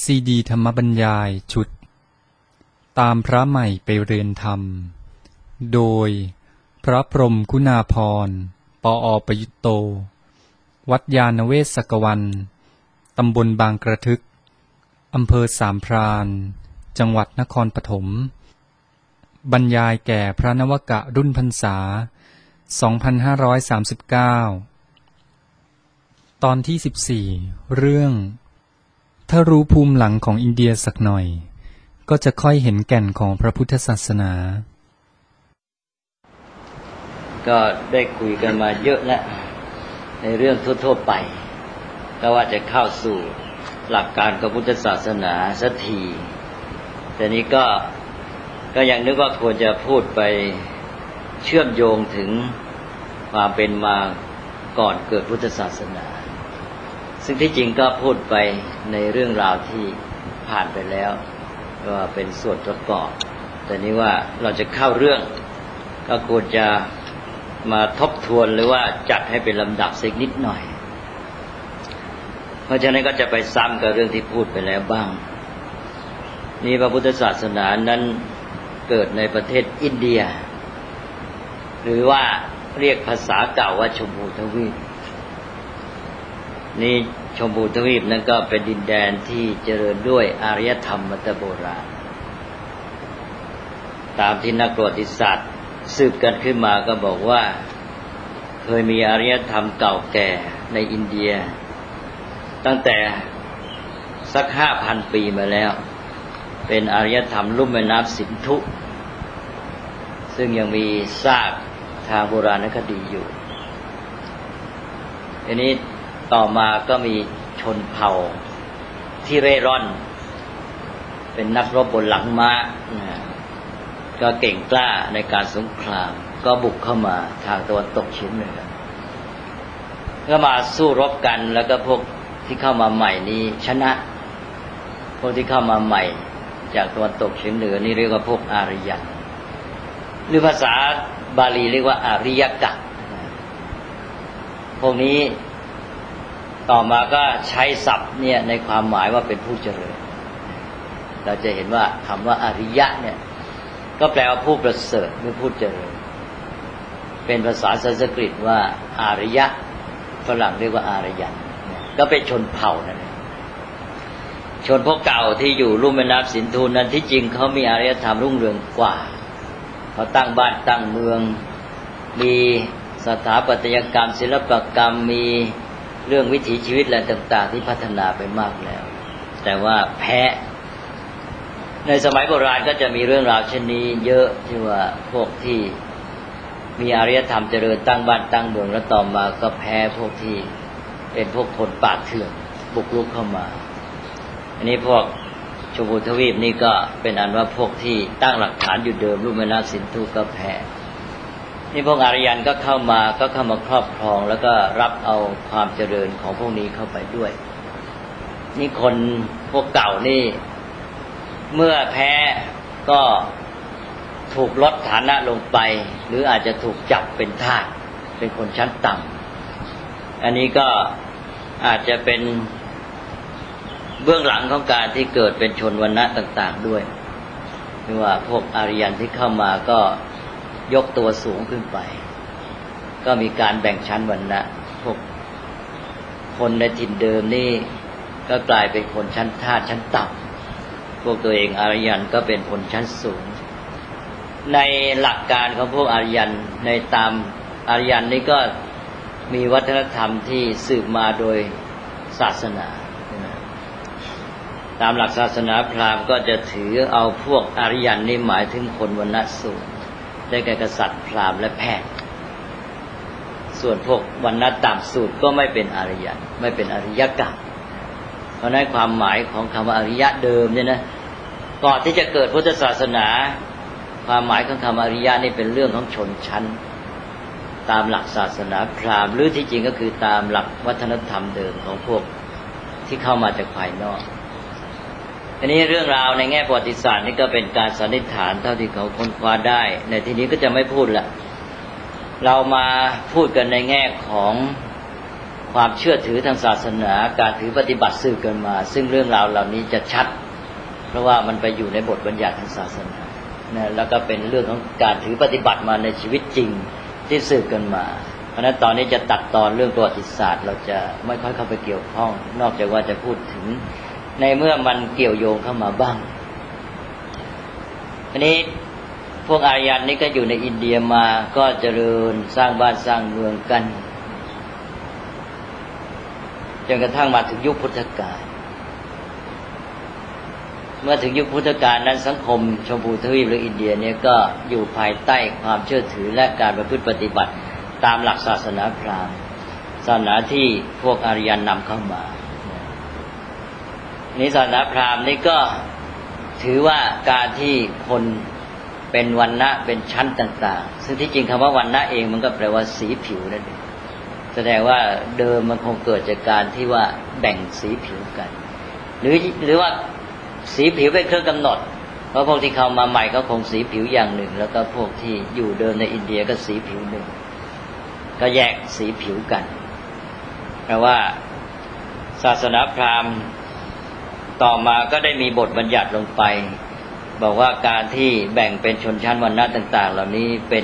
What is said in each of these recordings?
ซีดีธรรมบรรยายชุดตามพระใหม่ไปเรียนธรรมโดยพระพรหมคุณาภรณ์ ปอ.ประยุตโต วัดยานเวศกวัน ตำบลบางกระทึก อำเภอสามพราน จังหวัดนครปฐม บรรยายแก่พระนวกะรุ่นพรรษา 2539 ตอนที่ 14 เรื่องถ้ารู้ภูมิหลังของอินเดียสักหน่อยก็จะค่อยเห็นแก่นของพระพุทธศาสนาก็ได้คุยกันมาเยอะแล้วในเรื่องทั่วๆไปก็ว่าจะเข้าสู่หลักการของพุทธศาสนาสักทีแต่นี้ก็ยังนึกว่าควรจะพูดไปเชื่อมโยงถึงความเป็นมาก่อนเกิดพุทธศาสนาซึ่งที่จริงก็พูดไปในเรื่องราวที่ผ่านไปแล้วว่าเป็นส่วนประกอบแต่นี้ว่าเราจะเข้าเรื่องก็ควรจะมาทบทวนหรือว่าจัดให้เป็นลำดับสักนิดหน่อยเพราะฉะนั้นก็จะไปซ้ำกับเรื่องที่พูดไปแล้วบ้างนี่พระพุทธศาสนานั้นเกิดในประเทศอินเดียหรือว่าเรียกภาษาเก่าว่าชมพูทวีปนี่ชมพูทวีปนั้นก็เป็นดินแดนที่เจริญด้วยอารยธรรมมาแต่โบราณตามที่นักประวัติศาสตร์สืบกันขึ้นมาก็บอกว่าเคยมีอารยธรรมเก่าแก่ในอินเดียตั้งแต่สัก 5,000 ปีมาแล้วเป็นอารยธรรมลุ่มแม่น้ำสินธุซึ่งยังมีซากทางโบราณคดีอยู่ทีนี้ต่อมาก็มีชนเผ่าที่เร่ร่อนเป็นนักรบบนหลังม้าก็เก่งกล้าในการสงครามก็บุกเข้ามาทางตะวันตกเฉียงเหนือก็มาสู้รบกันแล้วก็พวกที่เข้ามาใหม่นี้ชนะพวกที่เข้ามาใหม่จากตะวันตกเฉียงเหนือนี่เรียกว่าพวกอารยันหรือภาษาบาลีเรียกว่าอาริยกะพวกนี้ต่อมาก็ใช้ศัพท์เนี่ยในความหมายว่าเป็นผู้เจริญเราจะเห็นว่าคำว่าอริยะเนี่ยก็แปลว่าผู้ประเสริฐหรือผู้เจริญเป็นภาษาสันสกฤตว่าอารยะฝรั่งเรียกว่าอารยันก็เป็นชนเผ่านั่นเองชนพวกเก่าที่อยู่ลุ่มแม่น้ำสินธุนั้นที่จริงเขามีอารยธรรมรุ่งเรืองกว่าเขาตั้งบ้านตั้งเมืองมีสถาปัตยกรรมศิลปกรรมมีเรื่องวิถีชีวิตอะไรต่างๆที่พัฒนาไปมากแล้วแต่ว่าแพ้ในสมัยโบราณก็จะมีเรื่องราวเช่นนี้เยอะที่ว่าพวกที่มีอารยธรรมเจริญตั้งบ้านตั้งเมืองแล้วต่อมาก็แพ้พวกที่เป็นพวกคนป่าเถื่อนบุกรุกเข้ามาอันนี้พวกชมพูทวีปนี่ก็เป็นอันว่าพวกที่ตั้งหลักฐานอยู่เดิมลุ่มแม่น้ำสินธุก็แพ้นี่พวกอารยันก็เข้ามาครอบครองแล้วก็รับเอาความเจริญของพวกนี้เข้าไปด้วยนี่คนพวกเก่านี่เมื่อแพ้ก็ถูกลดฐานะลงไปหรืออาจจะถูกจับเป็นทาสเป็นคนชั้นต่ำอันนี้ก็อาจจะเป็นเบื้องหลังของการที่เกิดเป็นชนวรรณะต่างๆด้วยคือว่าพวกอารยันที่เข้ามาก็ยกตัวสูงขึ้นไปก็มีการแบ่งชั้นวรรณะพวกคนในถิ่นเดิมนี่ก็กลายเป็นคนชั้นทาสชั้นต่ำพวกตัวเองอารยันก็เป็นคนชั้นสูงในหลักการของพวกอารยันในตามอารยันนี่ก็มีวัฒนธรรมที่สืบมาโดยศาสนาตามหลักศาสนาพราหมณ์ก็จะถือเอาพวกอารยันนี่หมายถึงคนวรรณะสูงได้แก่กษัตริย์พราหมณ์และแพทย์ส่วนพวกวรรณะต่ำสุดก็ไม่เป็นอารยันไม่เป็นอริยกะเพราะนั้นความหมายของคำว่าอริยะเดิมเนี่ยนะก่อนที่จะเกิดพุทธศาสนาความหมายของคำอริยะนี่เป็นเรื่องของชนชั้นตามหลักศาสนาพราหมณ์หรือที่จริงก็คือตามหลักวัฒนธรรมเดิมของพวกที่เข้ามาจากภายนอกอันนี้เรื่องราวในแง่ประวัติศาสตร์นี่ก็เป็นการสันนิษฐานเท่าที่เขาค้นคว้าได้ในที่นี้ก็จะไม่พูดละเรามาพูดกันในแง่ของความเชื่อถือทางศาสนาการถือปฏิบัติสืบกันมาซึ่งเรื่องราวเหล่านี้จะชัดเพราะว่ามันไปอยู่ในบทบัญญัติทางศาสนานะแล้วก็เป็นเรื่องของการถือปฏิบัติมาในชีวิตจริงที่สืบกันมาเพราะฉะนั้นตอนนี้จะตัดตอนเรื่องประวัติศาสตร์เราจะไม่ค่อยเข้าไปเกี่ยวข้องนอกจากว่าจะพูดถึงในเมื่อมันเกี่ยวโยงเข้ามาบ้างอันนี้พวกอารยันนี่ก็อยู่ในอินเดียมาก็เจริญสร้างบ้านสร้างเมืองกันจนกระทั่งมาถึงยุคพุทธกาลเมื่อถึงยุคพุทธกาลนั้นสังคมชมพูทวีปหรืออินเดียเนี่ยก็อยู่ภายใต้ความเชื่อถือและการประพฤติปฏิบัติตามหลักศาสนาพราหมณ์ศาสนาที่พวกอารยันนำเข้ามานี้ศาสนาพราหมณ์นี่ก็ถือว่าการที่คนเป็นวรรณะเป็นชั้นต่างๆซึ่งที่จริงคำว่าวรรณะเองมันก็แปลว่าสีผิวนั่นเองแสดงว่าเดิมมันคงเกิดจากการที่ว่าแบ่งสีผิวกันหรือว่าสีผิวเป็นเครื่องกำหนดเพราะพวกที่เข้ามาใหม่ก็คงสีผิวอย่างหนึ่งแล้วก็พวกที่อยู่เดิมในอินเดียก็สีผิวหนึ่งก็แยกสีผิวกันเพราะว่าศาสนาพราหมณ์ต่อมาก็ได้มีบทบัญญัติลงไปบอกว่าการที่แบ่งเป็นชนชั้นวรรณะต่างๆเหล่านี้เป็น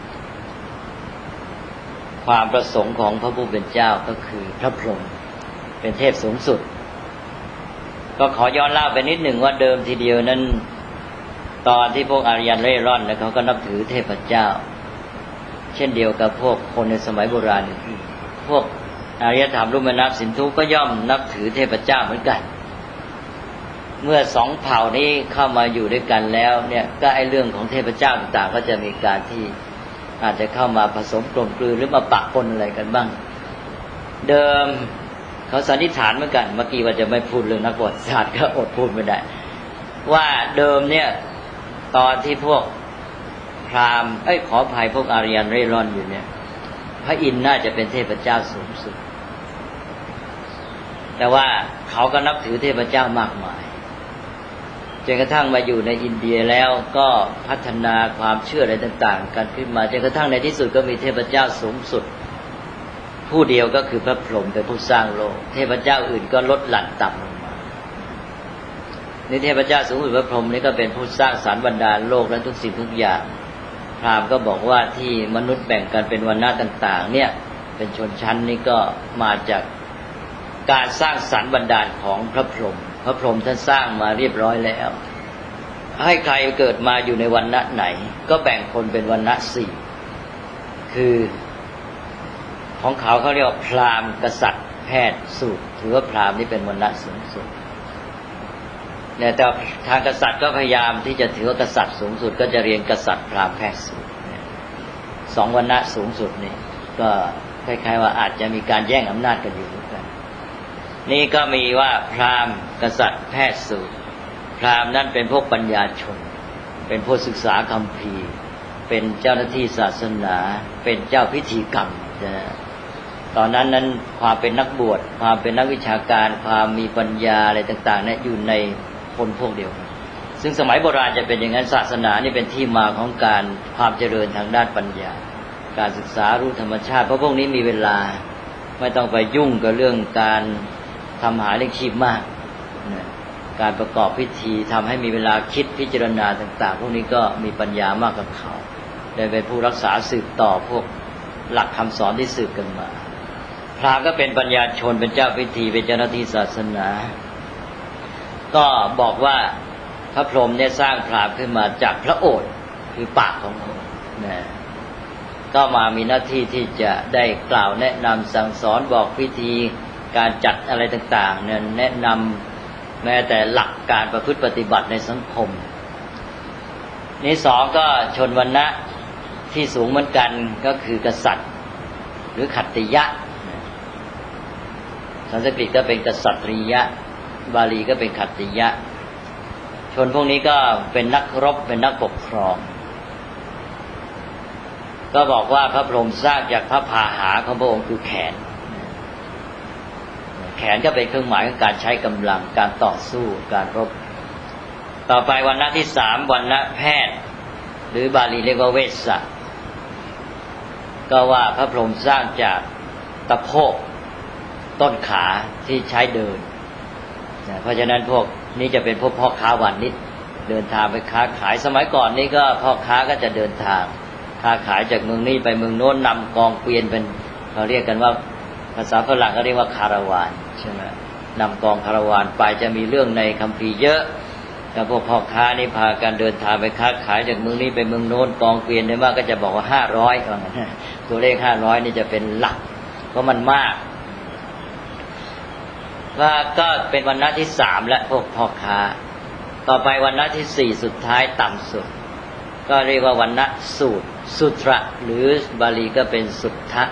ความประสงค์ของพระผู้เป็นเจ้าก็คือพระพรหมเป็นเทพสูงสุดก็ขอย้อนเล่าไปนิดหนึ่งว่าเดิมทีเดียวนั้นตอนที่พวกอารยันเร่ร่อนเขาก็นับถือเทพเจ้าเช่นเดียวกับพวกคนในสมัยโบราณพวกอารยธรรมรูปนับสินธุก็ย่อมนับถือเทพเจ้าเหมือนกันเมื่อสองเผ่านี้เข้ามาอยู่ด้วยกันแล้วเนี่ยก็ไอ้เรื่องของเทพเจ้าต่างๆก็จะมีการที่อาจจะเข้ามาผสมกลมกลืนหรือมาปะปนอะไรกันบ้างเดิมเขาสันนิษฐานเหมือนกันเมื่อกี้ว่าจะไม่พูดเรื่องนักประวัติศาสตร์ก็อดพูดไม่ได้ว่าเดิมเนี่ยตอนที่พวกพราหมณ์ขออภัยพวกอารยันเร่ร่อนอยู่เนี่ยพระอินทร์น่าจะเป็นเทพเจ้าสูงสุดแต่ว่าเขาก็นับถือเทพเจ้ามากมายจนกระทั่งมาอยู่ในอินเดียแล้วก็พัฒนาความเชื่ออะไรต่างๆกันขึ้นมาจนกระทั่งในที่สุดก็มีเทพเจ้าสูงสุดผู้เดียวก็คือพระพรหมเป็นผู้สร้างโลกเทพเจ้าอื่นก็ลดหลั่นต่ำลงมาในเทพเจ้าสูงสุดพระพรหมนี่ก็เป็นผู้สร้างสรรค์บรรดาโลกและทุกสิ่งทุกอย่างพราหมณ์ก็บอกว่าที่มนุษย์แบ่งกันเป็นวรรณะต่างๆเนี่ยเป็นชนชั้นนี่ก็มาจากการสร้างสรรค์บรรดาลของพระพรหมพระพรหมท่านสร้างมาเรียบร้อยแล้วให้ใครเกิดมาอยู่ในวรรณะไหนก็แบ่งคนเป็นวรรณะสี่คือของเขาเรียกว่าพราหมณ์กษัตริย์แพทย์สูตรถือว่าพราหมณ์นี่เป็นวรรณะสูงสุดเนี่ยแต่ทางกษัตริย์ก็พยายามที่จะถือว่ากษัตริย์สูงสุดก็จะเรียนกษัตริย์พราหมณ์แพทย์สูตรสองวรรณะสูงสุดนี่ก็คล้ายๆว่าอาจจะมีการแย่งอำนาจกันอยู่เหมือนกันนี่ก็มีว่าพราหมณ์กษัตริย์แพทย์สูตรพราหมณ์นั่นเป็นพวกปัญญาชนเป็นผู้ศึกษาคัมภีร์เป็นเจ้าหน้าที่ศาสนาเป็นเจ้าพิธีกรรมตอนนั้นความเป็นนักบวชความเป็นนักวิชาการความมีปัญญาอะไรต่างๆเนี่ยอยู่ในคนพวกเดียวกันซึ่งสมัยโบราณจะเป็นอย่างนั้นศาสนานี่เป็นที่มาของการความเจริญทางด้านปัญญาการศึกษารู้ธรรมชาติเพราะพวกนี้มีเวลาไม่ต้องไปยุ่งกับเรื่องการทำหาเลี้ยงชีพมากการประกอบพิธีทำให้มีเวลาคิดพิจารณาต่างๆพวกนี้ก็มีปัญญามากกว่าเขาได้เป็นผู้รักษาสืบต่อพวกหลักคำสอนที่สืบกันมาพราหมณ์ก็เป็นปัญญาชนเป็นเจ้าพิธีเป็นเจ้าหน้าที่ศาสนาก็บอกว่าพระพรหมเนี่ยสร้างพราหมณ์ขึ้นมาจากพระโอษฐ์คือปากของพระองค์นะก็มามีหน้าที่ที่จะได้กล่าวแนะนำสั่งสอนบอกพิธีการจัดอะไรต่างๆเนี่ยแนะนำแม้แต่หลักการประพฤติปฏิบัติในสังคมนี่สองก็ชนวรรณะที่สูงเหมือนกันก็คือกษัตริย์หรือขัตติยะสันสกฤตก็เป็นกษัตริยะบาลีก็เป็นขัตติยะชนพวกนี้ก็เป็นนักรบเป็นนักปกครองก็บอกว่าพระพรหมสร้างจากพระพาหาของพระองค์คือแขนก็เป็นเครื่องหมายของการใช้กำลังการต่อสู้การรบต่อไปวรรณะที่สามวรรณะแพทย์หรือบาลีเรียกว่าเวสสะก็ว่าพระพรหมสร้างจากตะโพกต้นขาที่ใช้เดินเพราะฉะนั้นพวกนี้จะเป็นพวกพ่อค้าวานิชเดินทางไปค้าขายสมัยก่อนนี้ก็พ่อค้าก็จะเดินทางค้าขายจากเมืองนี้ไปเมืองโน้นนำกองเกวียนเป็นเราเรียกกันว่าภาษาฝรั่งก็เรียกว่าคาราวานใช่ไหมนำกองคาราวานไปจะมีเรื่องในคัมภีร์เยอะแต่พวกพ่อค้านี่พากันเดินทางไปค้าขายจากเมืองนี้ไปเมืองโน้นกองเกวียนได้มากก็จะบอกว่า500ก่อนตัวเลข500นี่จะเป็นหลักเพราะมันมากว่าก็เป็นวรรณะที่3และพวกพ่อค้าต่อไปวรรณะที่4สุดท้ายต่ำสุดก็เรียกว่าวรรณะสูตรสุตระหรือบาลีก็เป็นสุทธะ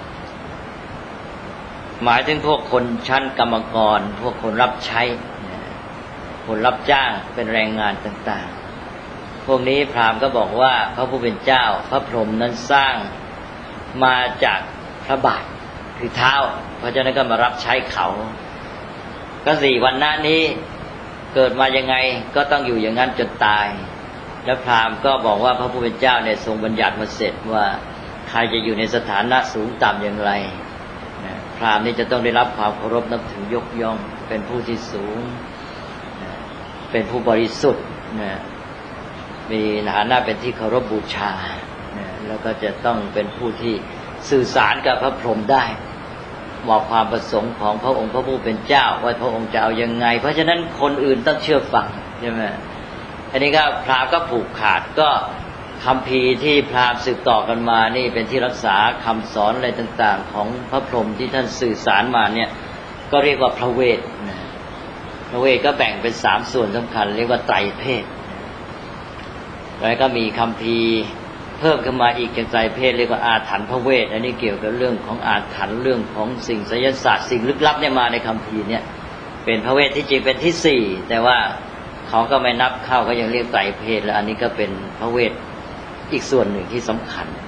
หมายถึงพวกคนชั้นกรรมกรพวกคนรับใช้คนรับจ้างเป็นแรงงานต่างๆพวกนี้พราหมณ์ก็บอกว่าพระผู้เป็นเจ้าพระพรหมนั้นสร้างมาจากพระบาทคือเท้าเพราะฉะนั้นก็มารับใช้เขาก็4วรรณะนี้เกิดมายังไงก็ต้องอยู่อย่างนั้นจนตายแล้วพราหมณ์ก็บอกว่าพระผู้เป็นเจ้าเนี่ยทรงบัญญัติมาเสร็จว่าใครจะอยู่ในสถานะสูงต่ำอย่างไรพราหมณ์นี่จะต้องได้รับความเคารพนับถือยกย่องเป็นผู้ที่สูงเป็นผู้บริสุทธิ์มีฐานะเป็นที่เคารพบูชาแล้วก็จะต้องเป็นผู้ที่สื่อสารกับพระพรหมได้บอกความประสงค์ของพระองค์พระผู้เป็นเจ้าว่าพระองค์จะเอายังไงเพราะฉะนั้นคนอื่นต้องเชื่อฟังใช่ไหมอันนี้ก็พราหมณ์ก็ผูกขาดก็คัมภีร์ที่พราหมณ์สืบต่อกันมานี่เป็นที่รักษาคำสอนอะไรต่างๆของพระพรหมที่ท่านสื่อสารมาเนี่ยก็เรียกว่าพระเวทพระเวทก็แบ่งเป็น3ส่วนสำคัญเรียกว่าไตรเพศแล้วก็มีคัมภีร์เพิ่มขึ้นมาอีกจากไตรเพศเรียกว่าอาถรรพ์พระเวทอันนี้เกี่ยวกับเรื่องของอาถรรพ์เรื่องของสิ่งไสยศาสตร์สิ่งลึกลับเนี่ยมาในคัมภีร์เนี่ยเป็นพระเวทที่จริงเป็นที่4แต่ว่าเขาก็ไม่นับเข้าก็ยังเรียกไตรเพศแล้วอันนี้ก็เป็นพระเวทอีกส่วนหนึ่งที่สำคัญ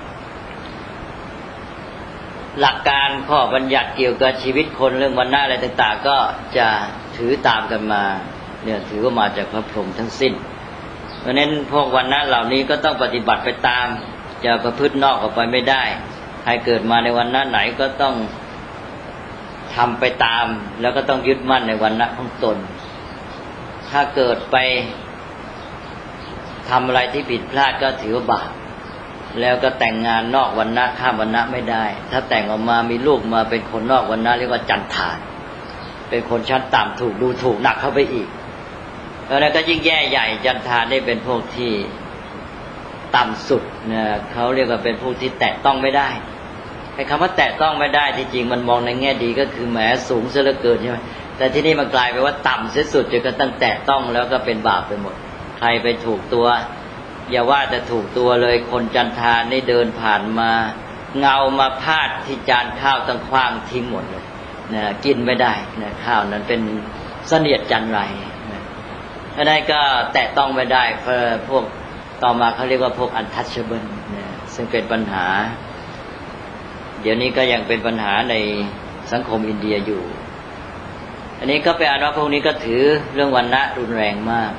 หลักการข้อบัญญัติเกี่ยวกับชีวิตคนเรื่องวรรณะอะไรต่างๆก็จะถือตามกันมาเนี่ยถือว่ามาจากพระพรหมทั้งสิ้นเพราะฉะนั้นพวกวรรณะเหล่านี้ก็ต้องปฏิบัติไปตามจะประพฤตินอกออกไปไม่ได้ใครเกิดมาในวรรณะไหนก็ต้องทำไปตามแล้วก็ต้องยึดมั่นในวรรณะของตนถ้าเกิดไปทำอะไรที่ผิดพลาดก็ถือว่าบาปแล้วก็แต่งงานนอกวรรณะข้ามวรรณะไม่ได้ถ้าแต่งออกมามีลูกมาเป็นคนนอกวรรณะเรียกว่าจันทานเป็นคนชั้นต่ำถูกดูถูกหนักเข้าไปอีกแล้วก็ยิ่งแย่ใหญ่จันทานได้เป็นพวกที่ต่ำสุดนะเขาเรียกว่าเป็นพวกที่แตะต้องไม่ได้ไอ้คำว่าแตะต้องไม่ได้ที่จริงมันมองในแง่ดีก็คือแหมสูงเสียเหลือเกินใช่ไหมแต่ที่นี่มันกลายไปว่าต่ำเสียสุดจนกระทั่งแตะต้องแล้วก็เป็นบาปไปหมดใครไปถูกตัวอย่าว่าแต่ถูกตัวเลยคนจันทานนี่เดินผ่านมาเงามาพาดที่จานข้าวตั้งขว้างทิ้งหมดเลยนะกินไม่ได้นะข้าวนั้นเป็นเสนียดจันไรนะถ้าได้ก็แตะต้องไม่ได้เพราะพวกต่อมาเขาเรียกว่าพวก untouchable นะซึ่งเป็นปัญหาเดี๋ยวนี้ก็ยังเป็นปัญหาในสังคมอินเดียอยู่อันนี้ก็เป็นอันว่าพวกนี้ก็ถือเรื่องวรรณะรุนแรงมาก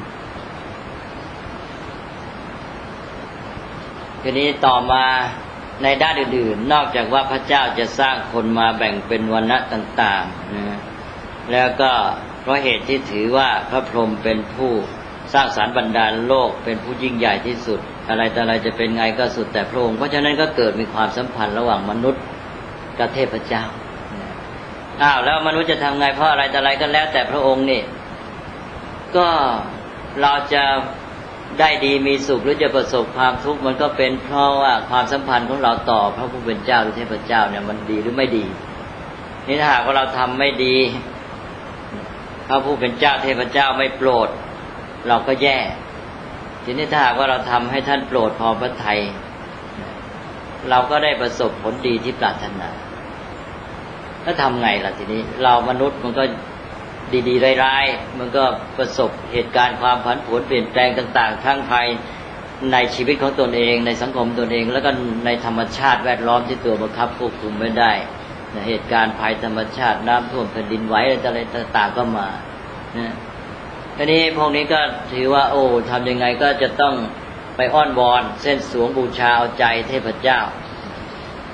ทีนี้ต่อมาในด้านอื่นๆนอกจากว่าพระเจ้าจะสร้างคนมาแบ่งเป็นวรรณะต่างๆนะแล้วก็เพราะเหตุที่ถือว่าพระพรหมเป็นผู้สร้างสรรค์บรรดาลโลกเป็นผู้ยิ่งใหญ่ที่สุดอะไรแต่อะไรจะเป็นไงก็สุดแต่พระองค์เพราะฉะนั้นก็เกิดมีความสัมพันธ์ระหว่างมนุษย์กับเทพเจ้าแล้วมนุษย์จะทำไงเพราะอะไรแต่อะไรก็แล้วแต่พระองค์นี่ก็เราจะได้ดีมีสุขหรือจะประสบความทุกข์มันก็เป็นเพราะว่าความสัมพันธ์ของเราต่อพระผู้เป็นเจ้าหรือเทพเจ้าเนี่ยมันดีหรือไม่ดีนี่ถ้าหากว่าเราทำไม่ดีพระผู้เป็นเจ้าเทพเจ้าไม่โปรดเราก็แย่ทีนี้ถ้าหากว่าเราทำให้ท่านโปรดพอพระทัยเราก็ได้ประสบผลดีที่ปรารถนาแล้วทำไงล่ะทีนี้เรามนุษย์มันก็ดีๆร้ายๆมันก็ประสบเหตุการณ์ความผันผวนเปลี่ยนแปลงต่างๆทั้งภายในชีวิตของตนเองในสังคมตนเองแล้วก็ในธรรมชาติแวดล้อมที่ตัวบังคับควบคุมไม่ได้เหตุการณ์ภัยธรรมชาติน้ำท่วมแผ่นดินไหวอะไรต่างๆก็มาทีนี้พวกนี้ก็ถือว่าทำยังไงก็จะต้องไปอ้อนวอนเส้นสวงบูชาเอาใจเทพเจ้า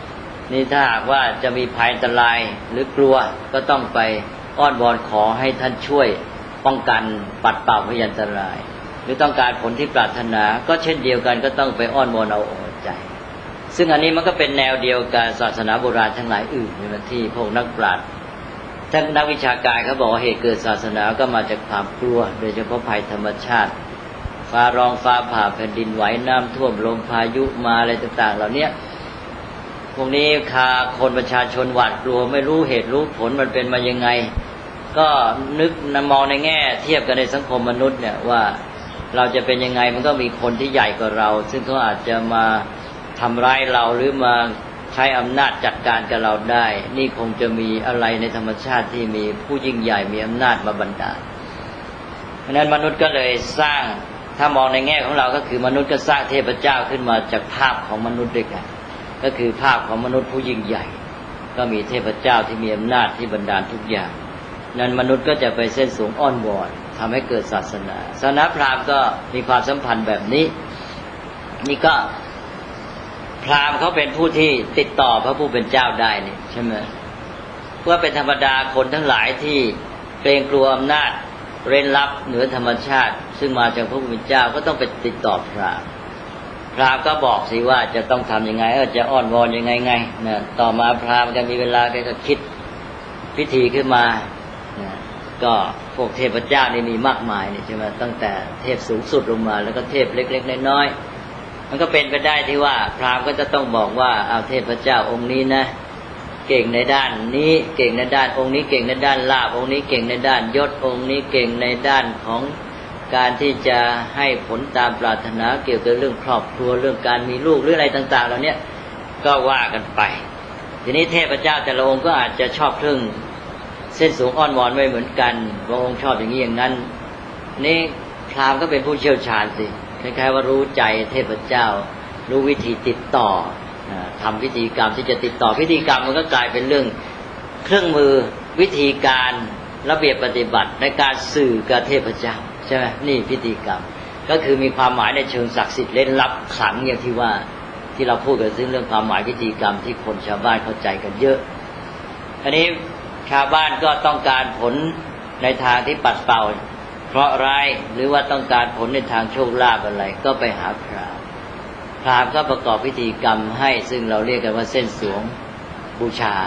นี่ถ้าหากว่าจะมีภัยอันตรายหรือกลัวก็ต้องไปอ้อนวอนขอให้ท่านช่วยป้องกันปัดเป่าพยันตรายหรือต้องการผลที่ปรารถนาก็เช่นเดียวกันก็ต้องไปอ้อนวอนเอาอกเอาใจซึ่งอันนี้มันก็เป็นแนวเดียวกับศาสนาโบราณทั้งหลายอื่นในที่พวกนักปราชญ์ทั้งนักวิชาการเขาบอกว่าเหตุเกิดศาสนาก็มาจากความกลัวโดยเฉพาะภัยธรรมชาติฟ้าร้องฟ้าผ่าแผ่นดินไหวน้ำท่วมลมพายุมาอะไรต่างๆเหล่านี้พวกนี้คาคนประชาชนหวาดกลัวไม่รู้เหตุรู้ผลมันเป็นมายังไงก็นึกมองในแง่เทียบกันในสังคมมนุษย์เนี่ยว่าเราจะเป็นยังไงมันก็มีคนที่ใหญ่กว่าเราซึ่งเขาอาจจะมาทำร้ายเราหรือมาใช้อำนาจจัดการกับเราได้นี่คงจะมีอะไรในธรรมชาติที่มีผู้ยิ่งใหญ่มีอำนาจมาบันดาลเพราะนั้นมนุษย์ก็เลยสร้างถ้ามองในแง่ของเราก็คือมนุษย์ก็สร้างเทพเจ้าขึ้นมาจากภาพของมนุษย์ด้วยกันก็คือภาพของมนุษย์ผู้ยิ่งใหญ่ก็มีเทพเจ้าที่มีอำนาจที่บันดาลทุกอย่างนั้นมนุษย์ก็จะไปเส้นสูงอ้อนวอนทำให้เกิดศาสนาพราหมณ์ก็มีความสัมพันธ์แบบนี้นี่ก็พราหมณ์เขาเป็นผู้ที่ติดต่อพระผู้เป็นเจ้าได้นี่ใช่ไหมเพราะเป็นธรรมดาคนทั้งหลายที่เกรงกลัวอำนาจเร้นลับเหนือธรรมชาติซึ่งมาจากพระผู้เป็นเจ้าก็ต้องไปติดต่อพราหมณ์ก็บอกสิว่าจะต้องทำยังไงจะอ้อนวอนยังไงนะต่อมาพราหมณ์ก็มีเวลาแกก็คิดพิธีขึ้นมาก็พวกเทพเจ้านี่มีมากมายนี่ใช่ไหมตั้งแต่เทพสูงสุดลงมาแล้วก็เทพเล็กๆน้อยๆมันก็เป็นไปได้ที่ว่าพราหมณ์ก็จะต้องบอกว่าเอาเทพเจ้าองค์นี้นะเก่งในด้านนี้เก่งในด้านองค์นี้เก่งในด้านลาภองค์นี้เก่งในด้านยศองค์นี้เก่งในด้านของการที่จะให้ผลตามปรารถนาเกี่ยวกับเรื่องครอบครัวเรื่องการมีลูกหรืออะไรต่างๆเหล่านี้ก็ว่ากันไปทีนี้เทพเจ้าแต่ละองค์ก็อาจจะชอบเรื่องเส้นสูงอ้อนวอนไม่เหมือนกันบางองค์ชอบอย่างนี้อย่างนั้นนี่พราหมณ์ก็เป็นผู้เชี่ยวชาญสิคล้ายๆว่ารู้ใจเทพเจ้ารู้วิธีติดต่อทำพิธีกรรมที่จะติดต่อพิธีกรรมมันก็กลายเป็นเรื่องเครื่องมือวิธีการระเบียบปฏิบัติในการสื่อกับเทพเจ้าใช่ไหมนี่พิธีกรรมก็คือมีความหมายในเชิงศักดิ์สิทธิ์เล่นลับขลังอย่างที่ว่าที่เราพูดกันซึ่งเรื่องความหมายพิธีกรรมที่คนชาวบ้านเข้าใจกันเยอะอันนี้ชาวบ้านก็ต้องการผลในทางที่ปัดเป่าเพราะร้ายหรือว่าต้องการผลในทางโชคลาภอะไรก็ไปหาพราหมณ์ก็ประกอบพิธีกรรมให้ซึ่งเราเรียกกันว่าเส้นสวงบูชา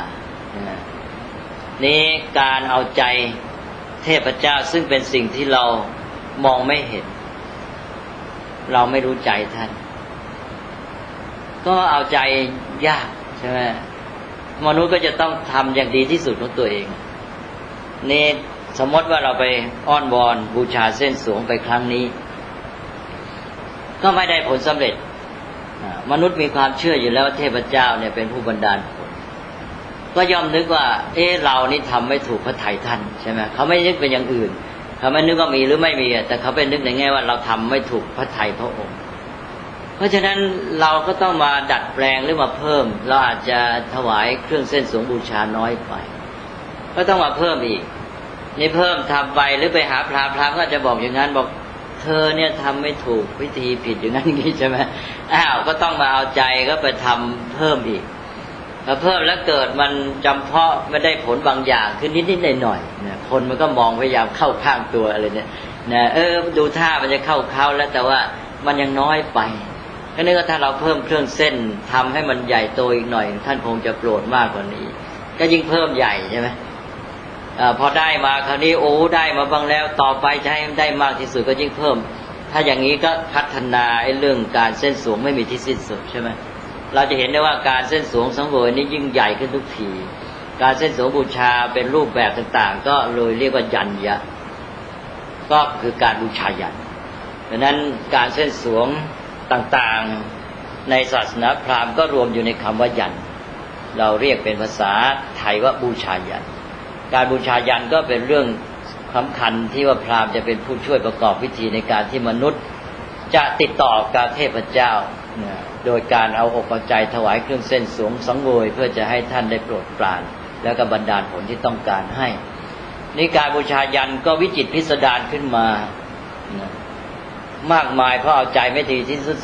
นี้การเอาใจเทพเจ้าซึ่งเป็นสิ่งที่เรามองไม่เห็นเราไม่รู้ใจท่านก็เอาใจยากใช่ไหมมนุษย์ก็จะต้องทำอย่างดีที่สุดของตัวเองนี่สมมติว่าเราไปอ้อนวอนบูชาเส้นสวงไปครั้งนี้ก็ไม่ได้ผลสำเร็จมนุษย์มีความเชื่ออยู่แล้วว่าเทพเจ้าเนี่ยเป็นผู้บันดาลผลก็ย่อมนึกว่าเรานี่ทำไม่ถูกพระทัยท่านใช่ไหมเขาไม่นึกเป็นอย่างอื่นเขาไม่นึกว่ามีหรือไม่มีแต่เขาเป็นนึกในแง่ว่าเราทำไม่ถูกพระทัยพระองค์เพราะฉะนั้นเราก็ต้องมาดัดแปลงหรือมาเพิ่มเราอาจจะถวายเครื่องเส้นสวงบูชาน้อยไปก็ต้องมาเพิ่มอีกนี่เพิ่มทำไปหรือไปหาพราหมณ์ก็จะบอกอย่างนั้นบอกเธอเนี่ยทำไม่ถูกวิธีผิดอย่างนั้นอย่างนี้ใช่ไหมก็ต้องมาเอาใจก็ไปทำเพิ่มอีกพอเพิ่มแล้วเกิดมันจำเพาะไม่ได้ผลบางอย่างขึ้นนิดๆหน่อยๆเนี่ยคนมันก็มองพยายามเข้าข้างตัวอะไรเนี่ยนะดูท่ามันจะเข้าเขาแล้วแต่ว่ามันยังน้อยไปก็นึกว่าถ้าเราเพิ่มเครื่องเส้นทำให้มันใหญ่โตอีกหน่อยท่านคงจะโปรดมากกว่านี้ก็ยิ่งเพิ่มใหญ่ใช่ไหมพอได้มาคราวนี้ได้มาบ้างแล้วต่อไปจะให้ได้มากที่สุดก็ยิ่งเพิ่มถ้าอย่างนี้ก็พัฒนาเรื่องการเส้นสวงไม่มีที่สิ้นสุดใช่ไหมเราจะเห็นได้ว่าการเส้นสวงสังเวยนี้ยิ่งใหญ่ขึ้นทุกทีการเส้นสวงบูชาเป็นรูปแบบต่างๆก็เลยเรียกว่ายัญญะก็คือการบูชายัญดังนั้นการเส้นสวงต่างๆในศาสนาพราหมณ์ก็รวมอยู่ในคำว่ายัญเราเรียกเป็นภาษาไทยว่าบูชายัญการบูชายัญก็เป็นเรื่องสำคัญที่ว่าพราหมณ์จะเป็นผู้ช่วยประกอบพิธีในการที่มนุษย์จะติดต่อกับเทพเจ้าโดยการเอาอกเอาใจถวายเครื่องเส้นสวงสังเวยเพื่อจะให้ท่านได้โปรดปรานแล้วก็บันดาลผลที่ต้องการให้นี่การบูชายัญก็วิจิตรพิสดารขึ้นมามากมายเพราะเอาใจไม่ดีที่สุด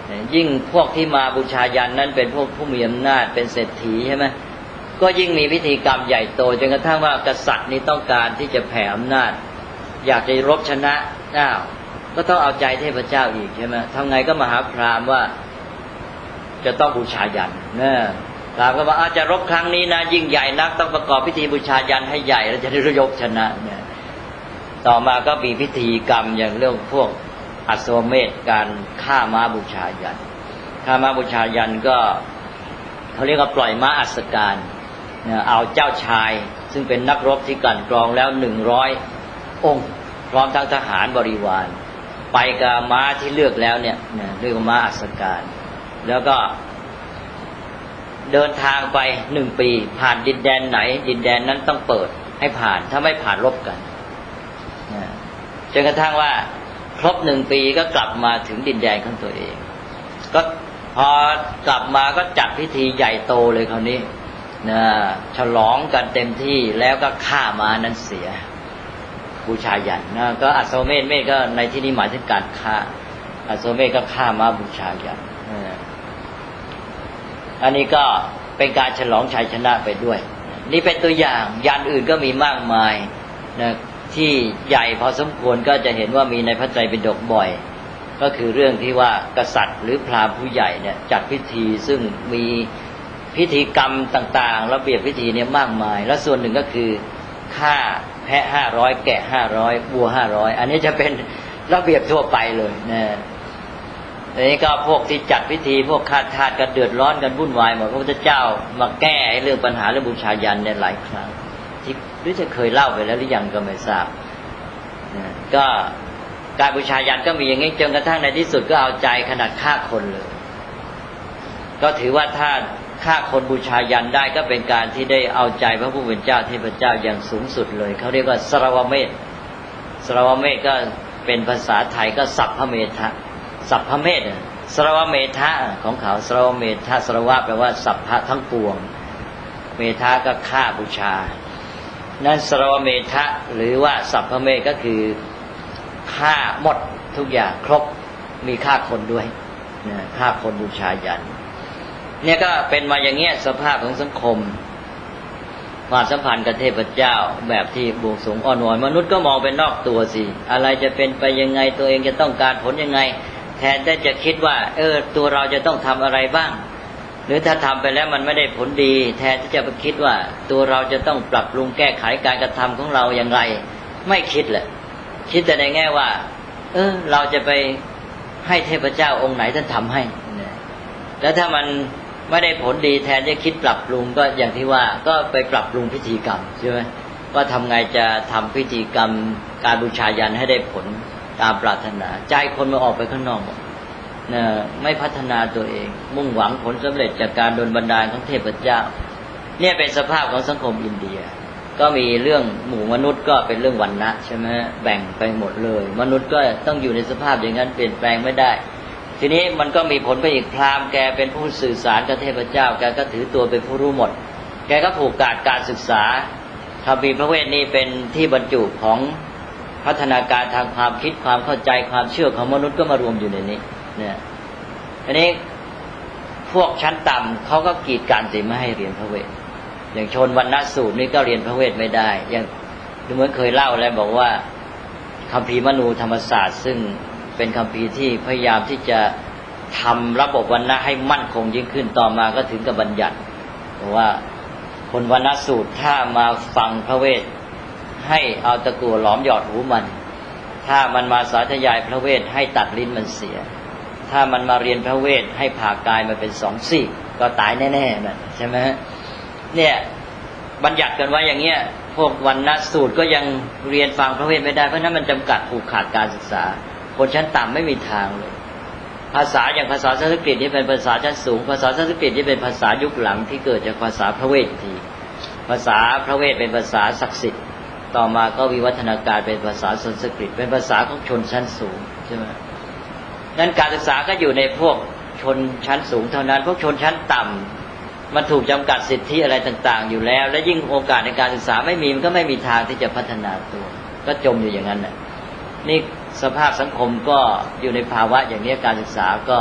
ยิ่งพวกที่มาบูชายันนั้นเป็นพวกผู้มีอำนาจเป็นเศรษฐีใช่ไหมก็ยิ่งมีพิธีกรรมใหญ่โตจนกระทั่งว่ากษัตริย์นี้ต้องการที่จะแผ่อำนาจอยากจะรบชนะก็ต้องเอาใจเทพเจ้าอีกใช่ไหมทำไงก็มาหาพราหมณ์ว่าจะต้องบูชายันพราหมณ์ก็ว่าอาจจะรบครั้งนี้นะยิ่งใหญ่นักต้องประกอบพิธีบูชายันให้ใหญ่แล้วจะได้ยกชนะเนี่ยต่อมาก็มีพิธีกรรมอย่างเรื่องพวกอสวเมธการฆ่าม้าบูชายันฆ่าม้าบูชายันก็เขาเรียกว่าปล่อยม้าอัศการเอาเจ้าชายซึ่งเป็นนักรบที่กลั่นกรองแล้ว100 องค์พร้อมทั้งทหารบริวารไปกับม้าที่เลือกแล้วเนี่ยเรียกว่าม้าอัศการแล้วก็เดินทางไป1 ปีผ่านดินแดนไหนดินแดนนั้นต้องเปิดให้ผ่านถ้าไม่ผ่านรบกันจนกระทั่งว่าครบ1 ปีก็กลับมาถึงดินแดนของตัวเองก็พอกลับมาก็จัดพิธีใหญ่โตเลยคราวนี้ฉลองกันเต็มที่แล้วก็ฆ่าม้านั้นเสียบูชายันก็อสวเมธก็ในที่นี้หมายถึงการฆ่าอสวเมธก็ฆ่าม้าบูชายันอันนี้ก็เป็นการฉลองชัยชนะไปด้วยนี่เป็นตัวอย่างยันอื่นก็มีมากมายที่ใหญ่พอสมควรก็จะเห็นว่ามีในพระไตรปิฎกบ่อยก็คือเรื่องที่ว่ากษัตริย์หรือพราหมณ์ผู้ใหญ่เนี่ยจัดพิธีซึ่งมีพิธีกรรมต่างๆระเบียบพิธีเนี่ยมากมายและส่วนหนึ่งก็คือฆ่าแพะ500แกะ500วัว500อันนี้จะเป็นระเบียบทั่วไปเลยอันนี้ก็พวกที่จัดพิธีพวกข้าทาสก็เดือดร้อนกันวุ่นวายหมดพระพุทธเจ้ามาแก้เรื่องปัญหาเรื่องบูชายันเนี่ยหลายครั้งที่หรือจะเคยเล่าไปแล้วหรือยังก็ไม่ทราบก็การบูชายันก็มีอย่างนี้จนกระทั่งในที่สุดก็เอาใจขนาดฆ่าคนเลยก็ถือว่าถ้าฆ่าคนบูชายันได้ก็เป็นการที่ได้เอาใจพระผู้เป็นเจ้าเทพเจ้าอย่างสูงสุดเลยเขาเรียกว่าสรวเมธสรวเมธก็เป็นภาษาไทยก็สัพพเมธะสัพพเมธสรวเมธะของเขาสรวเมธะสรวะแปลว่าสัพพะทั้งปวงเมธะก็ฆ่าบูชานั้นสรวเมธะหรือว่าสัพพเมธก็คือฆ่าหมดทุกอย่างครบมีฆ่าคนด้วยฆ่าคนบูชายันเนี่ยก็เป็นมาอย่างเงี้ยสภาพของสังคมความสัมพันธ์กับเทพเจ้าแบบที่บวงสรวงอ้อนวอนมนุษย์ก็มองเป็นนอกตัวสิอะไรจะเป็นไปยังไงตัวเองจะต้องการผลยังไงแทนที่จะคิดว่าตัวเราจะต้องทำอะไรบ้างหรือถ้าทำไปแล้วมันไม่ได้ผลดีแทนที่จะไปคิดว่าตัวเราจะต้องปรับปรุงแก้ไขการกระทำของเราอย่างไรไม่คิดแหละคิดแต่ในแง่ว่าเราจะไปให้เทพเจ้าองค์ไหนท่านทำให้แล้วถ้ามันไม่ได้ผลดีแทนจะคิดปรับปรุงก็อย่างที่ว่าก็ไปปรับปรุงพิธีกรรมใช่ไหมว่าทำไงจะทำพิธีกรรมการบูชายันให้ได้ผลตามปรารถนาใจคนมาออกไปข้างนอกไม่พัฒนาตัวเองมุ่งหวังผลสำเร็จจากการโดนบันดาลของเทพเจ้าเนี่ยเป็นสภาพของสังคมอินเดียก็มีเรื่องหมู่มนุษย์ก็เป็นเรื่องวรรณะใช่ไหมแบ่งไปหมดเลยมนุษย์ก็ต้องอยู่ในสภาพอย่างนั้นเปลี่ยนแปลงไม่ได้ทีนี้มันก็มีผลไปอีกพราหมณ์แกเป็นผู้สื่อสารกับเทพเจ้าแกก็ถือตัวเป็นผู้รู้หมดแกก็ผูกขาดการศึกษาคัมภีร์พระเวทนี้เป็นที่บรรจุของพัฒนาการทางความคิดความเข้าใจความเชื่อของมนุษย์ก็มารวมอยู่ในนี้เนี่ยอันนี้พวกชั้นต่ำเขาก็กีดกันสิไม่ให้เรียนพระเวทอย่างชนวรรณสูตรนี่ก็เรียนพระเวทไม่ได้อย่างเหมือนเคยเล่าแล้วบอกว่าคัมภีร์มนูธรรมศาสตร์ซึ่งเป็นคัมภีร์ที่พยายามที่จะทำระบบวรรณะให้มั่นคงยิ่งขึ้นต่อมาก็ถึงกับบัญญัติว่าคนวรรณสูตรถ้ามาฟังพระเวทให้เอาตะกั่วหลอมหยอดหูมันถ้ามันมาสาธยายพระเวทให้ตัดลิ้นมันเสียถ้ามันมาเรียนพระเวทให้ผ่ากายมันเป็น2 ซีกก็ตายแน่ๆนะใช่ไหมเนี่ยบัญญัติกันไว้อย่างเงี้ยพวกวรรณสูตรก็ยังเรียนฟังพระเวทไม่ได้เพราะนั้นมันจำกัดผูกขาดการศึกษาคนชั้นต่ำไม่มีทางเลยภาษาอย่างภาษาสันสกฤตนี่เป็นภาษาชั้นสูงภาษาสันสกฤตนี่เป็นภาษายุคหลังที่เกิดจากภาษาพระเวททีภาษาพระเวทเป็นภาษาศักดิ์สิทธิ์ต่อมาก็วิวัฒนาการเป็นภาษาสันสกฤตเป็นภาษาของชนชั้นสูงใช่ไหมนั้นการศึกษาก็อยู่ในพวกชนชั้นสูงเท่านั้นพวกชนชั้นต่ำมันถูกจำกัดสิทธิอะไรต่างๆอยู่แล้วและยิ่งโอกาสในการศึกษาไม่มีมันก็ไม่มีทางที่จะพัฒนาตัวก็จมอยู่อย่างนั้นน่ะนี่สภาพสังคมก็อยู่ในภาวะอย่างนี้การศึกษาก็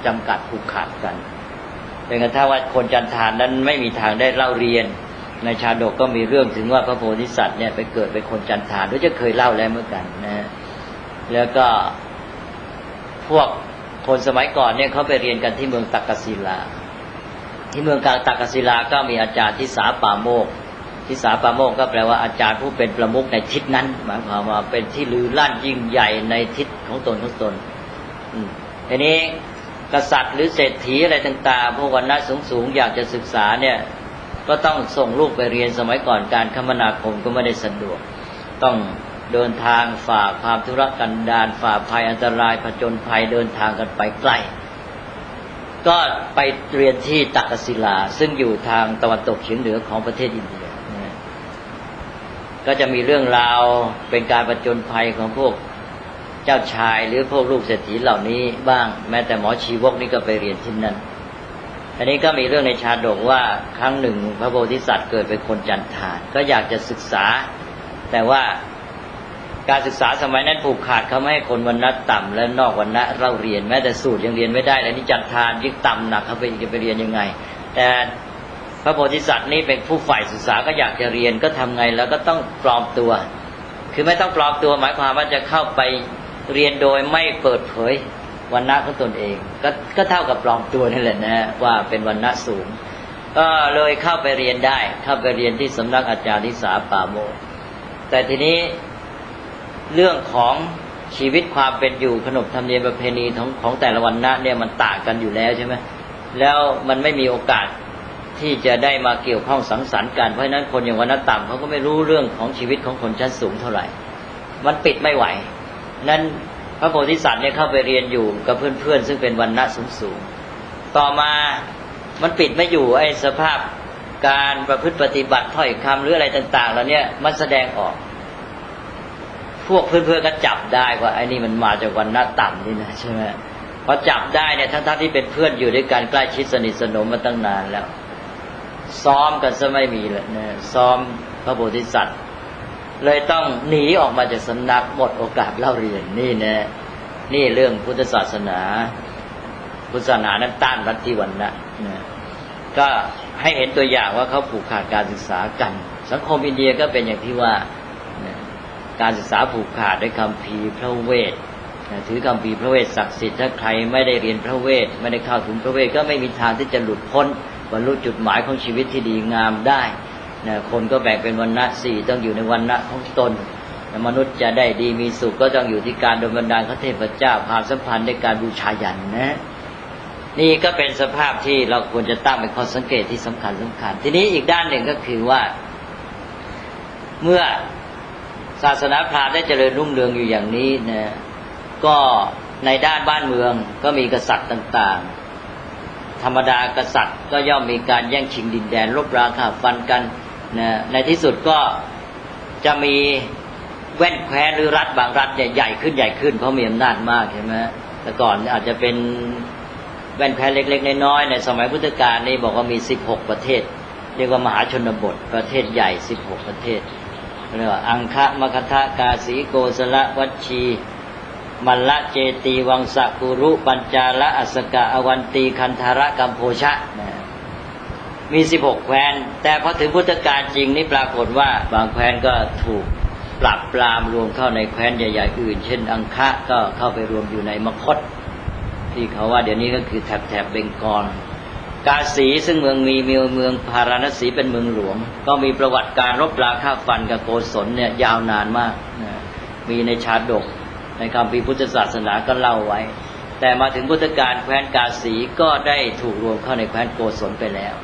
จำกัดผูกขาดกันเป็นกระทั่งว่าคนจันทานนั้นไม่มีทางได้เล่าเรียนในชาดกก็มีเรื่องถึงว่าพระโพธิสัตว์เนี่ยไปเกิดเป็นคนจันทานด้วยจะเคยเล่าแล้วเมื่อกันนะแล้วก็พวกคนสมัยก่อนเนี่ยเขาไปเรียนกันที่เมืองตักกศิลาที่เมืองตักกศิลาก็มีอาจารย์ทิสาปาโมกข์ทิสาปาโมกข์ก็แปลว่าอาจารย์ผู้เป็นประมุขในทิศนั้นหมายความว่าเป็นที่ลือลั่นยิ่งใหญ่ในทิศของตนทีนี้กษัตริย์หรือเศรษฐีอะไรต่างๆพวกวรรณะสูงๆอยากจะศึกษาเนี่ยก็ต้องส่งลูกไปเรียนสมัยก่อนการคมนาคมก็ไม่ได้สะดวกต้องเดินทางฝ่าความทุรกันดารฝ่าภัยอันตรายผจญภัยเดินทางกันไปไกลก็ไปเรียนที่ตักกศิลาซึ่งอยู่ทางตะวันตกเฉียงเหนือของประเทศอินเดียก็จะมีเรื่องราวเป็นการผจญภัยของพวกเจ้าชายหรือพวกลูกเศรษฐีเหล่านี้บ้างแม้แต่หมอชีวกนี่ก็ไปเรียนที่นั่นอันนี้ก็มีเรื่องในชาดกว่าครั้งหนึ่งพระโพธิสัตว์เกิดเป็นคนจันทานก็อยากจะศึกษาแต่ว่าการศึกษาสมัยนั้นผูกขาดเขาไม่ให้คนวรรณะต่ำและนอกวรรณะเล่าเรียนแม้แต่สูตรยังเรียนไม่ได้แล้วนี่จันทานยิ่งต่ำหนักเขาไปเรียนยังไงแต่พระโพธิสัตว์นี่เป็นผู้ฝ่ายศึกษาก็อยากจะเรียนก็ทำไงแล้วก็ต้องปลอมตัวคือไม่ต้องปลอมตัวหมายความว่าจะเข้าไปเรียนโดยไม่เปิดเผยวรรณะของตนเองก็เท่ากับปลอมตัวนั่นแหละนะว่าเป็นวรรณะสูงก็เลยเข้าไปเรียนได้เข้าไปเรียนที่สำนักอาจารย์ทิสาปาโมกข์แต่ทีนี้เรื่องของชีวิตความเป็นอยู่ขนบธรรมเนียมประเพณีของแต่ละวรรณะเนี่ยมันต่างกันอยู่แล้วใช่ไหมแล้วมันไม่มีโอกาสที่จะได้มาเกี่ยวข้องสังสรรค์กันเพราะฉะนั้นคนอย่างวรรณะต่ำเขาก็ไม่รู้เรื่องของชีวิตของคนชั้นสูงเท่าไหร่มันปิดไม่ไหวนั้นพระโพธิสัตว์เนี่ยเข้าไปเรียนอยู่กับเพื่อนๆซึ่งเป็นวรรณะสูงๆต่อมามันปิดไม่อยู่ไอ้สภาพการประพฤติปฏิบัติถ้อยคำหรืออะไรต่างๆแล้วเนี่ยมันแสดงออกพวกเพื่อนๆก็จับได้ว่าไอ้นี่มันมาจากวรรณะต่ำนี่นะใช่ไหมพอจับได้เนี่ยทั้งๆที่เป็นเพื่อนอยู่ด้วยกันใกล้ชิดสนิทสนมมาตั้งนานแล้วซ้อมกันซะไม่มีเลยนะซ้อมพระโพธิสัตว์เลยต้องหนีออกมาจากสำนักหมดโอกาสเล่าเรียนนี่นะนี่เรื่องพุทธศาสนานั้นต้านลัทธิวรรณะนะก็ให้เห็นตัวอย่างว่าเขาผูกขาดการศึกษากันสังคมอินเดียก็เป็นอย่างที่ว่าการศึกษาผูกขาดด้วยคัมภีร์พระเวทถือคัมภีร์พระเวทศักดิ์สิทธิ์ถ้าใครไม่ได้เรียนพระเวทไม่ได้เข้าถึงพระเวทก็ไม่มีทางที่จะหลุดพ้นบรรลุจุดหมายของชีวิตที่ดีงามได้คนก็แบ่งเป็นวรรณะสี่ต้องอยู่ในวรรณะของตนมนุษย์จะได้ดีมีสุขก็ต้องอยู่ที่การโดนบันดาลของเทพเจ้าความสัมพันธ์ในการบูชายันนะนี่ก็เป็นสภาพที่เราควรจะตั้งเป็นข้อสังเกตที่สำคัญทีนี้อีกด้านหนึ่งก็คือว่าเมื่อศาสนาพราหมณ์ได้เจริญรุ่งเรืองอยู่อย่างนี้นะก็ในด้านบ้านเมืองก็มีกษัตริย์ต่างๆธรรมดากษัตริย์ก็ย่อมมีการแย่งชิงดินแดนรบราฆ่าฟันกันนะในที่สุดก็จะมีแว่นแคว้นหรือรัฐบางรัฐใหญ่ขึ้นเพราะมีอำนาจมากใช่ไหมแต่ก่อนอาจจะเป็นแว่นแคว้นเล็กๆน้อยๆในสมัยพุทธกาลนี่บอกว่ามี16ประเทศเรียกว่ามหาชนบทประเทศใหญ่16ประเทศเรียกว่าอังคะมคธกาสีโกสละวัชชีมัลละเจตีวังสกุรุปัญจาละอัสกะอวันตีคันธาระกัมโพชะมี16แคว้นแต่พอถึงพุทธกาลจริงนี่ปรากฏว่าบางแคว้นก็ถูกปราบปรามรวมเข้าในแคว้นใหญ่ๆอื่นเช่นอังคะก็เข้าไปรวมอยู่ในมคธที่เขาว่าเดี๋ยวนี้ก็คือแถบเบงกอลกาสีซึ่งเมืองพาราณสีเป็นเมืองหลวงก็มีประวัติการรบราฆ่าฟันกับโกศลเนี่ยยาวนานมากมีในชาดกในคัมภีร์พุทธศาสนาก็เล่าไว้แต่มาถึงพุทธกาลแคว้นกาสีก็ได้ถูกรวมเข้าในแคว้นโกศลไปแล้ว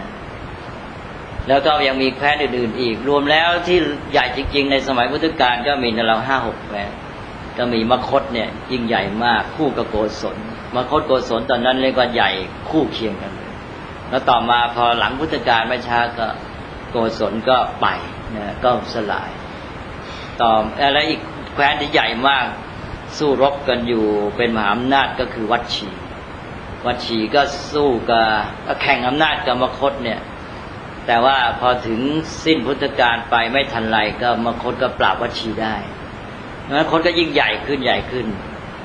แล้วก็ยังมีแคว้นอื่นๆอีกรวมแล้วที่ใหญ่จริงๆในสมัยพุทธกาลก็มีในเรา 5-6 แคว้นก็มีมคธเนี่ยยิ่งใหญ่มากคู่กับโกศลมคธโกศลตอนนั้นเรียกว่าใหญ่คู่เคียงกันเลยแล้วต่อมาพอหลังพุทธกาลไม่ช้าก็โกศลก็ไปก็สลายต่ออะไรอีกแคว้นที่ใหญ่มากสู้รบกันอยู่เป็นมหาอำนาจก็คือวัชชีก็สู้กับแข่งอำนาจกับมคธเนี่ยแต่ว่าพอถึงสิ้นพุทธกาลไปไม่ทันไรก็มคธก็ปราบวัชชีได้มคธก็ยิ่งใหญ่ขึ้น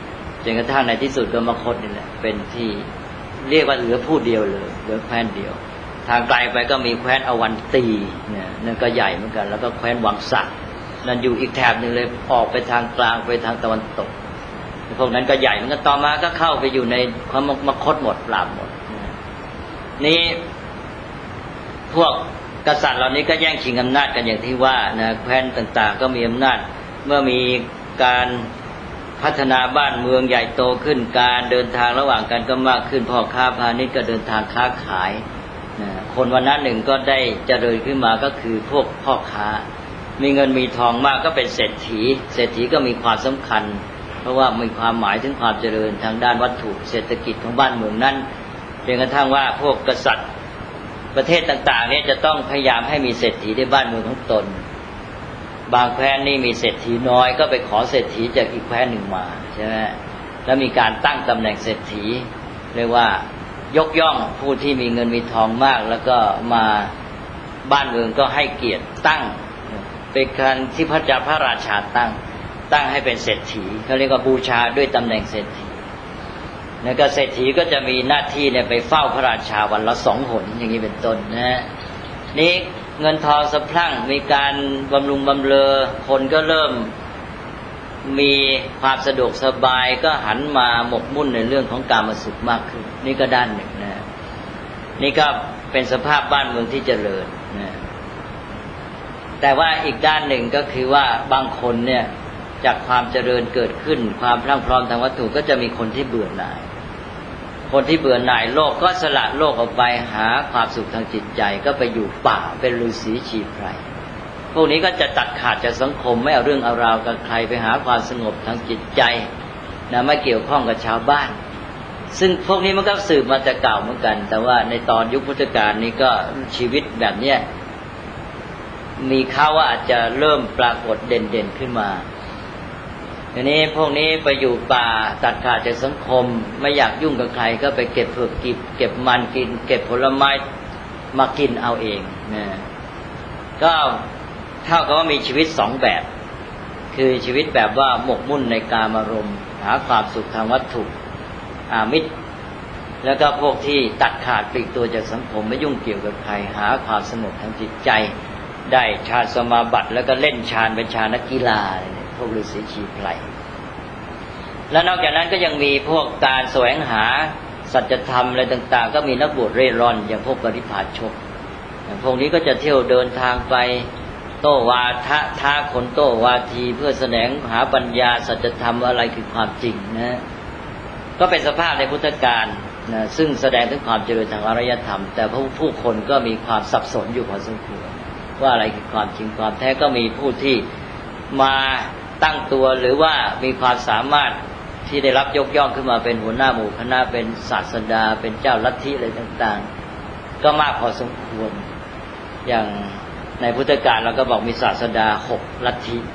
จนกระทั่งในที่สุดก็มคธนี่แหละเป็นที่เรียกว่าเหลือผู้เดียวเลยเหลือแคว้นเดียวทางไกลไปก็มีแคว้นอวันตีเนี่ยนั่นก็ใหญ่เหมือนกันแล้วก็แคว้นวังสะนั่นอยู่อีกแถบนึงเลยออกไปทางกลางไปทางตะวันตกพวกนั้นก็ใหญ่เหมือนกันต่อมาก็เข้าไปอยู่ในความมคธหมดปราบหมดนี่พวกกษัตริย์เหล่านี้ก็แย่งชิงอำนาจกันอย่างที่ว่านะแคว้นต่างๆก็มีอำนาจเมื่อมีการพัฒนาบ้านเมืองใหญ่โตขึ้นการเดินทางระหว่างกันก็มากขึ้นพ่อค้าพาณิชย์ก็เดินทางค้าขายนะคนวันนั้นหนึ่งก็ได้เจริญขึ้นมาก็คือพวกพ่อค้ามีเงินมีทองมากก็เป็นเศรษฐีเศรษฐีก็มีความสำคัญเพราะว่ามีความหมายถึงความเจริญทางด้านวัตถุเศรษฐกิจของบ้านเมืองนั้นจนกระทั่งว่าพวกกษัตริย์ประเทศต่างๆเนี่ยจะต้องพยายามให้มีเศรษฐีในบ้านเมืองของตนบางแคว้นนี่มีเศรษฐีน้อยก็ไปขอเศรษฐีจากอีกแคว้นหนึ่งมาใช่ไหมแล้วมีการตั้งตำแหน่งเศรษฐีเรียกว่ายกย่องผู้ที่มีเงินมีทองมากแล้วก็มาบ้านเมืองก็ให้เกียรติตั้งเป็นการที่พระราชาตั้งให้เป็นเศรษฐีเขาเรียกว่าบูชาด้วยตำแหน่งเศรษฐีแล้วก็เศรษฐีก็จะมีหน้าที่เนี่ยไปเฝ้าพระราชาวันละ2 หนอย่างนี้เป็นต้นนะฮะนี่เงินทองสะพรั่งมีการบำรุงบำเรอคนก็เริ่มมีความสะดวกสบายก็หันมาหมกมุ่นในเรื่องของกามสุขมากขึ้นนี่ก็ด้านหนึ่งนะนี่ก็เป็นสภาพบ้านเมืองที่เจริญนะแต่ว่าอีกด้านหนึ่งก็คือว่าบางคนเนี่ยจากความเจริญเกิดขึ้นความพรั่งพร้อมทางวัตถุก็จะมีคนที่เบื่อหน่ายคนที่เบื่อหน่ายโลกก็สละโลกออกไปหาความสุขทางจิตใจก็ไปอยู่ป่าเป็นฤาษีชีไพรพวกนี้ก็จะตัดขาดจากสังคมไม่เอาเรื่องเอาราวกับใครไปหาความสงบทางจิตใจนะไม่เกี่ยวข้องกับชาวบ้านซึ่งพวกนี้มันก็สืบมาแต่เก่าเหมือนกันแต่ว่าในตอนยุคพุทธกาลนี้ก็ชีวิตแบบเนี้ยมีข่าวว่าอาจจะเริ่มปรากฏเด่นๆขึ้นมาทีนี้พวกนี้ไปอยู่ป่าตัดขาดจากสังคมไม่อยากยุ่งกับใครก็ไปเก็บเผือกเก็บมันกินเก็บผลไม้มากินเอาเองนะก็เท่ากับว่ามีชีวิต2 แบบคือชีวิตแบบว่าหมกมุ่นในกามารมณ์หาความสุขทางวัตถุอามิตรแล้วก็พวกที่ตัดขาดปลีกตัวจากสังคมไม่ยุ่งเกี่ยวกับใครหาความสงบทางจิตใจได้ฌานสมาบัติแล้วก็เล่นฌานเป็นฌานนักกีฬาพวกฤาษีชีไพรแล้วนอกจากนั้นก็ยังมีพวกการแสวงหาสัจธรรมอะไรต่างๆก็มีนักบวชเร่ร่อนอย่างพวกปริพาชกพวกนี้ก็จะเที่ยวเดินทางไปโต้วาทะท้าคนโต้วาทีเพื่อแสดงหาปัญญาสัจธรรมอะไรคือความจริงนะก็เป็นสภาพในพุทธกาลนะซึ่งแสดงถึงความเจริญทางอารยธรรมแต่ผู้คนก็มีความสับสนอยู่พอสมควรว่าอะไรคือความจริงความแท้ก็มีผู้ที่มาตั้งตัวหรือว่ามีความสามารถที่ได้รับยกย่องขึ้นมาเป็นหัวหน้าหมู่คณะเป็นศาสดาเป็นเจ้าลัทธิอะไรต่างๆก็มากพอสมควรอย่างในพุทธกาลเราก็บอกมีศาสดา6 ลัทธิ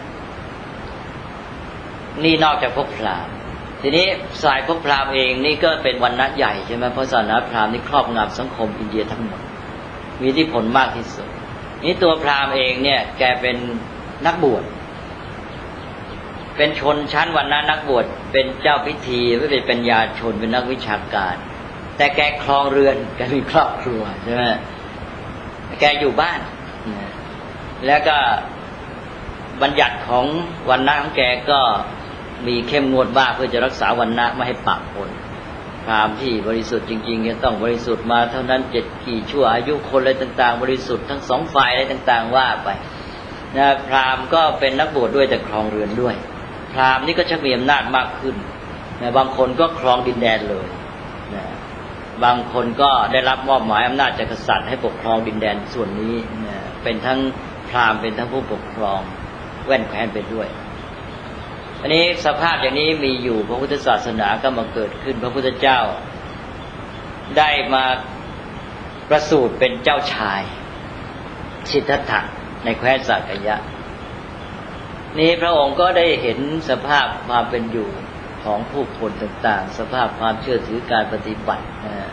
นี่นอกจากพวกพราหมณ์ทีนี้สายพวกพราหมณ์เองนี่ก็เป็นวรรณะใหญ่ใช่ไหมเพราะศาสนาพราหมณ์นี่ครอบงำสังคมอินเดียทั้งหมดมีอิทธิพลมากที่สุดนี่ตัวพราหมณ์เองเนี่ยแกเป็นนักบวชเป็นชนชั้นวรรณะนักบวชเป็นเจ้าพิธีไม่เป็นปัญญาชนเป็นนักวิชาการแต่แกครองเรือนแกมีครอบครัวใช่ไหมแกอยู่บ้านแล้วก็บัญญัติของวรรณะของแกก็มีเข้มงวดบ้างเพื่อจะรักษาวรรณะไม่ให้ปะปนพราหมณ์ที่บริสุทธิ์จริงๆจะต้องบริสุทธิ์มาเท่านั้น7 กี่ชั่วอายุคนอะไรต่างๆบริสุทธิ์ทั้ง2 ฝ่ายอะไรต่างๆว่าไปนะพราหมณ์ก็เป็นนักบวชด้วยแต่ครองเรือนด้วยพราหมณ์นี่ก็จะมีอำนาจมากขึ้นนะบางคนก็ครองดินแดนเลยนะบางคนก็ได้รับมอบหมายอำนาจจากกษัตริย์ให้ปกครองดินแดนส่วนนี้นะเป็นทั้งพราหมณ์เป็นทั้งผู้ปกครองแว่นแคว้นไปด้วยอันนี้สภาพอย่างนี้มีอยู่พระพุทธศาสนาก็มาเกิดขึ้นพระพุทธเจ้าได้มาประสูติเป็นเจ้าชายสิทธัตถะในแคว้นสากยะนี้พระองค์ก็ได้เห็นสภาพความเป็นอยู่ของผู้คนต่างๆสภาพความเชื่อถือการปฏิบัติ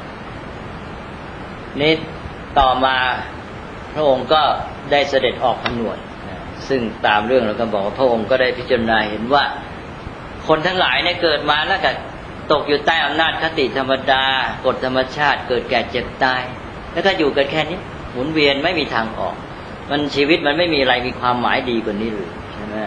นี้ต่อมาพระองค์ก็ได้เสด็จออกผนวดซึ่งตามเรื่องเราก็บอกว่าพระองค์ก็ได้พิจารณาเห็นว่าคคนทั้งหลายเนี่ยเกิดมาแล้วก็ตกอยู่ใต้อำนาจคติธรรมดากฎธรรมชาติเกิดแก่เจ็บตายแล้วก็อยู่กันแค่นี้หมุนเวียนไม่มีทางออกมันชีวิตมันไม่มีอะไรมีความหมายดีกว่านี้เลยใช่ไหม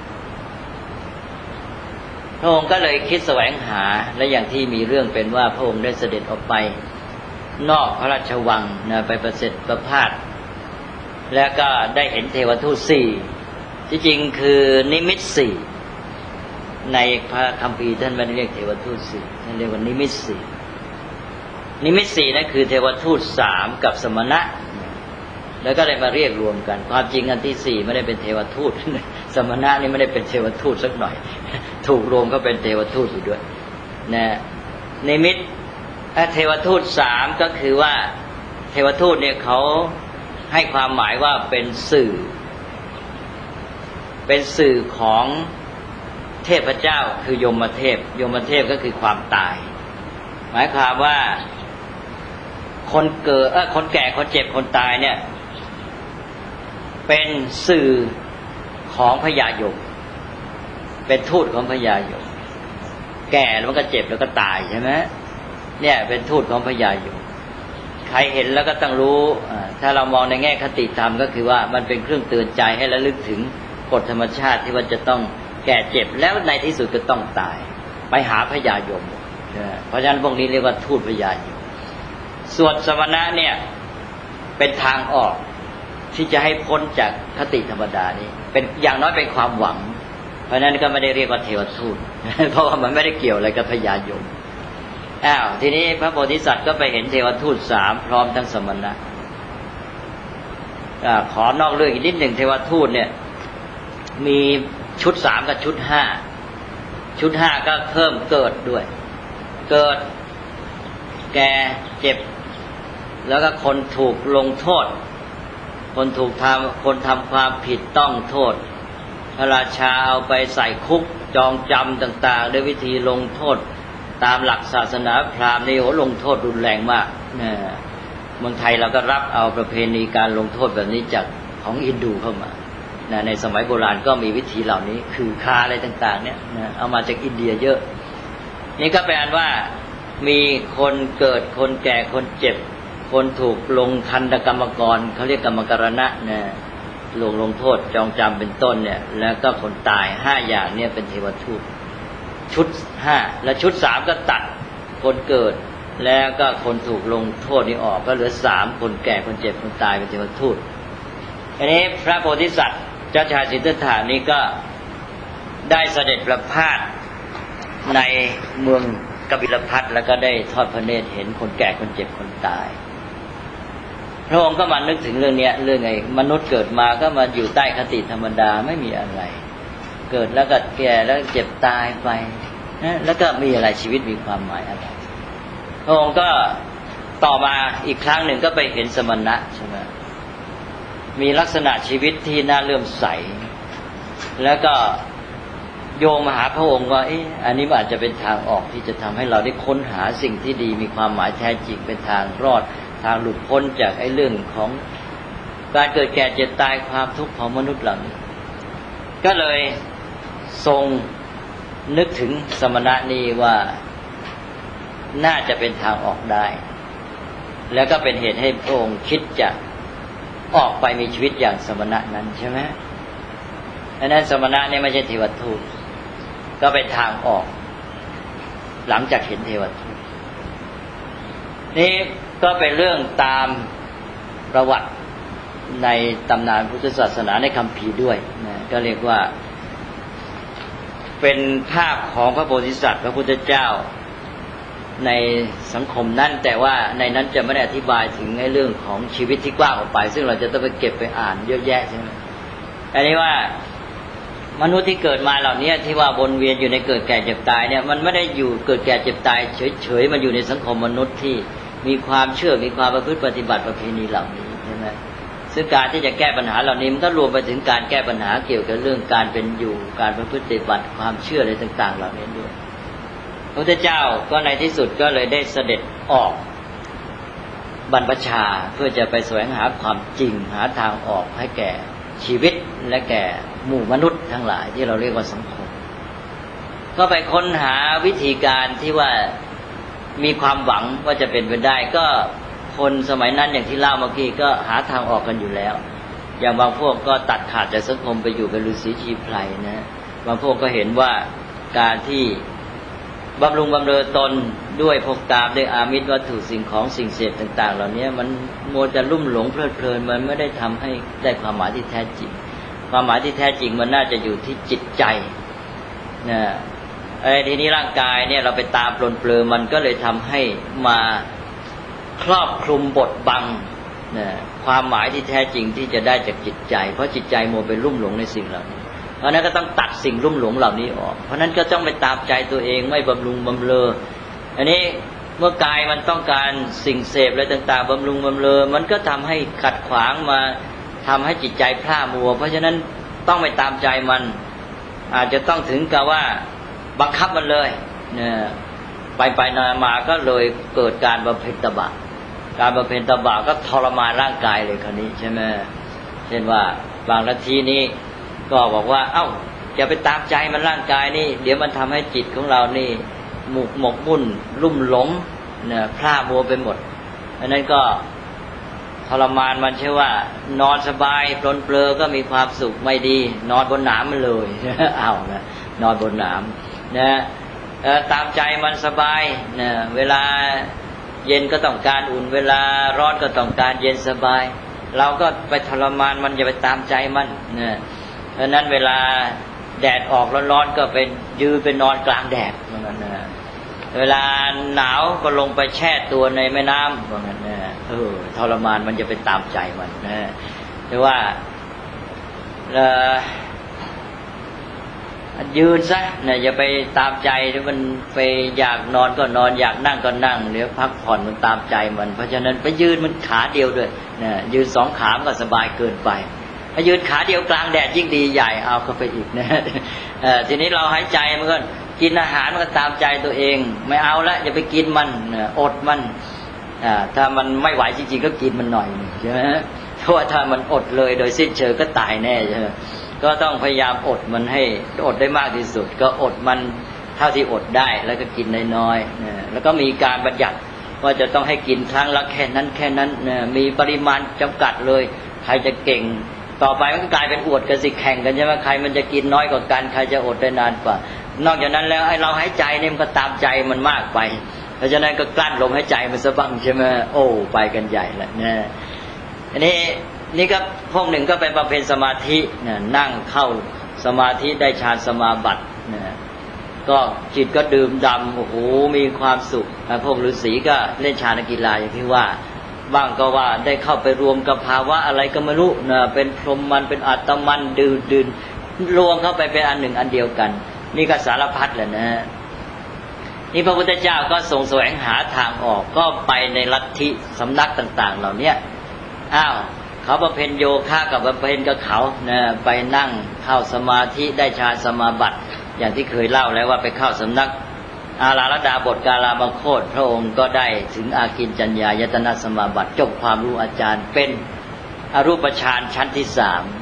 พระองค์ก็เลยคิดแสวงหาและอย่างที่มีเรื่องเป็นว่าพระองค์ได้เสด็จออกไปนอกพระราชวังนะไปประเสริฐประพาสแล้วก็ได้เห็นเทวทูตสี่ที่จริงคือนิมิตสี่ในพระคัมภีร์ท่านไม่ได้เรียกเทวทูตสี่ท่านเรียกว่านิมิตสี่นิมิตสี่นั่นคือเทวทูตสามกับสมณะแล้วก็เลยมาเรียกรวมกันความจริงอันที่สี่ไม่ได้เป็นเทวทูตสมณะนี่ไม่ได้เป็นเทวทูตสักหน่อยถูกรวมก็เป็นเทวทูตอยู่ด้วยนะนิมิตเทวทูตสามก็คือว่าเทวทูตเนี่ยเขาให้ความหมายว่าเป็นสื่อของเทพเจ้าคือยมเทพยมเทพก็คือความตายหมายความว่าคนเกิดคนแก่คนเจ็บคนตายเนี่ยเป็นสื่อของพญายมเป็นทูตของพญายมแก่แล้วก็เจ็บแล้วก็ตายใช่ไหมเนี่ยเป็นทูตของพญายมใครเห็นแล้วก็ต้องรู้ถ้าเรามองในแง่คติธรรมก็คือว่ามันเป็นเครื่องเตือนใจให้ระลึกถึงกฎธรรมชาติที่ว่าจะต้องแก่เจ็บแล้วในที่สุดก็ต้องตายไปหาพญายมเพราะฉะนั้นพวกนี้เรียกว่าทูตพญายมส่วนสมณะเนี่ยเป็นทางออกที่จะให้พ้นจากคติธรรมดานี้เป็นอย่างน้อยเป็นความหวังเพราะนั้นก็ไม่ได้เรียกว่าเทวทูตเพราะว่ามันไม่ได้เกี่ยวอะไรกับพญายมทีนี้พระโพธิสัตว์ก็ไปเห็นเทวทูตสามพร้อมทั้งสมณะขอนอกเรื่องอีกนิดหนึ่งเทวทูตเนี่ยมีชุดสามกับชุดห้าชุดห้าก็เพิ่มเกิดด้วยเกิดแก่เจ็บแล้วก็คนถูกลงโทษคนทำความผิดต้องโทษพระราชาเอาไปใส่คุกจองจำต่างๆด้วยวิธีลงโทษตามหลักศาสนาพราหมณ์นี่โหลงโทษรุนแรงมากเมืองไทยเราก็รับเอาประเพณีการลงโทษแบบนี้จากของอินโดเข้ามาในสมัยโบราณก็มีวิธีเหล่านี้คือคาอะไรต่างๆเนี่ยเอามาจากอินเดียเยอะนี่ก็แปลว่ามีคนเกิดคนแก่คนเจ็บคนถูกลงทันตกรรมกรเขาเรียกกรรมกรณะนะลงโทษจองจำเป็นต้นเนี่ยแล้วก็คนตายห้าอย่างเนี่ยเป็นเทวทูตชุดห้าและชุดสามก็ตัดคนเกิดแล้วก็คนถูกลงโทษนี่ออกก็เหลือสามคนแก่คนเจ็บคนตายเป็นเทวทูตอันนี้พระโพธิสัตว์เจ้าชายสิทธัตถะนี้ก็ได้เสด็จประพาสในเมืองกบิลพัสแล้วก็ได้ทอดพระเนตรเห็นคนแก่คนเจ็บคนตายพระองค์ก็มานึกถึงเรื่องนี้เรื่องไอ้มนุษย์เกิดมาก็มาอยู่ใต้คติธรรมดาไม่มีอะไรเกิดแล้วก็แก่แล้วเจ็บตายไปแล้วก็มีอะไรชีวิตมีความหมายอะไรพระองค์ก็ต่อมาอีกครั้งหนึ่งก็ไปเห็นสมณะใช่ไหมมีลักษณะชีวิตที่น่าเลื่อมใสแล้วก็โยมมาหาพระองค์ว่าอันนี้อาจจะเป็นทางออกที่จะทำให้เราได้ค้นหาสิ่งที่ดีมีความหมายแท้จริงเป็นทางรอดทางหลุดพ้นจากไอ้เรื่องของการเกิดแก่เจ็บตายความทุกข์ของมนุษย์เหล่านี้ก็เลยทรงนึกถึงสมณะนี้ว่าน่าจะเป็นทางออกได้แล้วก็เป็นเหตุให้พระองค์คิดจะออกไปมีชีวิตอย่างสมณะนั้นใช่ไหมอันนั้นสมณะนี่ไม่ใช่เทวทูตก็เป็นทางออกหลังจากเห็นเทวทูตนี่ก็เป็นเรื่องตามประวัติในตำนานพุทธศาสนาในคัมภีร์ด้วยนะก็เรียกว่าเป็นภาพของพระโพธิสัตว์พระพุทธเจ้าในสังคมนั้นแต่ว่าในนั้นจะไม่ได้อธิบายถึงในเรื่องของชีวิตที่กว้างออกไปซึ่งเราจะต้องไปเก็บไปอ่านเยอะแยะใช่ไหมอันนี้ว่ามนุษย์ที่เกิดมาเหล่านี้ที่ว่าวนเวียนอยู่ในเกิดแก่เจ็บตายเนี่ยมันไม่ได้อยู่เกิดแก่เจ็บตายเฉยๆมันอยู่ในสังคมมนุษย์ที่มีความเชื่อมีความประพฤติปฏิบัติประเพณีเหล่านี้ใช่ไหมซึ่งการที่จะแก้ปัญหาเหล่านี้มันก็รวมไปถึงการแก้ปัญหาเกี่ยวกับเรื่องการเป็นอยู่การประพฤติปฏิบัติความเชื่ออะไรต่างๆเหล่านี้ด้วยพระพุทธเจ้าก็ในที่สุดก็เลยได้เสด็จออกบรรพชาเพื่อจะไปแสวงหาความจริงหาทางออกให้แก่ชีวิตและแก่หมู่มนุษย์ทั้งหลายที่เราเรียกว่าสังคมก็ไปค้นหาวิธีการที่ว่ามีความหวังว่าจะเป็นไปได้ก็คนสมัยนั้นอย่างที่เล่าเมื่อกี้ก็หาทางออกกันอยู่แล้วอย่างบางพวกก็ตัดขาดจากสังคมไปอยู่เป็นฤาษีชีไพรนะบางพวกก็เห็นว่าการที่บำรุงบำเรอตนด้วยภพกามด้วยอามิตรวัตถุสิ่งของสิ่งเสพต่างๆเหล่านี้มันโมจะลุ่มหลงเพลิดเพลินมันไม่ได้ทำให้ได้ความหมายที่แท้จริงความหมายที่แท้จริงมันน่าจะอยู่ที่จิตใจนะทีนี้ร่างกายเนี่ยเราไปตามปลนเปลือมันก็เลยทำให้มาครอบคลุมบดบังนะความหมายที่แท้จริงที่จะได้จากจิตใจเพราะจิตใจโมไปลุ่มหลงในสิ่งเหล่านี้เพราะนั้นก็ต้องตัดสิ่งลุ่มหลงเหล่านี้ออกเพราะนั้นก็ต้องไปตามใจตัวเองไม่บำรุงบำเรออันนี้เมื่อกายมันต้องการสิ่งเสพอะไรต่างๆบำรุงบำเรอมันก็ทำให้ขัดขวางมาทำให้จิตใจพร่ามัวเพราะฉะนั้นต้องไปตามใจมันอาจจะต้องถึงกับว่าบังคับมันเลยเนี่ยไปมาก็เลยเกิดการบำเพ็ญตบะการบำเพ็ญตบะก็ทรมานร่างกายเลยคราวนี้ใช่ไหมเช่นว่าบางลัทธินี้ก็บอกว่าเอ้าอย่าไปตามใจมันร่างกายนี่เดี๋ยวมันทำให้จิตของเรานี่หมกมุ่นลุ่มหลงเนี่ยพร่ามัวไปหมดอันนั้นก็ทรมานมันใช่ว่านอนสบายปลนเปลือก็มีความสุขไม่ดีนอนบนหนามมันเลยเอานะนอนบนหนามนะตามใจมันสบายนะเวลาเย็นก็ต้องการอุ่นเวลาร้อนก็ต้องการเย็นสบายเราก็ไปทรมานมันอย่าไปตามใจมันนะเพราะนั้นเวลาแดดออกร้อนๆก็เป็นยืนเป็นนอนกลางแดดเหมือนกันนะเวลาหนาวก็ลงไปแช่ตัวในแม่น้ำเหมือนกันนะทรมานมันจะไปตามใจมันนะแต่ว่ายืนซะเนี่ยอย่าไปตามใจที่มันไปอยากนอนก็นอนอยากนั่งก็นั่งเดี๋ยวพักผ่อนมันตามใจมันเพราะฉะนั้นไปยืนมันขาเดียวด้วยเนี่ยยืนสองขามันก็สบายเกินไปถ้ายืนขาเดียวกลางแดดยิ่งดีใหญ่เอาเข้าไปอีกนะทีนี้เราหายใจมันก็กินอาหารมันก็ตามใจตัวเองไม่เอาละอย่าไปกินมันอดมันถ้ามันไม่ไหวจริงๆก็กินมันหน่อยใช่ไหมเพราะว่าถ้ามันอดเลยโดยสิ้นเชิงก็ตายแน่ใช่ไหมก็ต้องพยายามอดมันให้อดได้มากที่สุดก็อดมันเท่าที่อดได้แล้วก็กินน้อยๆแล้วก็มีการบัญญัติว่าจะต้องให้กินครั้งละแค่นั้นมีปริมาณจำกัดเลยใครจะเก่งต่อไปมันก็กลายเป็นอวดกันสิแข่งกันใช่ไหมใครมันจะกินน้อยกว่ากันใครจะอดได้นานกว่านอกจากนั้นแล้วไอ้เราหายใจเนี่ยมันก็ตามใจมันมากไปเพราะฉะนั้นก็กลั้นลมหายใจมันซะบ้างใช่ไหมโอ้ไปกันใหญ่ละเนี่ยอันนี้นี่ก็พวกหนึ่งก็ไปบำเพ็ญสมาธินั่งเข้าสมาธิได้ฌานสมาบัติก็จิตก็ดื่มด่ำโอ้โหมีความสุขพวกฤาษีก็เล่นฌานกีฬาอย่างที่ว่าบ้างก็ว่าได้เข้าไปรวมกับภาวะอะไรก็ไม่รู้เป็นพรหมมันเป็นอัตมันดื่นรวมเข้าไปเป็นอันหนึ่งอันเดียวกันนี่ก็สารพัดแหละนะนี่พระพุทธเจ้าก็ทรงแสวงหาทางออกก็ไปในลัทธิสำนักต่างๆเหล่านี้เขาบำเพ็ญโยคะกับบำเพ็ญกับเขาไปนั่งเข้าสมาธิได้ฌานสมาบัติอย่างที่เคยเล่าแล้วว่าไปเข้าสำนักอาราลดาบทกาลามโคตพระองค์ก็ได้ถึงอากิญจัญญายตนะสมาบัติจบความรู้อาจารย์เป็นอรูปฌานชั้นที่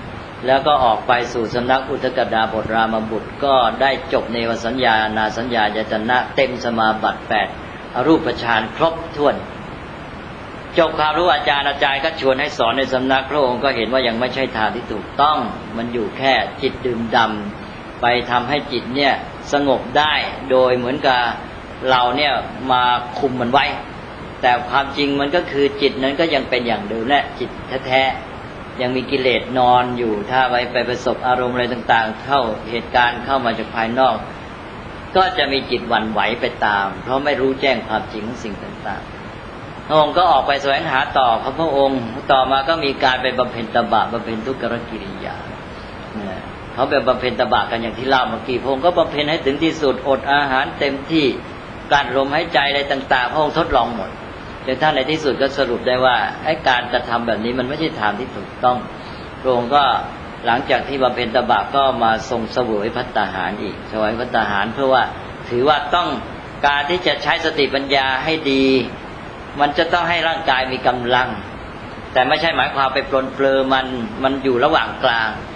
3แล้วก็ออกไปสู่สำนักอุทกดาบทรามบุตรก็ได้จบเนวสัญญานาสัญญายตนะเต็มสมาบัติ8อรูปฌานครบถ้วนจบความรู้อาจารย์ก็ชวนให้สอนในสำนักพระองค์ก็เห็นว่ายังไม่ใช่ทางที่ถูกต้องมันอยู่แค่จิตดื่มด่ำไปทำให้จิตเนี่ยสงบได้โดยเหมือนกับเราเนี่ยมาคุมมันไว้แต่ความจริงมันก็คือจิตนั้นก็ยังเป็นอย่างเดิมแหละจิตแท้ๆยังมีกิเลสนอนอยู่ถ้าไปประสบอารมณ์อะไรต่างๆเข้าเหตุการณ์เข้ามาจากภายนอกก็จะมีจิตหวั่นไหวไปตามเพราะไม่รู้แจ้งความจริงของสิ่งต่างๆพระองค์ก็ออกไปแสวงหาต่อพระองค์ต่อมาก็มีการไปบำเพ็ญตบะบำเพ็ญทุกขกิริยาเขาแบบบำเพ็ญตบะกันอย่างที่เล่าเมื่อกี้พระองค์ก็บำเพ็ญให้ถึงที่สุดอดอาหารเต็มที่การลมหายใจอะไรต่างๆพระองค์ทดลองหมดจนท่านในที่สุดก็สรุปได้ว่าไอ้การกระทำแบบนี้มันไม่ใช่ทางที่ถูกต้องพระองค์ก็หลังจากที่บำเพ็ญตบะก็มาทรงเสวยภัตตาหารอีกเสวยภัตตาหารเพื่อว่าถือว่าต้องการที่จะใช้สติปัญญาให้ดีมันจะต้องให้ร่างกายมีกำลังแต่ไม่ใช่หมายความไปปลนเปลือมันอยู่ระหว่างกลางค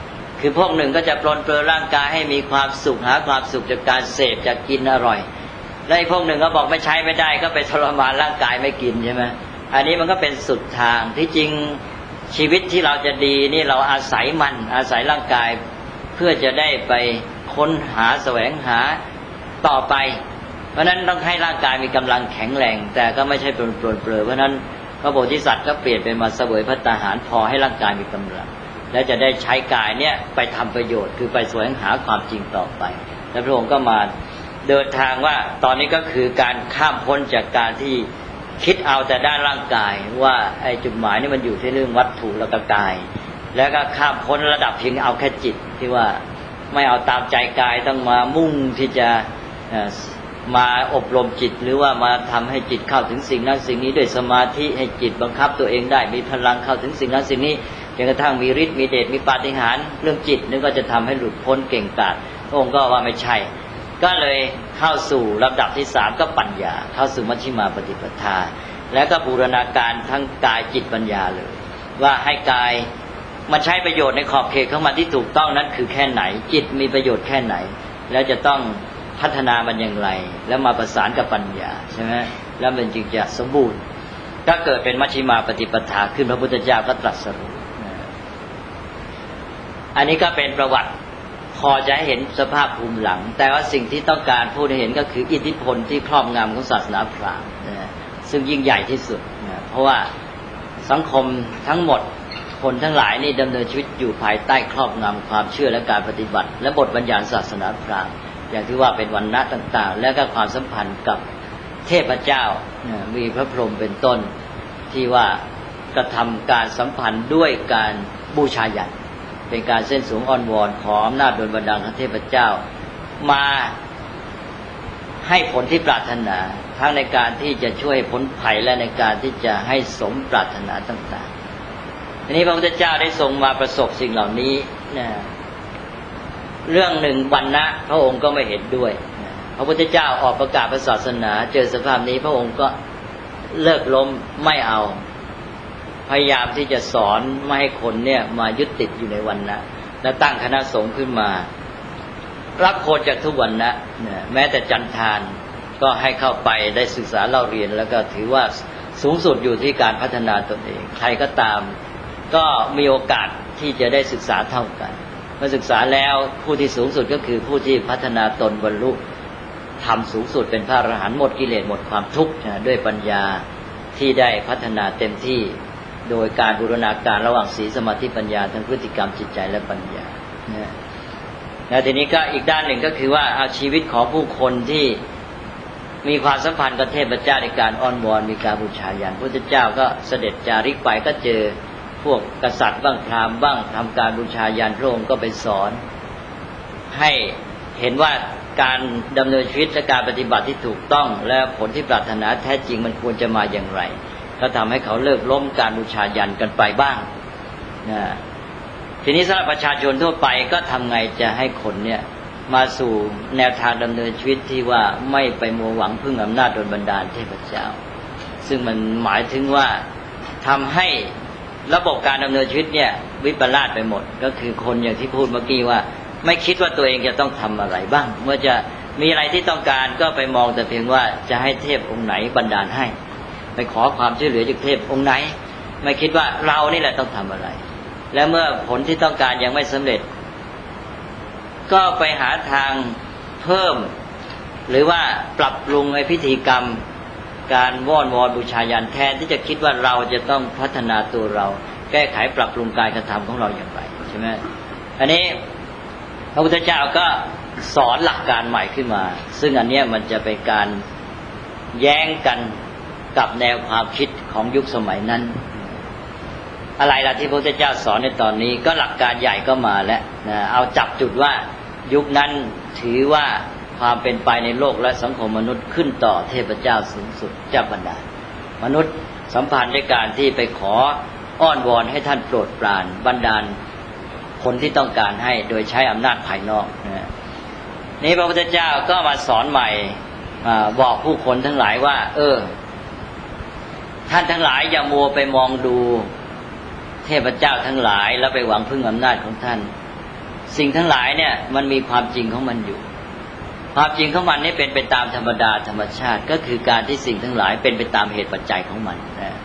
คือพวกหนึ่งก็จะปลนเปลือร่างกายให้มีความสุขหาความสุขจากการเสพจากกินอร่อยและอีกพวกหนึ่งก็บอกไม่ใช้ไม่ได้ก็ไปทรมานร่างกายไม่กินใช่ไหมอันนี้มันก็เป็นสุดทางที่จริงชีวิตที่เราจะดีนี่เราอาศัยร่างกายเพื่อจะได้ไปค้นหาแสวงหาต่อไปเพราะนั้นต้องให้ร่างกายมีกำลังแข็งแรงแต่ก็ไม่ใช่ปลนเปลือเพราะนั้นพระโพธิสัตว์ก็เปลี่ยนเป็นมาเสวยภัตตาหารพอให้ร่างกายมีกำลังและจะได้ใช้กายเนี่ยไปทำประโยชน์คือไปแสวงหาความจริงต่อไปและพระองค์ก็มาเดินทางว่าตอนนี้ก็คือการข้ามพ้นจากการที่คิดเอาแต่ด้านร่างกายว่าไอ้จุดหมายนี่มันอยู่ที่เรื่องวัตถุแล้วก็กายแล้วก็ข้ามพ้นระดับเพียงเอาแค่จิตที่ว่าไม่เอาตามใจกายต้องมามุ่งที่จะมาอบรมจิตหรือว่ามาทำให้จิตเข้าถึงสิ่งนั้นสิ่งนี้ด้วยสมาธิให้จิตบังคับตัวเองได้มีพลังเข้าถึงสิ่งนั้นสิ่งนี้จนกระทั่งมีฤทธิ์มีเดชมีปาฏิหาริย์เรื่องจิตนึกก็จะทำให้หลุดพ้นเก่งกาจพระองค์ก็ว่าไม่ใช่ก็เลยเข้าสู่ลำดับที่สามก็ปัญญาเข้าสู่มัชฌิมาปฏิปทาแล้วก็บูรณาการทั้งกายจิตปัญญาเลยว่าให้กายมันใช้ประโยชน์ในขอบเขตของมันที่ถูกต้องนั้นคือแค่ไหนจิตมีประโยชน์แค่ไหนแล้วจะต้องพัฒนามันอย่างไรแล้วมาประสานกับปัญญาใช่ไหมแล้วมันจึงจะสมบูรณ์ก็เกิดเป็นมัชฌิมาปฏิปทาขึ้นพระพุทธเจ้าก็ตรัสรู้อันนี้ก็เป็นประวัติพอจะให้เห็นสภาพภูมิหลังแต่ว่าสิ่งที่ต้องการพูดให้เห็นก็คืออิทธิพลที่ครอบงำของศาสนาพราหมณ์ซึ่งยิ่งใหญ่ที่สุดเพราะว่าสังคมทั้งหมดคนทั้งหลายนี่ดำเนินชีวิตอยู่ภายใต้ครอบงำความเชื่อและการปฏิบัติและบทบัญญัติศาสนาพราหมณ์อย่างที่ว่าเป็นวรรณะต่างๆและก็ความสัมพันธ์กับเทพเจ้ามีพระพรหมเป็นต้นที่ว่ากระทำการสัมพันธ์ด้วยการบูชายันเป็นการเส้นสูงอ้อนวอนขออำนาจโดนบันดาลของเทพเจ้ามาให้ผลที่ปรารถนาทั้งในการที่จะช่วยพ้นภัยและในการที่จะให้สมปรารถนาต่างๆทีนี้พระพุทธเจ้าได้ทรงมาประสบสิ่งเหล่านี้นะเรื่องหนึ่งวรรณะพระองค์ก็ไม่เห็นด้วยพระพุทธเจ้าออกประกาศศาสนาเจอสภาพนี้พระองค์ก็เลิกล้มไม่เอาพยายามที่จะสอนไม่ให้คนเนี่ยมายึดติดอยู่ในวรรณะและตั้งคณะสงฆ์ขึ้นมารับคนจากทุกวรรณะแม้แต่จันทานก็ให้เข้าไปได้ศึกษาเล่าเรียนแล้วก็ถือว่าสูงสุดอยู่ที่การพัฒนาตนเองใครก็ตามก็มีโอกาสที่จะได้ศึกษาเท่ากันเมื่อศึกษาแล้วผู้ที่สูงสุดก็คือผู้ที่พัฒนาตนบรรลุธรรมสูงสุดเป็นพระอรหันต์หมดกิเลสหมดความทุกข์ด้วยปัญญาที่ได้พัฒนาเต็มที่โดยการบูรณาการระหว่างศีลสมาธิปัญญาทั้งพฤติกรรมจิตใจและปัญญาแล้วทีนี้ก็อีกด้านหนึ่งก็คือว่าเอาชีวิตของผู้คนที่มีความสัมพันธ์กับเทพเจ้าในการอ้อนวอนมีการบูชายันพระพุทธเจ้าก็เสด็จจาริกไปก็เจอพวกกษัตริย์บ้างพราหมณ์บ้างทำการบูชายันพระองค์ก็ไปสอนให้เห็นว่าการดำเนินชีวิตและการปฏิบัติที่ถูกต้องและผลที่ปรารถนาแท้จริงมันควรจะมาอย่างไรก็ทำให้เขาเลิกล้มการบูชายันกันไปบ้างนะทีนี้สำหรับประชาชนทั่วไปก็ทำไงจะให้คนเนี่ยมาสู่แนวทางดำเนินชีวิตที่ว่าไม่ไปมัวหวังพึ่งอำนาจโดนบันดาลเทพเจ้าซึ่งมันหมายถึงว่าทำให้ระบบการดำเนินชีวิตเนี่ยวิปลาสไปหมดก็คือคนอย่างที่พูดเมื่อกี้ว่าไม่คิดว่าตัวเองจะต้องทำอะไรบ้างเมื่อจะมีอะไรที่ต้องการก็ไปมองแต่เพียงว่าจะให้เทพองค์ไหนบันดาลให้ไปขอความช่วยเหลือจากเทพองค์ไหนไม่คิดว่าเรานี่แหละต้องทำอะไรและเมื่อผลที่ต้องการยังไม่สำเร็จก็ไปหาทางเพิ่มหรือว่าปรับปรุงในพิธีกรรมการว่อนวอนบูชายันแทนที่จะคิดว่าเราจะต้องพัฒนาตัวเราแก้ไขปรับปรุงการกระทำของเราอย่างไรใช่ไหมอันนี้พระพุทธเจ้าก็สอนหลักการใหม่ขึ้นมาซึ่งอันนี้มันจะเป็นการแย้งกันกับแนวความคิดของยุคสมัยนั้นอะไรล่ะที่พระพุทธเจ้าสอนในตอนนี้ก็หลักการใหญ่ก็มาแล้วนะเอาจับจุดว่ายุคนั้นถือว่าความเป็นไปในโลกและสังคมมนุษย์ขึ้นต่อเทพเจ้าสูงสุดเจ้าบรรดาลมนุษย์สัมพันธ์ด้วยการที่ไปขออ้อนวอนให้ท่านโปรดปรานบันดาลคนที่ต้องการให้โดยใช้อำนาจภายนอกนะนี่พระพุทธเจ้าก็มาสอนใหม่บอกผู้คนทั้งหลายว่าท่านทั้งหลายอย่ามัวไปมองดูเทพเจ้าทั้งหลายแล้วไปหวังพึ่งอำนาจของท่านสิ่งทั้งหลายเนี่ยมันมีความจริงของมันอยู่ความจริงของมันนี่เป็นไปตามธรรมดาธรรมชาติก็คือการที่สิ่งทั้งหลายเป็นไปตามเหตุปัจจัยของมันนะ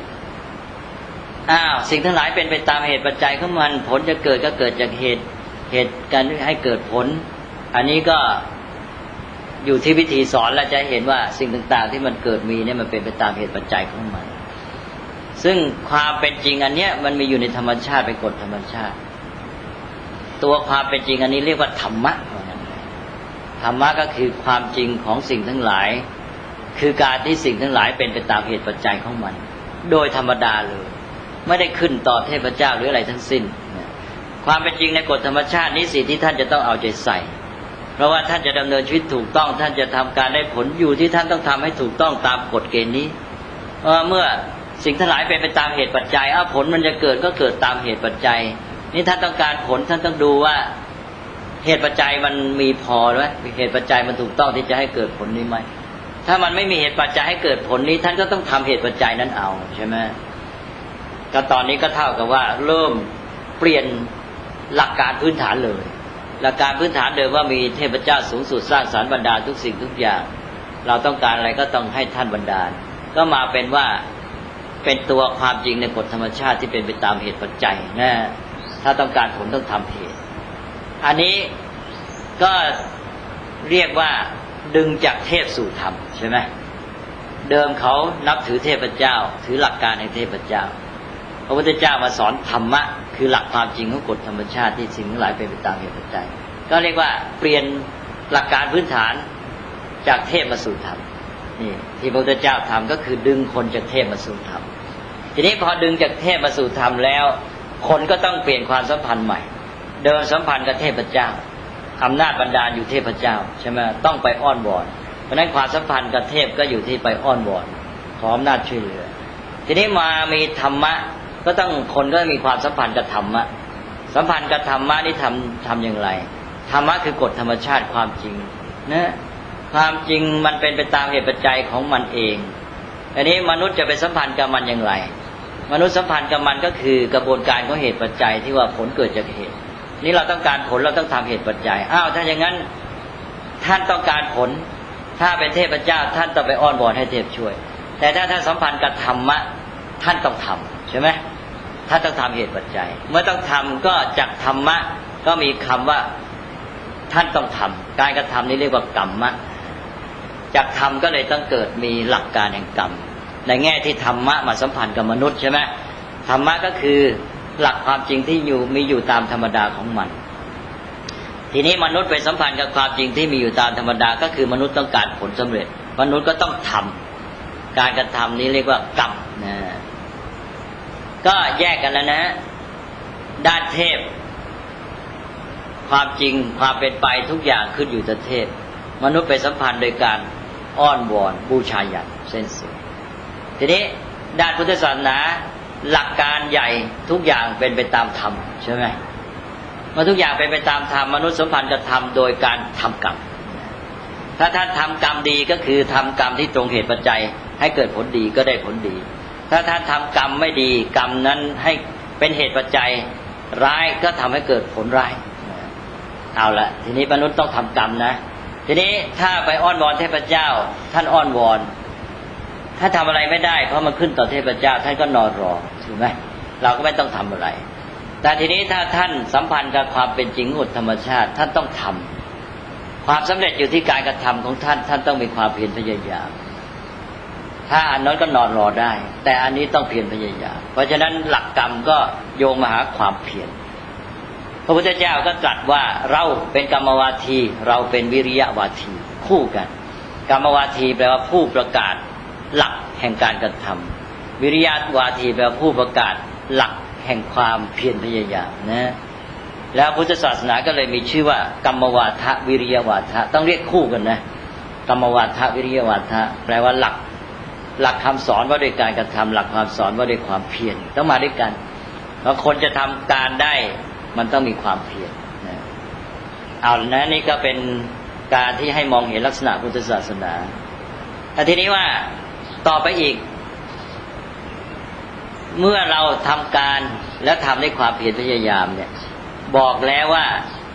สิ่งทั้งหลายเป็นไปตามเหตุปัจจัยของมันผลจะเกิดก็เกิดจากเหตุการให้เกิดผลอันนี้ก็อยู่ที่วิธีสอนแล้วจะเห็นว่าสิ่งต่างๆที่มันเกิดมีเนี่ยมันเป็นไปตามเหตุปัจจัยของมันซึ่งความเป็นจริงอันเนี้ยมันมีอยู่ในธรรมชาติเป็นกฎธรรมชาติตัวความเป็นจริงอันนี้เรียกว่าธรรมะธรรมะก็คือความจริงของสิ่งทั้งหลายคือการที่สิ่งทั้งหลายเป็นไปตามเหตุปัจจัยของมันโดยธรรมดาเลยไม่ได้ขึ้นต่อเทพเจ้าหรืออะไรทั้งสิ้นความเป็นจริงในกฎธรรมชาตินี้สิ่งที่ท่านจะต้องเอาใจใส่เพราะว่าท่านจะดำเนินชีวิตถูกต้องท่านจะทำการได้ผลอยู่ที่ท่านต้องทำให้ถูกต้องตามกฎเกณฑ์นี้เมื่อสิ่งทั้งหลายเป็นไปตามเหตุปัจจัยผลมันจะเกิดก็เกิดตามเหตุปัจจัยนี่ท่านต้องการผลท่านต้องดูว่าเหตุปัจจัยมันมีพอไหมเหตุปัจจัยมันถูกต้องที่จะให้เกิดผลนี้ไหมถ้ามันไม่มีเหตุปัจจัยให้เกิดผลนี้ท่านก็ต้องทำเหตุปัจจัยนั้นเอาใช่ไหมก็ตอนนี้ก็เท่ากับว่าเริ่มเปลี่ยนหลักการพื้นฐานเลยหลักการพื้นฐานเดิมว่ามีเทพเจ้าสูงสุดสร้างสรรค์บันดาลทุกสิ่งทุกอย่างเราต้องการอะไรก็ต้องให้ท่านบันดาลก็มาเป็นว่าเป็นตัวความจริงในกฎธรรมชาติที่เป็นไปตามเหตุปัจจัยนะถ้าต้องการผลต้องทำเหตุอันนี้ก็เรียกว่าดึงจากเทพสู่ธรรมใช่ไหมเดิมเขานับถือเทพเจ้าถือหลักการในเทพเจ้าพระพุทธเจ้ามาสอนธรรมะคือหลักความจริงของกฎธรรมชาติที่สิ่งทั้งหลายเป็นไปตามเหตุปัจจัยก็เรียกว่าเปลี่ยนหลักการพื้นฐานจากเทพมาสู่ธรรมนี่ที่พระพุทธเจ้าทำก็คือดึงคนจากเทพมาสู่ธรรมทีนี้พอดึงจากเทพมาสู่ธรรมแล้วคนก็ต้องเปลี่ยนความสัมพันธ์ใหม่เดิมสัมพันธ์กับเทพเจ้าอำนาจบันดาลอยู่เทพเจ้าใช่ไหมต้องไปอ้อนวอนเพราะนั้นความสัมพันธ์กับเทพก็อยู่ที่ไปอ้อนวอนขออำนาจช่วยเหลือทีนี้มามีธรรมะก็ต้องคนก็มีความสัมพันธ์กับธรรมะสัมพันธ์กับธรรมะนี่ทำอย่างไรธรรมะคือกฎธรรมชาติความจริงนะความจริงมันเป็นไปตามเหตุปัจจัยของมันเองอันนี้มนุษย์จะไปสัมพันธ์กับมันอย่างไรมนุษย์สัมพันธ์กับมันก็คือกระบวนการของเหตุปัจจัยที่ว่าผลเกิดจากเหตุนี่เราต้องการผลเราต้องทำเหตุปัจจัยถ้าอย่างนั้นท่านต้องการผลถ้าเป็นเทพเจ้าท่านต้องไปอ้อนวอนให้เทพช่วยแต่ถ้าท่านสัมพันธ์กับธรรมะท่านต้องทำใช่ไหมท่านต้องทำเหตุปัจจัยเมื่อต้องทำก็จากธรรมะก็มีคำว่าท่านต้องทำการกระทำนี้เรียกว่ากรรมะจากธรรมก็เลยต้องเกิดมีหลักการแห่งกรรมในแง่ที่ธรรมะมาสัมพันธ์กับมนุษย์ใช่ไหมธรรมะก็คือหลักความจริงที่มีอยู่ตามธรรมดาของมันทีนี้มนุษย์ไปสัมพันธ์กับความจริงที่มีอยู่ตามธรรมดาก็คือมนุษย์ต้องการผลสำเร็จมนุษย์ก็ต้องทำการกระทำนี้เรียกว่ากรรมนะก็แยกกันแล้วนะด้านเทพความจริงความเป็นไปทุกอย่างขึ้นอยู่กับเทพมนุษย์ไปสัมพันธ์โดยการอ้อนวอนบูชายันเส้นสายทีนี้ด้านพุทธศาสนาหลักการใหญ่ทุกอย่างเป็นไปตามธรรมใช่ไหมเมื่อทุกอย่างเป็นไปตามธรรมมนุษย์สัมพันธ์กับธรรมโดยการทำกรรมถ้าท่านทำกรรมดีก็คือทำกรรมที่ตรงเหตุปัจจัยให้เกิดผลดีก็ได้ผลดีถ้าท่านทำกรรมไม่ดีกรรมนั้นให้เป็นเหตุปัจจัยร้ายก็ทำให้เกิดผลร้ายเอาละทีนี้มนุษย์ต้องทำกรรมนะทีนี้ถ้าไปอ้อนวอนเทพเจ้าท่านอ้อนวอนถ้าทำอะไรไม่ได้เพราะมันขึ้นต่อเทพเจ้าท่านก็นอนรอถูกไหมเราก็ไม่ต้องทำอะไรแต่ทีนี้ถ้าท่านสัมพันธ์กับความเป็นจริงกฎธรรมชาติท่านต้องทำความสำเร็จอยู่ที่การกระทำของท่านท่านต้องมีความเพียรพยายามถ้าอันนั้นก็นอนรอได้แต่อันนี้ต้องเพียรพยายามเพราะฉะนั้นหลักกรรมก็โยงมาหาความเพียรพระพุทธเจ้าก็ตรัสว่าเราเป็นกรรมวาทีเราเป็นวิริยะวาทีคู่กันกรรมวาทีแปลว่าผู้ประกาศหลักแห่งการกระทำวิริยะวาทีแปลว่าผู้ประกาศหลักแห่งความเพียรพยายามนะแล้วพุทธศาสนาก็เลยมีชื่อว่ากรรมวาทะวิริยะวาทะต้องเรียกคู่กันนะกรรมวาทะวิริยะวาทะแปลว่าหลักคำสอนว่าด้วยการกระทำหลักความสอนว่าด้วยความเพียรต้องมาด้วยกันเพราะคนจะทำการได้มันต้องมีความเพียรนะเอานะนี่ก็เป็นการที่ให้มองเห็นลักษณะพุทธศาสนาแต่ทีนี้ว่าต่อไปอีกเมื่อเราทำการและทำด้วยความเพียรพยายามเนี่ยบอกแล้วว่า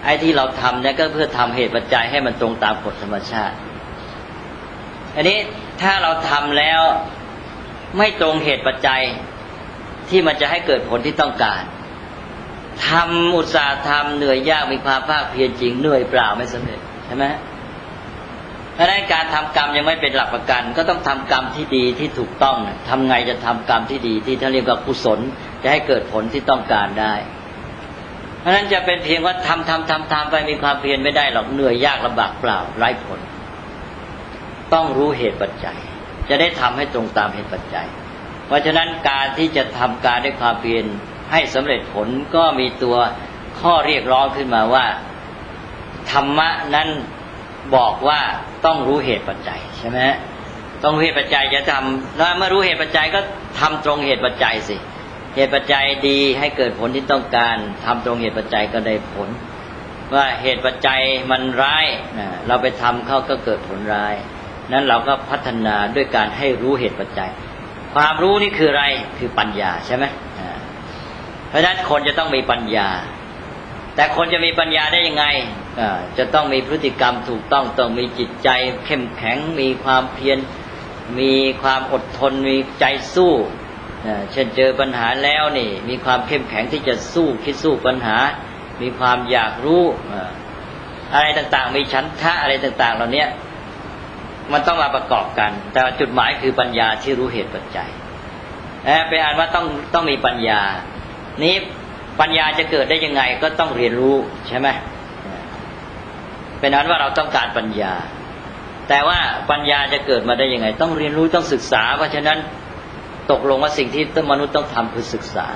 ไอ้ที่เราทำเนี่ยก็เพื่อทำเหตุปัจจัยให้มันตรงตามกฎธรรมชาติอันนี้ถ้าเราทำแล้วไม่ตรงเหตุปัจจัยที่มันจะให้เกิดผลที่ต้องการทำอุตสาห์ทำเหนื่อยยากมีความภาคเพียรจริงเหนื่อยเปล่าไม่สำเร็จใช่ไหมเพราะฉะนั้นการทำกรรมยังไม่เป็นหลักประกันก็ต้องทำกรรมที่ดีที่ถูกต้องทำไงจะทำกรรมที่ดีที่ท่านเรียกว่ากุศลจะให้เกิดผลที่ต้องการได้เพราะฉะนั้นจะเป็นเพียงว่าทำไปมีความเพียรไม่ได้หรอกเหนื่อยยากลำบากเปล่าไร้ผลต้องรู้เหตุปัจจัยจะได้ทำให้ตรงตามเหตุปัจจัยเพราะฉะนั้นการที่จะทำการด้วยความเพียรให้สำเร็จผลก็มีตัวข้อเรียกร้องขึ้นมาว่าธรรมะนั้นบอกว่าต้องรู้เหตุปัจจัยใช่ไหมต้องรู้เหตุปัจจัยจะทำแล้วเมื่อรู้เหตุปัจจัยก็ทำตรงเหตุปัจจัยสิเหตุปัจจัยดีให้เกิดผลที่ต้องการทำตรงเหตุปัจจัยก็ได้ผลว่าเหตุปัจจัยมันร้ายเราไปทำเขาก็เกิดผลร้ายนั้นเราก็พัฒนาด้วยการให้รู้เหตุปัจจัยความรู้นี่คืออะไรคือปัญญาใช่ไหมเพราะฉะนั้นคนจะต้องมีปัญญาแต่คนจะมีปัญญาได้ยังไงจะต้องมีพฤติกรรมถูกต้องมีจิตใจเข้มแข็งมีความเพียรมีความอดทนมีใจสู้เช่นเจอปัญหาแล้วนี่มีความเข้มแข็งที่จะสู้คิดสู้ปัญหามีความอยากรู้อะไรต่างๆมีฉันทะอะไรต่างๆเหล่านี้มันต้องมาประกอบกันแต่จุดหมายคือปัญญาที่รู้เหตุปัจจัยเป็นอันว่าต้องมีปัญญานี้ปัญญาจะเกิดได้ยังไงก็ต้องเรียนรู้ใช่ไหมเป็นอันว่าเราต้องการปัญญาแต่ว่าปัญญาจะเกิดมาได้ยังไงต้องเรียนรู้ต้องศึกษาเพราะฉะนั้นตกลงว่าสิ่งที่มนุษย์ต้องทำคือศึกษา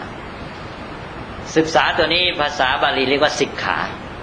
ตัวนี้ภาษาบาลีเรียกว่าสิกขา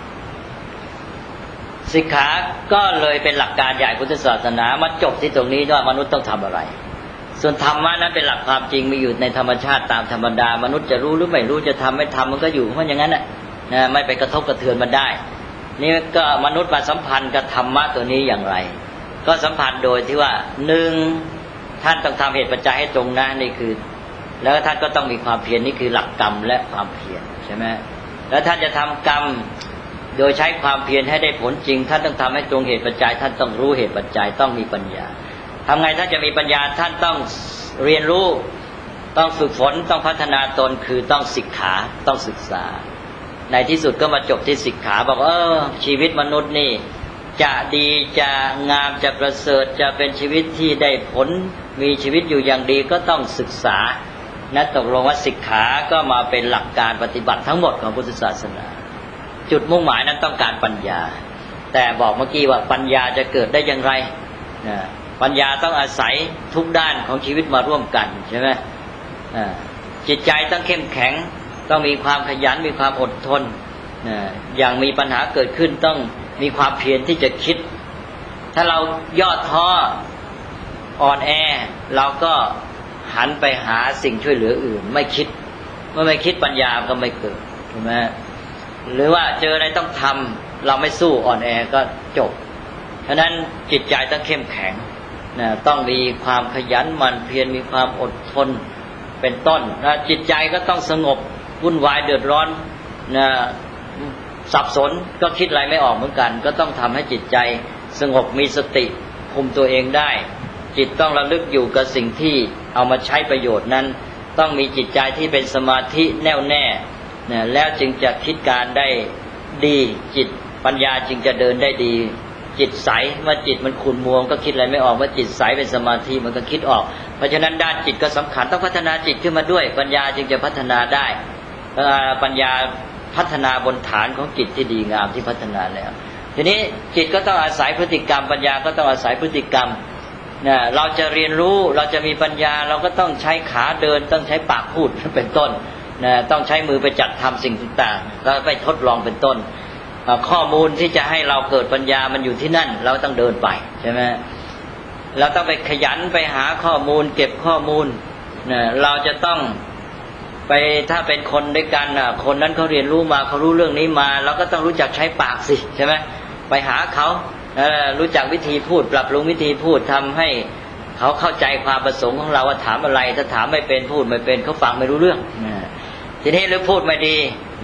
ก็เลยเป็นหลักการใหญ่พุทธศาสนามาจบที่ตรงนี้ว่ามนุษย์ต้องทำอะไรส่วนธรรมะนั้นเป็นหลักความจริงมีอยู่ในธรรมชาติตามธรรมดามนุษย์จะรู้หรือไม่รู้จะทำไม่ทำมันก็อยู่เพราะอย่างนั้นนะไม่ไปกระทบกระเทือนมันได้นี่ก็มนุษย์มาสัมพันธ์กับธรรมะตัวนี้อย่างไรก็สัมพันธ์โดยที่ว่าหนึ่งท่านต้องทำเหตุปัจจัยให้ตรงนะนี่คือแล้วท่านก็ต้องมีความเพียรนี่คือหลักกรรมและความเพียรใช่ไหมแล้วท่านจะทำกรรมโดยใช้ความเพียรให้ได้ผลจริงท่านต้องทำให้ตรงเหตุปัจจัยท่านต้องรู้เหตุปัจจัยต้องมีปัญญาทำไงท่านจะมีปัญญาท่านต้องเรียนรู้ต้องฝึกฝนต้องพัฒนาตนคือต้องศึกษาต้องศึกษาในที่สุดก็มาจบที่ศึกษาบอกชีวิตมนุษย์นี่จะดีจะงามจะประเสริฐจะเป็นชีวิตที่ได้ผลมีชีวิตอยู่อย่างดีก็ต้องศึกษานั้นตกลงว่าศึกษาก็มาเป็นหลักการปฏิบัติทั้งหมดของพุทธศาสนาจุดมุ่งหมายนั้นต้องการปัญญาแต่บอกเมื่อกี้ว่าปัญญาจะเกิดได้อย่างไรปัญญาต้องอาศัยทุกด้านของชีวิตมาร่วมกันใช่ไหมจิตใจต้องเข้มแข็งต้องมีความขยันมีความอดทนอย่างมีปัญหาเกิดขึ้นต้องมีความเพียรที่จะคิดถ้าเราย่อท้ออ่อนแอเราก็หันไปหาสิ่งช่วยเหลืออื่นไม่คิดเมื่อไม่คิดปัญญาก็ไม่เกิดถูกไหมหรือว่าเจออะไรต้องทำเราไม่สู้อ่อนแอก็จบฉะนั้นจิตใจต้องเข้มแข็งต้องมีความขยันหมั่นเพียรมีความอดทนเป็นต้นจิตใจก็ต้องสงบวุ่นวายเดือดร้อนสับสนก็คิดอะไรไม่ออกเหมือนกันก็ต้องทำให้จิตใจสงบมีสติคุมตัวเองได้จิตต้องระลึกอยู่กับสิ่งที่เอามาใช้ประโยชน์นั้นต้องมีจิตใจที่เป็นสมาธิแน่วแน่แล้วจึงจะคิดการได้ดีจิตปัญญาจึงจะเดินได้ดีจิตใสเมื่อจิตมันขุ่นมัวก็คิดอะไรไม่ออกเมื่อจิตใสเป็นสมาธิมันก็คิดออกเพราะฉะนั้นด้านจิตก็สำคัญต้องพัฒนาจิตขึ้นมาด้วยปัญญาจึงจะพัฒนาได้ปัญญาพัฒนาบนฐานของจิตที่ดีงามที่พัฒนาแล้วทีนี้จิตก็ต้องอาศัยพฤติกรรมปัญญาก็ต้องอาศัยพฤติกรรมเราจะเรียนรู้เราจะมีปัญญาเราก็ต้องใช้ขาเดินต้องใช้ปากพูดเป็นต้นต้องใช้มือไปจัดทำสิ่งต่างๆแล้วไปทดลองเป็นต้นข้อมูลที่จะให้เราเกิดปัญญามันอยู่ที่นั่นเราต้องเดินไปใช่ไหมเราต้องไปขยันไปหาข้อมูลเก็บข้อมูลเราจะต้องไปถ้าเป็นคนด้วยกันคนนั้นเขาเรียนรู้มาเขารู้เรื่องนี้มาเราก็ต้องรู้จักใช้ปากสิใช่ไหมไปหาเขารู้จักวิธีพูดปรับปรุงวิธีพูดทำให้เขาเข้าใจความประสงค์ของเราว่าถามอะไรถ้าถามไม่เป็นพูดไม่เป็นเขาฟังไม่รู้เรื่องทีนี้หรือพูดไม่ดี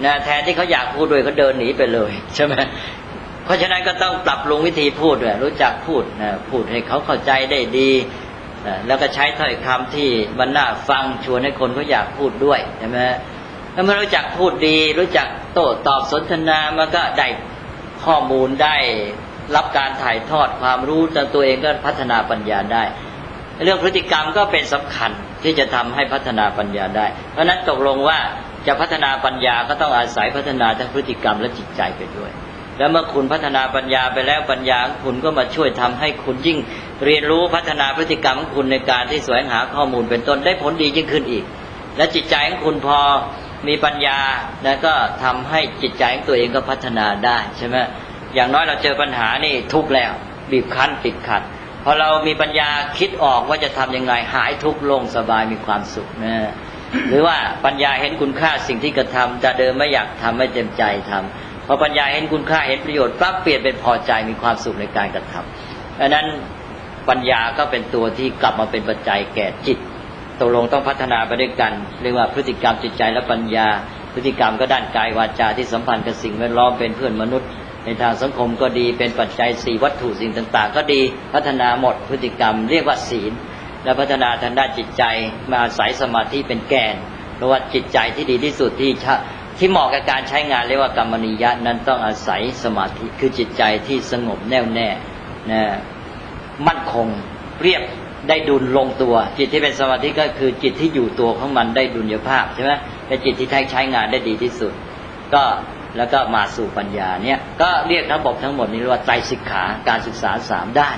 นะแทนที่เขาอยากพูดด้วยเขาเดินหนีไปเลยใช่ไหมเพราะฉะนั้นก็ต้องปรับปรุงวิธีพูดด้วยรู้จักพูดนะพูดให้เขาเข้าใจได้ดีแล้วก็ใช้ถ้อยคำที่มันน่าฟังชวนให้คนเขาอยากพูดด้วยใช่ไหมถ้าไม่รู้จักพูดดีรู้จักโต้ตอบสนทนามันก็ได้ข้อมูลได้รับการถ่ายทอดความรู้จนตัวเองก็พัฒนาปัญญาได้เรื่องพฤติกรรมก็เป็นสำคัญที่จะทำให้พัฒนาปัญญาได้เพราะนั้นตกลงว่าจะพัฒนาปัญญาก็ต้องอาศัยพัฒนาทั้งพฤติกรรมและจิตใจไปด้วยแล้วเมื่อคุณพัฒนาปัญญาไปแล้วปัญญาของคุณก็มาช่วยทำให้คุณยิ่งเรียนรู้พัฒนาพฤติกรรมของคุณในการที่แสวงหาข้อมูลเป็นต้นได้ผลดียิ่งขึ้นอีกและจิตใจของคุณพอมีปัญญาแล้วก็ทำให้จิตใจของตัวเองก็พัฒนาได้ใช่ไหมอย่างน้อยเราเจอปัญหานี่ทุกข์แล้วบีบคั้นติดขัดพอเรามีปัญญาคิดออกว่าจะทำยังไงหายทุกข์ลงสบายมีความสุขนะหรือว่าปัญญาเห็นคุณค่าสิ่งที่กระทำแต่เดิมไม่อยากทำไม่เต็มใจทำพอปัญญาเห็นคุณค่าเห็นประโยชน์ปั๊บเปลี่ยนเป็นพอใจมีความสุขในการกระทำดังนั้นปัญญาก็เป็นตัวที่กลับมาเป็นปัจจัยแก่จิตตกลงต้องพัฒนาไปด้วยกันเรียกว่าพฤติกรรมจิตใจและปัญญาพฤติกรรมก็ด้านกายวาจาที่สัมพันธ์กับสิ่งแวดล้อมเป็นเพื่อนมนุษย์ในทางสังคมก็ดีเป็นปัจจัย4วัตถุสิ่งต่างๆก็ดีพัฒนาหมดพฤติกรรมเรียกว่าศีลและพัฒนาทางด้านจิตใจมาอาศัยสมาธิเป็นแกนเพราะว่าจิตใจที่ดีที่สุดที่เหมาะกับการใช้งานเรียกว่ากัมมนิยะนั้นต้องอาศัยสมาธิคือจิตใจที่สงบแน่วแน่นะมั่นคงเรียบได้ดุลลงตัวจิตที่เป็นสมาธิก็คือจิตที่อยู่ตัวของมันได้ดุลยภาพใช่ไหมเป็นจิตที่ใช้งานได้ดีที่สุดก็แล้วก็มาสู่ปัญญาเนี่ยก็เรียกระบบทั้งหมดนี้เรียกว่าไตรสิกขาการศึกษา3ด้าน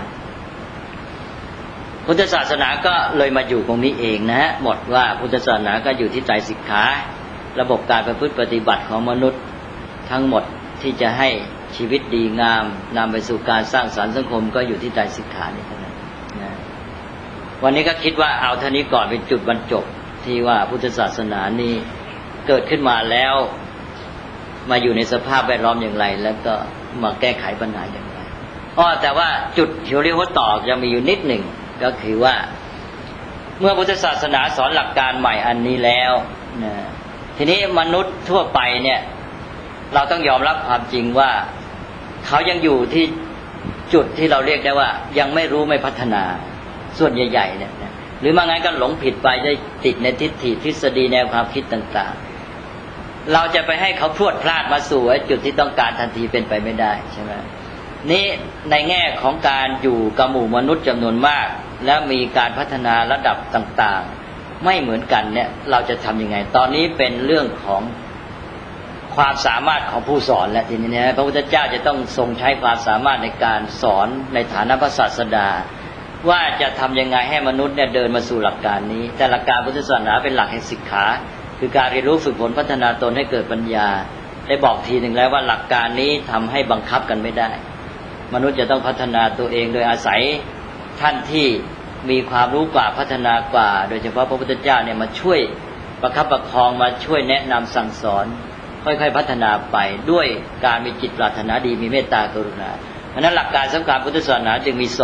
พุทธศาสนาก็เลยมาอยู่ตรงนี้เองนะฮะหมดว่าพุทธศาสนาก็อยู่ที่ไตรสิกขาระบบการประพฤติปฏิบัติของมนุษย์ทั้งหมดที่จะให้ชีวิตดีงามนำไปสู่การสร้างสรรค์สังคมก็อยู่ที่ไตรสิกขานี่เท่านั้นนะวันนี้ก็คิดว่าเอาเท่านี้ก่อนเป็นจุดบรรจบที่ว่าพุทธศาสนานี้เกิดขึ้นมาแล้วมาอยู่ในสภาพแวดล้อมอย่างไรแล้วก็มาแก้ไขปัญหาอย่างไรแต่ว่าจุดที่เรียกว่าต่อจะมีอยู่นิดหนึ่งก็คือว่าเมื่อพุทธศาสนาสอนหลักการใหม่อันนี้แล้วนะทีนี้มนุษย์ทั่วไปเนี่ยเราต้องยอมรับความจริงว่าเขายังอยู่ที่จุดที่เราเรียกได้ว่ายังไม่รู้ไม่พัฒนาส่วนใหญ่ๆเนี่ยหรือไม่งั้นก็หลงผิดไปได้ติดในทิฏฐิทฤษฎีแนวความคิดต่างๆเราจะไปให้เขาพรวดพลาดมาสู่จุดที่ต้องการทันทีเป็นไปไม่ได้ใช่ไหมนี่ในแง่ของการอยู่กับหมู่มนุษย์จำนวนมากและมีการพัฒนาระดับต่างๆไม่เหมือนกันเนี่ยเราจะทำยังไงตอนนี้เป็นเรื่องของความสามารถของผู้สอนและทีนี้พระพุทธเจ้าจะต้องทรงใช้ความสามารถในการสอนในฐานะพระศาสดาว่าจะทำยังไงให้มนุษย์เนี่ยเดินมาสู่หลักการนี้แต่หลักการพุทธศาสนาเป็นหลักแห่งสิกขาคือการเรียนรู้ฝึกฝนพัฒนาตนให้เกิดปัญญาได้บอกทีหนึ่งแล้วว่าหลักการนี้ทำให้บังคับกันไม่ได้มนุษย์จะต้องพัฒนาตัวเองโดยอาศัยท่านที่มีความรู้กว่าพัฒนากว่าโดยเฉพาะพระพุทธเจ้าเนี่ยมาช่วยประคับประคองมาช่วยแนะนำสั่งสอนค่อยๆพัฒนาไปด้วยการมีจิตปรารถนาดีมีเมตตากรุณาเพราะนั้นหลักการสำคัญพุทธศาสนาจึงมี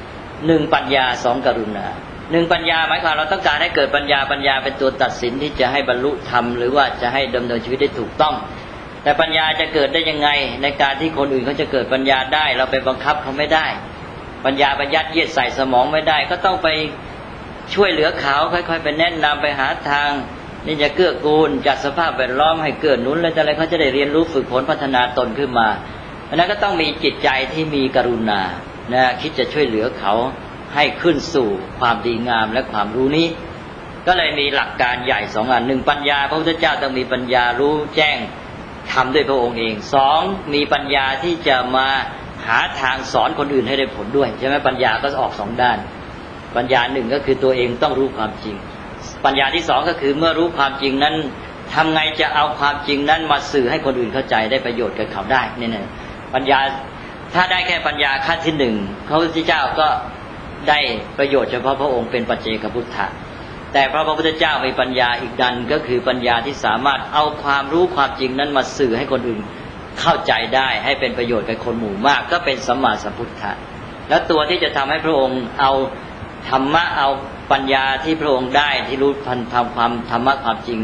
1ปัญญา2กรุณา1ปัญญาหมายความเราต้องการให้เกิดปัญญาเป็นตัวตัดสินที่จะให้บรรลุธรรมหรือว่าจะให้ดำเนินชีวิตได้ถูกต้องแต่ปัญญาจะเกิดได้ยังไงในการที่คนอื่นเขาจะเกิดปัญญาได้เราไปบังคับเขาไม่ได้ปัญญาไปยัดเยียดใส่สมองไม่ได้ก็ต้องไปช่วยเหลือเขาค่อยๆไปแนะนำไปหาทางนี่จะเกื้อกูลจัดสภาพแวดล้อมให้เกื้อหนุนแล้วอะไรเขาจะได้เรียนรู้ฝึกฝนพัฒนาตนขึ้นมาเพราะนั้นก็ต้องมีจิตใจที่มีกรุณานะคิดจะช่วยเหลือเขาให้ขึ้นสู่ความดีงามและความรู้นี้ก็เลยมีหลักการใหญ่2อัน1ปัญญาพระพุทธเจ้าต้องมีปัญญารู้แจ้งทำด้วยพระองค์เอง2มีปัญญาที่จะมาหาทางสอนคนอื่นให้ได้ผลด้วยใช่ไหมปัญญาก็ออก2ด้านปัญญา1ก็คือตัวเองต้องรู้ความจริงปัญญาที่2ก็คือเมื่อรู้ความจริงนั้นทำไงจะเอาความจริงนั้นมาสื่อให้คนอื่นเข้าใจได้ประโยชน์กับเขาได้นี่นะปัญญาถ้าได้แค่ปัญญาขั้นที่1พระพุทธเจ้าก็ได้ประโยชน์เฉพาะพระองค์เป็นปัจเจกพุทธะแต่พระพุทธเจ้ามีปัญญาอีกดันก็คือปัญญาที่สามารถเอาความรู้ความจริงนั้นมาสื่อให้คนอื่นเข้าใจได้ให้เป็นประโยชน์กับคนหมู่มากก็เป็นสัมมาสัมพุทธะแล้วตัวที่จะทำให้พระองค์เอาธรรมะเอาปัญญาที่พระองค์ได้ที่รู้ทำความธรรมะความจริง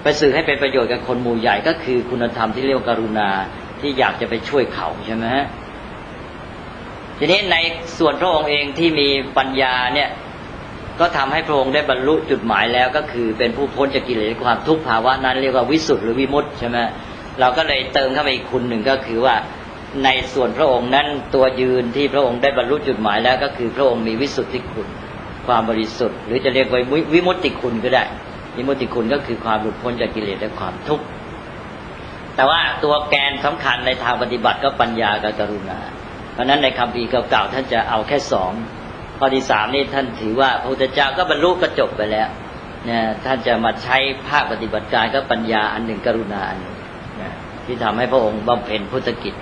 ไปสื่อให้เป็นประโยชน์กับคนหมู่ใหญ่ก็คือคุณธรรมที่เรียกว่ากรุณาที่อยากจะไปช่วยเขาใช่ไหมฮะทีนี้ในส่วนพระองค์เองที่มีปัญญาเนี่ยก็ทำให้พระองค์ได้บรรลุจุดหมายแล้วก็คือเป็นผู้พ้นจากกิเลสความทุกข์ภาวะนั้นเรียกว่าวิสุทธิหรือวิมุตติใช่ไหมเราก็เลยเติมเข้าไปอีกคุณหนึ่งก็คือว่าในส่วนพระองค์นั้นตัวยืนที่พระองค์ได้บรรลุจุดหมายแล้วก็คือพระองค์มีวิสุทธิคุณความบริสุทธิ์หรือจะเรียกว่าวิมุตติคุณก็ได้วิมุตติคุณก็คือความหลุดพ้นจากกิเลสและความทุกข์แต่ว่าตัวแกนสำคัญในทางปฏิบัติก็ปัญญากับกรุณาเพราะนั้นในคัมภีร์เก่าๆท่านจะเอาแค่สองข้อที่สามนี่ท่านถือว่าพระพุทธเจ้าก็บรรลุก็จบไปแล้วเนี่ยท่านจะมาใช้ภาคปฏิบัติการก็ปัญญาอันหนึ่งกรุณาอันหนึ่งที่ทำให้พระองค์บำเพ็ญพุทธกิจ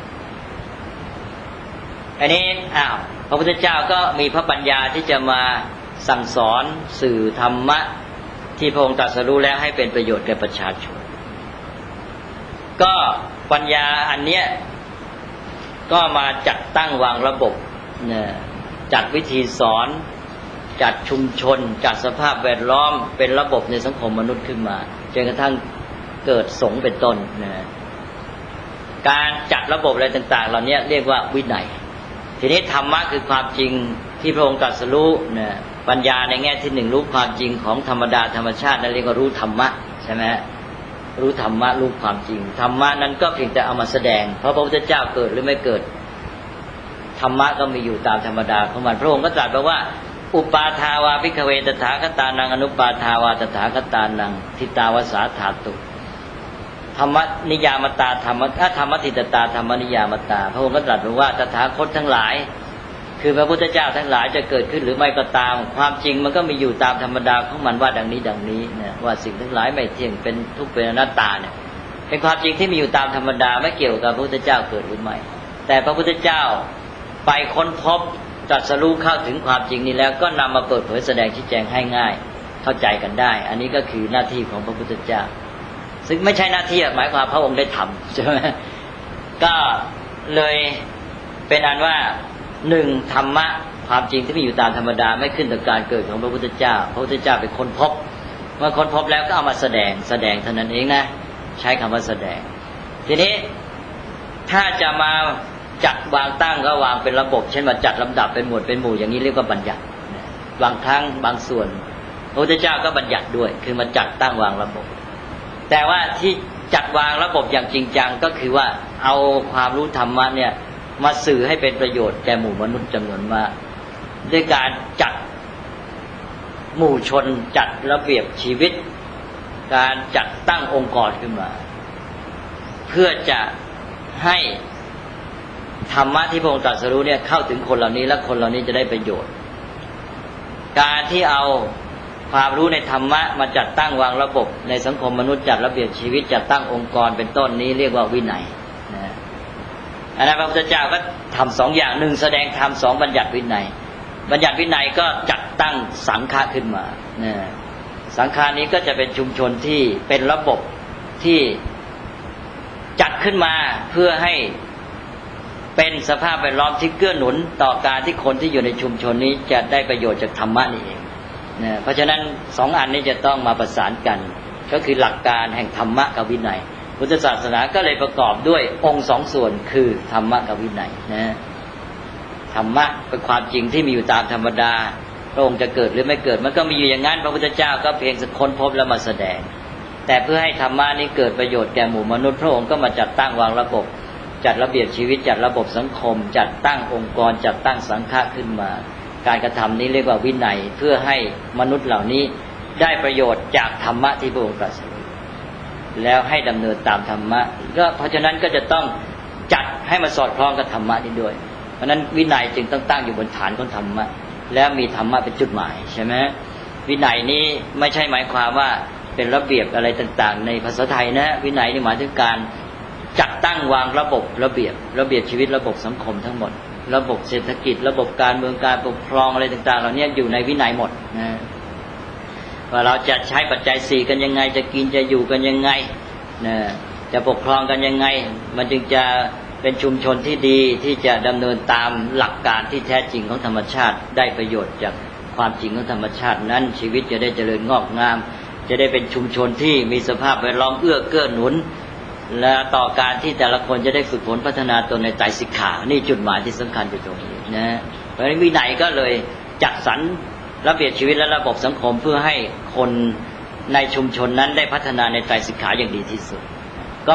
อันนี้พระพุทธเจ้าก็มีพระปัญญาที่จะมาสั่งสอนสื่อธรรมะที่พระองค์ตรัสรู้แล้วให้เป็นประโยชน์แก่ประชาชนก็ปัญญาอันเนี้ยก็มาจัดตั้งวางระบบจัดวิธีสอนจัดชุมชนจัดสภาพแวดล้อมเป็นระบบในสังคมมนุษย์ขึ้นมาจนกระทั่งเกิดสงฆ์เป็นต้นการจัดระบบอะไรต่างๆเหล่านี้เรียกว่าวินัยทีนี้ธรรมะคือความจริงที่พระองค์ตรัสรู้ปัญญาในแง่ที่หนึ่งรู้ความจริงของธรรมดาธรรมชาตินั่นเรียกว่ารู้ธรรมะใช่ไหมรู้ธรรมะรู้ความจริงธรรมะนั้นก็เพียงแต่เอามาแสดงเพราะพระพุทธเจ้าเกิดหรือไม่เกิดธรรมะก็มีอยู่ตามธรรมดาของมันพระองค์ก็ตรัสบอกว่าอุปาทาวาภิกขเวตถาคตานังอนุปาทาวาตถาคตานังทิตาวสาธาตุธรรมนิยามตาธรรมทิตตาธรรมนิยามตาพระองค์ก็ตรัสบอกว่าตถาคตทั้งหลายคือพระพุทธเจ้าทั้งหลายจะเกิดขึ้นหรือไม่ก็ตามความจริงมันก็มีอยู่ตามธรรมดาของมันว่าดังนี้เนี่ยว่าสิ่งทั้งหลายไม่เที่ยงเป็นทุกข์เป็นอนัตตาเนี่ยเป็นความจริงที่มีอยู่ตามธรรมดาไม่เกี่ยวกับพระพุทธเจ้าเกิดหรือไม่แต่พระพุทธเจ้าไปค้นพบตรัสรู้เข้าถึงความจริงนี้แล้วก็นำมาเปิดเผยแสดงชี้แจงให้ง่ายเข้าใจกันได้อันนี้ก็คือหน้าที่ของพระพุทธเจ้าซึ่งไม่ใช่หน้าที่หมายความพระองค์ได้ทำใช่ไหมก็เลยเป็นอันว่าหนึ่งธรรมะความจริงที่มีอยู่ตามธรรมดาไม่ขึ้นต่อการเกิดของพระพุทธเจ้าพระพุทธเจ้าเป็นคนพบเมื่อคนพบแล้วก็เอามาแสดงเท่านั้นเองนะใช้คำว่าแสดงทีนี้ถ้าจะมาจัดวางตั้งก็วางเป็นระบบเช่นว่าจัดลำดับเป็นหมวดเป็นหมู่อย่างนี้เรียกว่าบัญญัติบางครั้งบางส่วนพระพุทธเจ้าก็บัญญัติด้วยคือมาจัดตั้งวางระบบแต่ว่าที่จัดวางระบบอย่างจริงจังก็คือว่าเอาความรู้ธรรมะเนี่ยมาสื่อให้เป็นประโยชน์แก่หมู่มนุษย์จำนวนมากด้วยการจัดหมู่ชนจัดระเบียบชีวิตการจัดตั้งองค์กรขึ้นมาเพื่อจะให้ธรรมะที่พระองค์ตรัสรู้เนี่ยเข้าถึงคนเหล่านี้และคนเหล่านี้จะได้ประโยชน์การที่เอาความรู้ในธรรมะมาจัดตั้งวางระบบในสังคมมนุษย์จัดระเบียบชีวิตจัดตั้งองค์กรเป็นต้นนี้เรียกว่าวินัยอันนั้นพระพุทธเจ้าก็ทำสองอย่างหนึ่งแสดงธรรมสองบัญญัติวินัยบัญญัติวินัยก็จัดตั้งสังฆะขึ้นมาสังฆานี้ก็จะเป็นชุมชนที่เป็นระบบที่จัดขึ้นมาเพื่อให้เป็นสภาพแวดล้อมที่เกื้อหนุนต่อการที่คนที่อยู่ในชุมชนนี้จะได้ประโยชน์จากธรรมะนี่เองเพราะฉะนั้นสองอันนี้จะต้องมาประสานกันก็คือหลักการแห่งธรรมะกับวินัยพุทธศาสนาก็เลยประกอบด้วยองค์สองส่วนคือธรรมะกับวินัยธรรมะเป็นความจริงที่มีอยู่ตามธรรมดาพระองค์จะเกิดหรือไม่เกิดมันก็มีอยู่อย่างนั้นพระพุทธเจ้าก็เพียงค้นพบแล้วมาแสดงแต่เพื่อให้ธรรมะนี้เกิดประโยชน์แก่หมู่มนุษย์พระองค์ก็มาจัดตั้งวางระบบจัดระเบียบชีวิตจัดระบบสังคมจัดตั้งองค์กรจัดตั้งสังฆะขึ้นมาการกระทำนี้เรียกว่าวินัยเพื่อให้มนุษย์เหล่านี้ได้ประโยชน์จากธรรมะที่พระองค์ตรัสรู้แล้วให้ดำเนินตามธรรมะก็เพราะฉะนั้นก็จะต้องจัดให้มันสอดคล้องกับธรรมะนี้ด้วยเพราะฉะนั้นวินัยจึงต้องตั้งอยู่บนฐานของธรรมะแล้วมีธรรมะเป็นจุดหมายใช่ไหมวินัยนี้ไม่ใช่หมายความว่าเป็นระเบียบอะไรต่างๆในภาษาไทยนะวินัยนี่หมายถึงการจัดตั้งวางระบบระเบียบชีวิตระบบสังคมทั้งหมดระบบเศรษฐกิจระบบการเมืองการปกครองอะไรต่างๆเหล่านี้อยู่ในวินัยหมดนะว่าเราจะใช้ปัจจัย4กันยังไงจะกินจะอยู่กันยังไงนะจะปกครองกันยังไงมันจึงจะเป็นชุมชนที่ดีที่จะดำเนินตามหลักการที่แท้จริงของธรรมชาติได้ประโยชน์จากความจริงของธรรมชาตินั้นชีวิตจะได้เจริญงอกงามจะได้เป็นชุมชนที่มีสภาพแวดล้อมเกื้อหนุนและต่อการที่แต่ละคนจะได้ฝึกฝนพัฒนาตนในไตรสิกขานี่จุดหมายที่สำคัญอยู่ตรงนี้นะเพราะฉะนั้นวินัยก็เลยจัดสรรระเบียบชีวิตและระบบสังคมเพื่อให้คนในชุมชนนั้นได้พัฒนาในไตรสิกขาอย่างดีที่สุดก็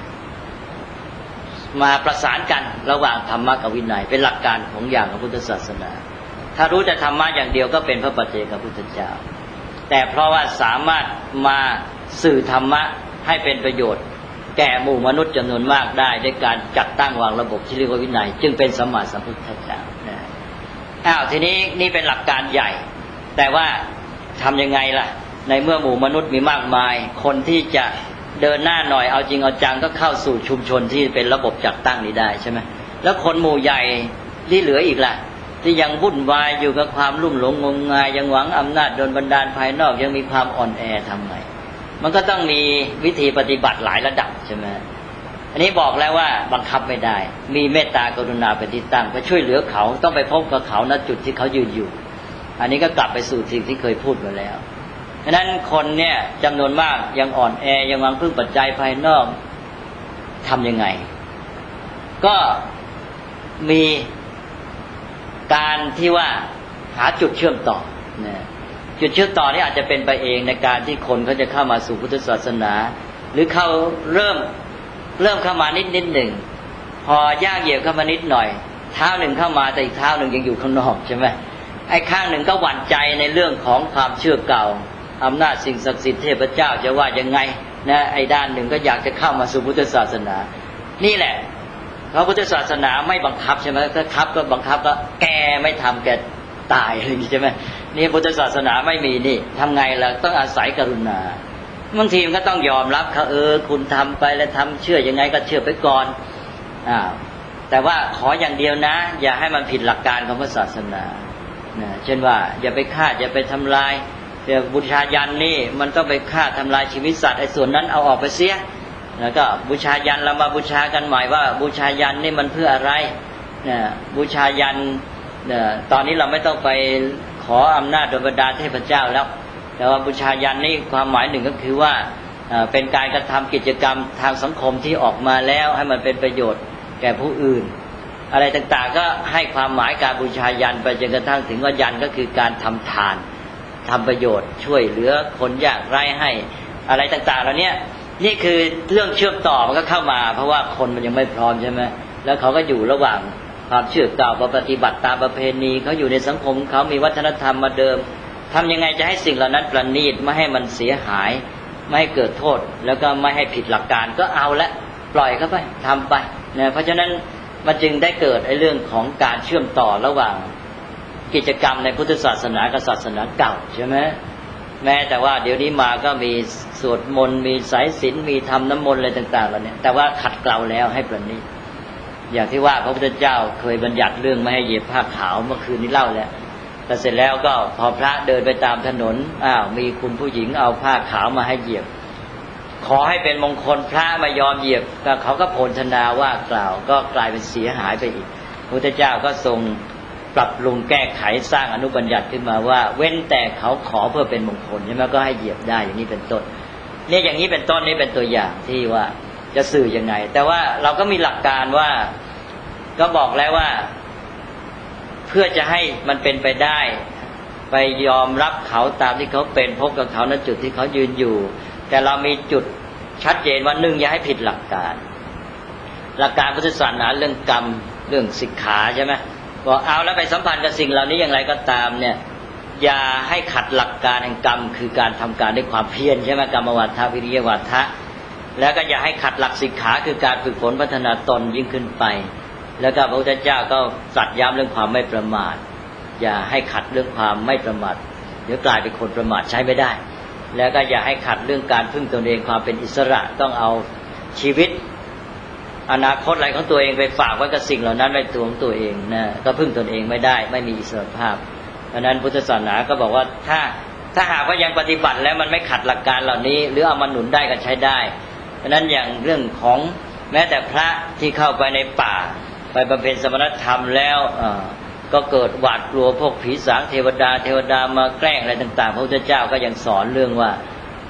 มาประสานกันระหว่างธรรมะกับวินัยเป็นหลักการของอย่างของพุทธศาสนาถ้ารู้แต่ธรรมะอย่างเดียวก็เป็นพระปัจเจกพุทธเจ้าแต่เพราะว่าสามารถมาสื่อธรรมะให้เป็นประโยชน์แก่หมู่มนุษย์จำนวนมากได้ด้วยการจัดตั้งวางระบบที่เรียกว่าวินัยจึงเป็นสัมมาสัมพุทธเจ้าทีนี้นี่เป็นหลักการใหญ่แต่ว่าทำยังไงล่ะในเมื่อหมู่มนุษย์มีมากมายคนที่จะเดินหน้าหน่อยเอาจริงเอาจังก็เข้าสู่ชุมชนที่เป็นระบบจัดตั้งนี้ได้ใช่ไหมแล้วคนหมู่ใหญ่ที่เหลืออีกล่ะที่ยังวุ่นวายอยู่กับความลุ่มหลงงมงายยังหวังอำนาจโดนบันดาลภายนอกยังมีความอ่อนแอทำไงมันก็ต้องมีวิธีปฏิบัติหลายระดับใช่ไหมอันนี้บอกแล้วว่าบังคับไม่ได้มีเมตตากรุณาเป็นที่ตั้งไปช่วยเหลือเขาต้องไปพบกับเขาณจุดที่เขายืนอยู่อันนี้ก็กลับไปสู่สิ่งที่เคยพูดมาแล้วฉะนั้นคนเนี่ยจำนวนมากยังอ่อนแอยังหวังพึ่งปัจจัยภายนอกทำยังไงก็มีการที่ว่าหาจุดเชื่อมต่อนะจุดเชื่อมต่อนี่อาจจะเป็นไปเองในการที่คนเขาจะเข้ามาสู่พุทธศาสนาหรือเขาเริ่มเข้ามานิดหนึ่งพอย่างเหยียบเข้ามานิดหน่อยเท้าหนึ่งเข้ามาแต่อีกเท้าหนึ่งยังอยู่ข้างนอกใช่ไหมไอ้ข้างหนึ่งก็หวั่นใจในเรื่องของความเชื่อเก่าอำนาจสิ่งศักดิ์สิทธิ์เทพเจ้าจะว่ายังไงนะไอ้ด้านหนึ่งก็อยากจะเข้ามาสู่พุทธศาสนานี่แหละเพราะพุทธศาสนาไม่บังคับใช่ไหมถ้าคับก็บังคับก็แกไม่ทำแกตายอะไรอย่างนี้ใช่ไหมนี่พุทธศาสนาไม่มีนี่ทำไงล่ะต้องอาศัยกรุณาบางทีมันก็ต้องยอมรับเขาคุณทำไปแล้วทำเชื่อยังไงก็เชื่อไปก่อนแต่ว่าขออย่างเดียวนะอย่าให้มันผิดหลักการของพระศาสนาเช่นว่าอย่าไปฆ่าอย่าไปทำลายแต่บูชายันนี่มันต้องไปฆ่าทำลายชีวิตสัตว์ไอ้ส่วนนั้นเอาออกไปเสียแล้วก็บูชายันเรามาบูชากันใหม่ว่าบูชายันนี่มันเพื่ออะไรบูชายันตอนนี้เราไม่ต้องไปขออำนาจโดยบันดาลเทพเจ้าแล้วแต่ว่าบูชายันนี่ความหมายหนึ่งก็คือว่าเป็นการกระทำกิจกรรมทางสังคมที่ออกมาแล้วให้มันเป็นประโยชน์แก่ผู้อื่นอะไรต่างๆก็ให้ความหมายการบูชายันไปจนกระทั่งถึงว่ายันก็คือการทำทานทำประโยชน์ช่วยเหลือคนยากไร้ให้อะไรต่างๆเหล่านี้นี่คือเรื่องเชื่อมต่อมันก็เข้ามาเพราะว่าคนมันยังไม่พร้อมใช่ไหมแล้วเขาก็อยู่ระหว่างความเชื่อเก่าปฏิบัติตามประเพณีเขาอยู่ในสังคมเขามีวัฒนธรรมมาเดิมทำยังไงจะให้สิ่งเหล่านั้นประณีตไม่ให้มันเสียหายไม่ให้เกิดโทษแล้วก็ไม่ให้ผิดหลักการก็เอาละปล่อยเข้าไปทำไปนะเพราะฉะนั้นมันจึงได้เกิดไอ้เรื่องของการเชื่อมต่อระหว่างกิจกรรมในพุทธศาสนากับศาสนาเก่าใช่ไหมแม้แต่ว่าเดี๋ยวนี้มาก็มีสวดมนต์มีสายศีลมีทำน้ำมนต์อะไรต่างๆแล้วเนี่ยแต่ว่าขัดเกลาแล้วให้ประณีตอย่างที่ว่าพระพุทธเจ้าเคยบัญญัติเรื่องไม่ให้เหยียบผ้าขาวเมื่อคืนนี้เล่าแล้วแต่เสร็จแล้วก็พอพระเดินไปตามถนนมีคุณผู้หญิงเอาผ้าขาวมาให้เหยียบขอให้เป็นมงคลพระไม่ยอมเหยียบก็เขาก็โพลธนาว่ากล่าวก็กลายเป็นเสียหายไปอีกพระพุทธเจ้าก็ทรงปรับปรุงแก้ไขสร้างอนุบัญญัติขึ้นมาว่าเว้นแต่เขาขอเพื่อเป็นมงคลใช่ไหมก็ให้เหยียบได้อย่างนี้เป็นต้นเนี่ยอย่างนี้เป็นต้นนี่เป็นตัวอย่างที่ว่าจะสื่อยังไงแต่ว่าเราก็มีหลักการว่าก็บอกแล้วว่าเพื่อจะให้มันเป็นไปได้ไปยอมรับเขาตามที่เขาเป็นพบกับเขาณจุดที่เขายืนอยู่แต่เรามีจุดชัดเจนว่าหนึ่งอย่าให้ผิดหลักการพุทธศาสนาเรื่องกรรมเรื่องสิกขาใช่ไหมบอกเอาแล้วไปสัมพันธ์กับสิ่งเหล่านี้อย่างไรก็ตามเนี่ยอย่าให้ขัดหลักการแห่งกรรมคือการทำการด้วยความเพียรใช่ไหมกรรมวัฏฏะวิริยวัฏฏะแล้วก็อย่าให้ขัดหลักสิกขาคือการฝึกฝนพัฒนาตนยิ่งขึ้นไปแล้วก็พระพุทธเจ้าก็ตรัสย้ำเรื่องความไม่ประมาทอย่าให้ขัดเรื่องความไม่ประมาทเดี๋ยวกลายเป็นคนประมาทใช้ไม่ได้แล้วก็อย่าให้ขัดเรื่องการพึ่งตนเองความเป็นอิสระต้องเอาชีวิตอนาคตอะไรของตัวเองไปฝากไว้กับสิ่งเหล่านั้นในตัวของตัวเองนะก็พึ่งตนเองไม่ได้ไม่มีอิสรภาพเพราะนั้นพุทธศาสนาก็บอกว่าถ้าหากว่ายังปฏิบัติแล้วมันไม่ขัดหลักการเหล่านี้หรือเอามาหนุนได้ก็ใช้ได้เพราะนั้นอย่างเรื่องของแม้แต่พระที่เข้าไปในป่าไปบำเพ็ญสมณธรรมแล้วก็เกิดหวาดกลัวพวกผีสางเทวดามาแกล้งอะไรต่างๆพระพุทธเจ้าก็ยังสอนเรื่องว่า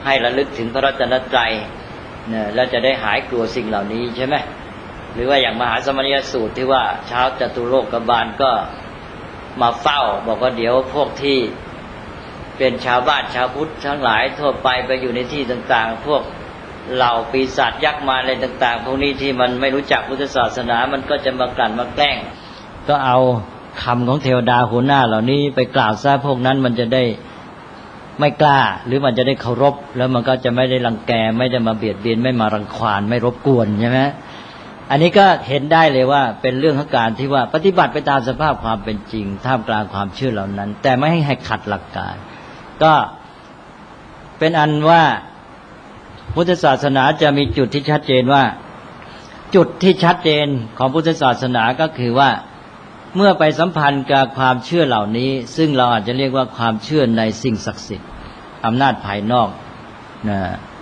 ให้ระลึกถึงพระรัตนตรัยเนี่ยแล้วจะได้หายกลัวสิ่งเหล่านี้ใช่ไหมหรือว่าอย่างมหาสมณียสูตรที่ว่าเช้าจตุโลกบาลก็มาเฝ้าบอกว่าเดี๋ยวพวกที่เป็นชาวบ้านชาวพุทธทั้งหลายทั่วไปไปอยู่ในที่ต่างๆพวกเหล่าปีศาจยักษ์มาอะไรต่างๆพวกนี้ที่มันไม่รู้จักพุทธศาสนามันก็จะมากลั่นมาแกล้งก็เอาคำของเทวดาหัวหน้าเหล่านี้ไปกล่าวซะพวกนั้นมันจะได้ไม่กล้าหรือมันจะได้เคารพแล้วมันก็จะไม่ได้รังแกไม่ได้มาเบียดเบียนไม่มารังควานไม่รบกวนใช่ไหมอันนี้ก็เห็นได้เลยว่าเป็นเรื่องของการที่ว่าปฏิบัติไปตามสภาพความเป็นจริงท่ามกลางความเชื่อเหล่านั้นแต่ไม่ให้ขัดหลักการก็เป็นอันว่าพุทธศาสนาจะมีจุดที่ชัดเจนว่าจุดที่ชัดเจนของพุทธศาสนาก็คือว่าเมื่อไปสัมพันธ์กับความเชื่อเหล่านี้ซึ่งเราอาจจะเรียกว่าความเชื่อในสิ่งศักดิ์สิทธิ์อำนาจภายนอกนะ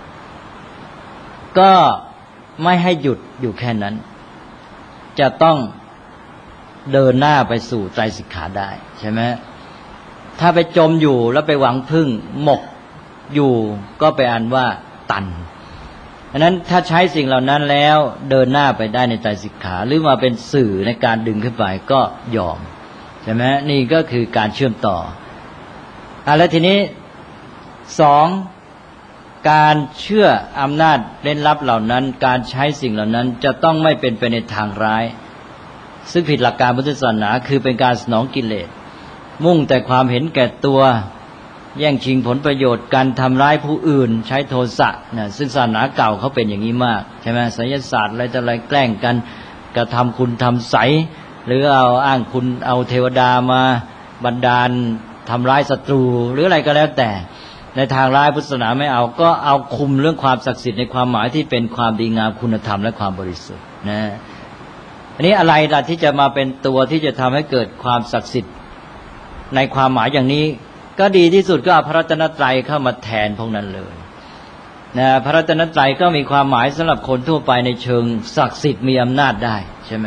ก็ไม่ให้หยุดอยู่แค่นั้นจะต้องเดินหน้าไปสู่ไตรสิกขาได้ใช่ไหมถ้าไปจมอยู่แล้วไปหวังพึ่งหมกอยู่ก็ไปอันว่าตันฉะนั้นถ้าใช้สิ่งเหล่านั้นแล้วเดินหน้าไปได้ในไตรสิกขาหรือมาเป็นสื่อในการดึงขึ้นไปก็ยอมใช่ไหมนี่ก็คือการเชื่อมต่อแล้วทีนี้สองการเชื่ออำนาจเร้นลับเหล่านั้นการใช้สิ่งเหล่านั้นจะต้องไม่เป็นไปในทางร้ายซึ่งผิดหลักการพุทธศาสนาคือเป็นการสนองกิเลสมุ่งแต่ความเห็นแก่ตัวแย่งชิงผลประโยชน์การทำร้ายผู้อื่นใช้โทสะนะซึ่งศาสนาเก่าเขาเป็นอย่างนี้มากใช่ไหมไสยศาสตร์อะไรแต่อะไรแกล้งกันกระทำคุณทำใสหรือเอาอ้างคุณเอาเทวดามาบันดาลทำร้ายศัตรูหรืออะไรก็แล้วแต่ในทางร้ายพุทธศาสนาไม่เอาก็เอาคุมเรื่องความศักดิ์สิทธิ์ในความหมายที่เป็นความดีงามคุณธรรมและความบริสุทธิ์นะอันนี้อะไรล่ะที่จะมาเป็นตัวที่จะทำให้เกิดความศักดิ์สิทธิ์ในความหมายอย่างนี้ก็ดีที่สุดก็เอาพระรัตนตรัยเข้ามาแทนพวกนั้นเลยนะพระรัตนตรัยก็มีความหมายสำหรับคนทั่วไปในเชิงศักดิ์สิทธิ์มีอำนาจได้ใช่ไหม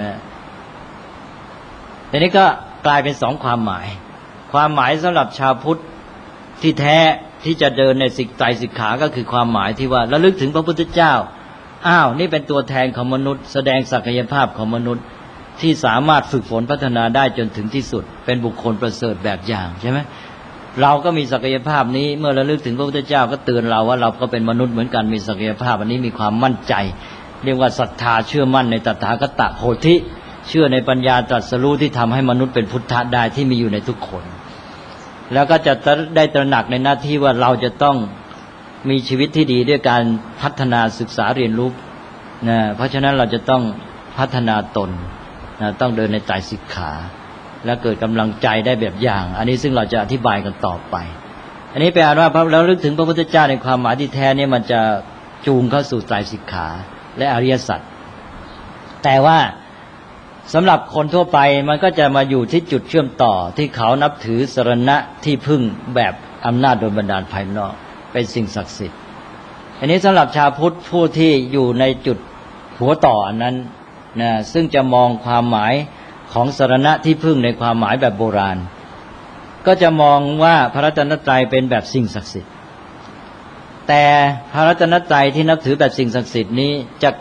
ทีนี้ก็กลายเป็นสองความหมายความหมายสำหรับชาวพุทธที่แท้ที่จะเดินในไตรสิกขาก็คือความหมายที่ว่าระลึกถึงพระพุทธเจ้านี่เป็นตัวแทนของมนุษย์แสดงศักยภาพของมนุษย์ที่สามารถฝึกฝนพัฒนาได้จนถึงที่สุดเป็นบุคคลประเสริฐแบบอย่างใช่ไหมเราก็มีศักยภาพนี้เมื่อระลึกถึงพระพุทธเจ้าก็เตือนเราว่าเราก็เป็นมนุษย์เหมือนกันมีศักยภาพอันนี้มีความมั่นใจเรียกว่าศรัทธาเชื่อมั่นในตถาคตโพธิเชื่อในปัญญาตรัสรู้ที่ทำให้มนุษย์เป็นพุทธะได้ที่มีอยู่ในทุกคนแล้วก็จะได้ตระหนักในหน้าที่ว่าเราจะต้องมีชีวิตที่ดีด้วยการพัฒนาศึกษาเรียนรู้นะเพราะฉะนั้นเราจะต้องพัฒนาตนนะต้องเดินในไตรสิกขาและเกิดกำลังใจได้แบบอย่างอันนี้ซึ่งเราจะอธิบายกันต่อไปอันนี้แปลว่าพอเราลึกถึงพระพุทธเจ้าในความหมายที่แท้เนี่ยมันจะจูงเข้าสู่ไตรสิกขาและอริยสัจแต่ว่าสำหรับคนทั่วไปมันก็จะมาอยู่ที่จุดเชื่อมต่อที่เขานับถือสรณะที่พึ่งแบบอำนาจโดยบันดาลภายนอกเป็นสิ่งศักดิ์สิทธิ์อันนี้สำหรับชาวพุทธผู้ที่อยู่ในจุดหัวต่ออันนั้นนะซึ่งจะมองความหมายของสรณะที่พึ่งในความหมายแบบโบราณก็จะมองว่าพระรัตนตรัยเป็นแบบสิ่งศักดิ์สิทธิ์แต่พระรัตนตรัยที่นับถือแบบสิ่งศักดิ์สิทธิ์นี้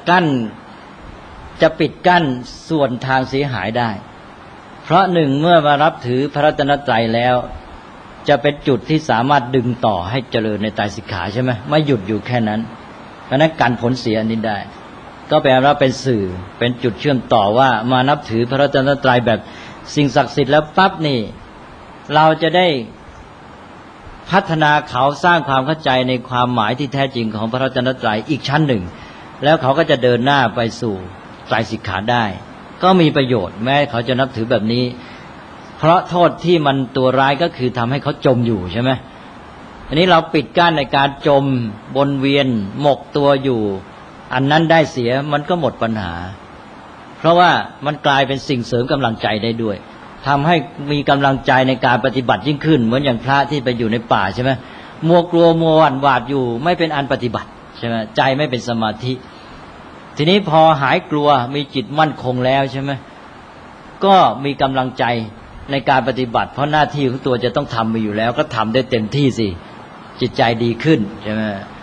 จะปิดกั้นส่วนทางเสียหายได้เพราะหนึ่งเมื่อมารับถือพระรัตนตรัยแล้วจะเป็นจุดที่สามารถดึงต่อให้เจริญในไตรสิกขาใช่ไหมไม่หยุดอยู่แค่นั้นเพราะนั้นกันผลเสียอันนี้ได้ก็แปลว่าเป็นสื่อเป็นจุดเชื่อมต่อว่ามานับถือพระรัตนตรัยแบบสิ่งศักดิ์สิทธิ์แล้วปั๊บนี่เราจะได้พัฒนาเขาสร้างความเข้าใจในความหมายที่แท้จริงของพระรัตนตรัยอีกชั้นหนึ่งแล้วเขาก็จะเดินหน้าไปสู่ไตรสิกขาได้ก็มีประโยชน์แม้เขาจะนับถือแบบนี้เพราะโทษที่มันตัวร้ายก็คือทำให้เขาจมอยู่ใช่ไหมอันนี้เราปิดกั้นในการจมวนเวียนหมกตัวอยู่อันนั้นได้เสียมันก็หมดปัญหาเพราะว่ามันกลายเป็นสิ่งเสริมกำลังใจได้ด้วยทำให้มีกำลังใจในการปฏิบัติยิ่งขึ้นเหมือนอย่างพระที่ไปอยู่ในป่าใช่ไหมมัวกลัวมัวหวั่นหวาดอยู่ไม่เป็นอันปฏิบัติใช่ไหมใจไม่เป็นสมาธิทีนี้พอหายกลัวมีจิตมั่นคงแล้วใช่ไหมก็มีกำลังใจในการปฏิบัติเพราะหน้าที่ของตัวจะต้องทำมาอยู่แล้วก็ทำได้เต็มที่สิจิตใจดีขึ้นใช่ไหม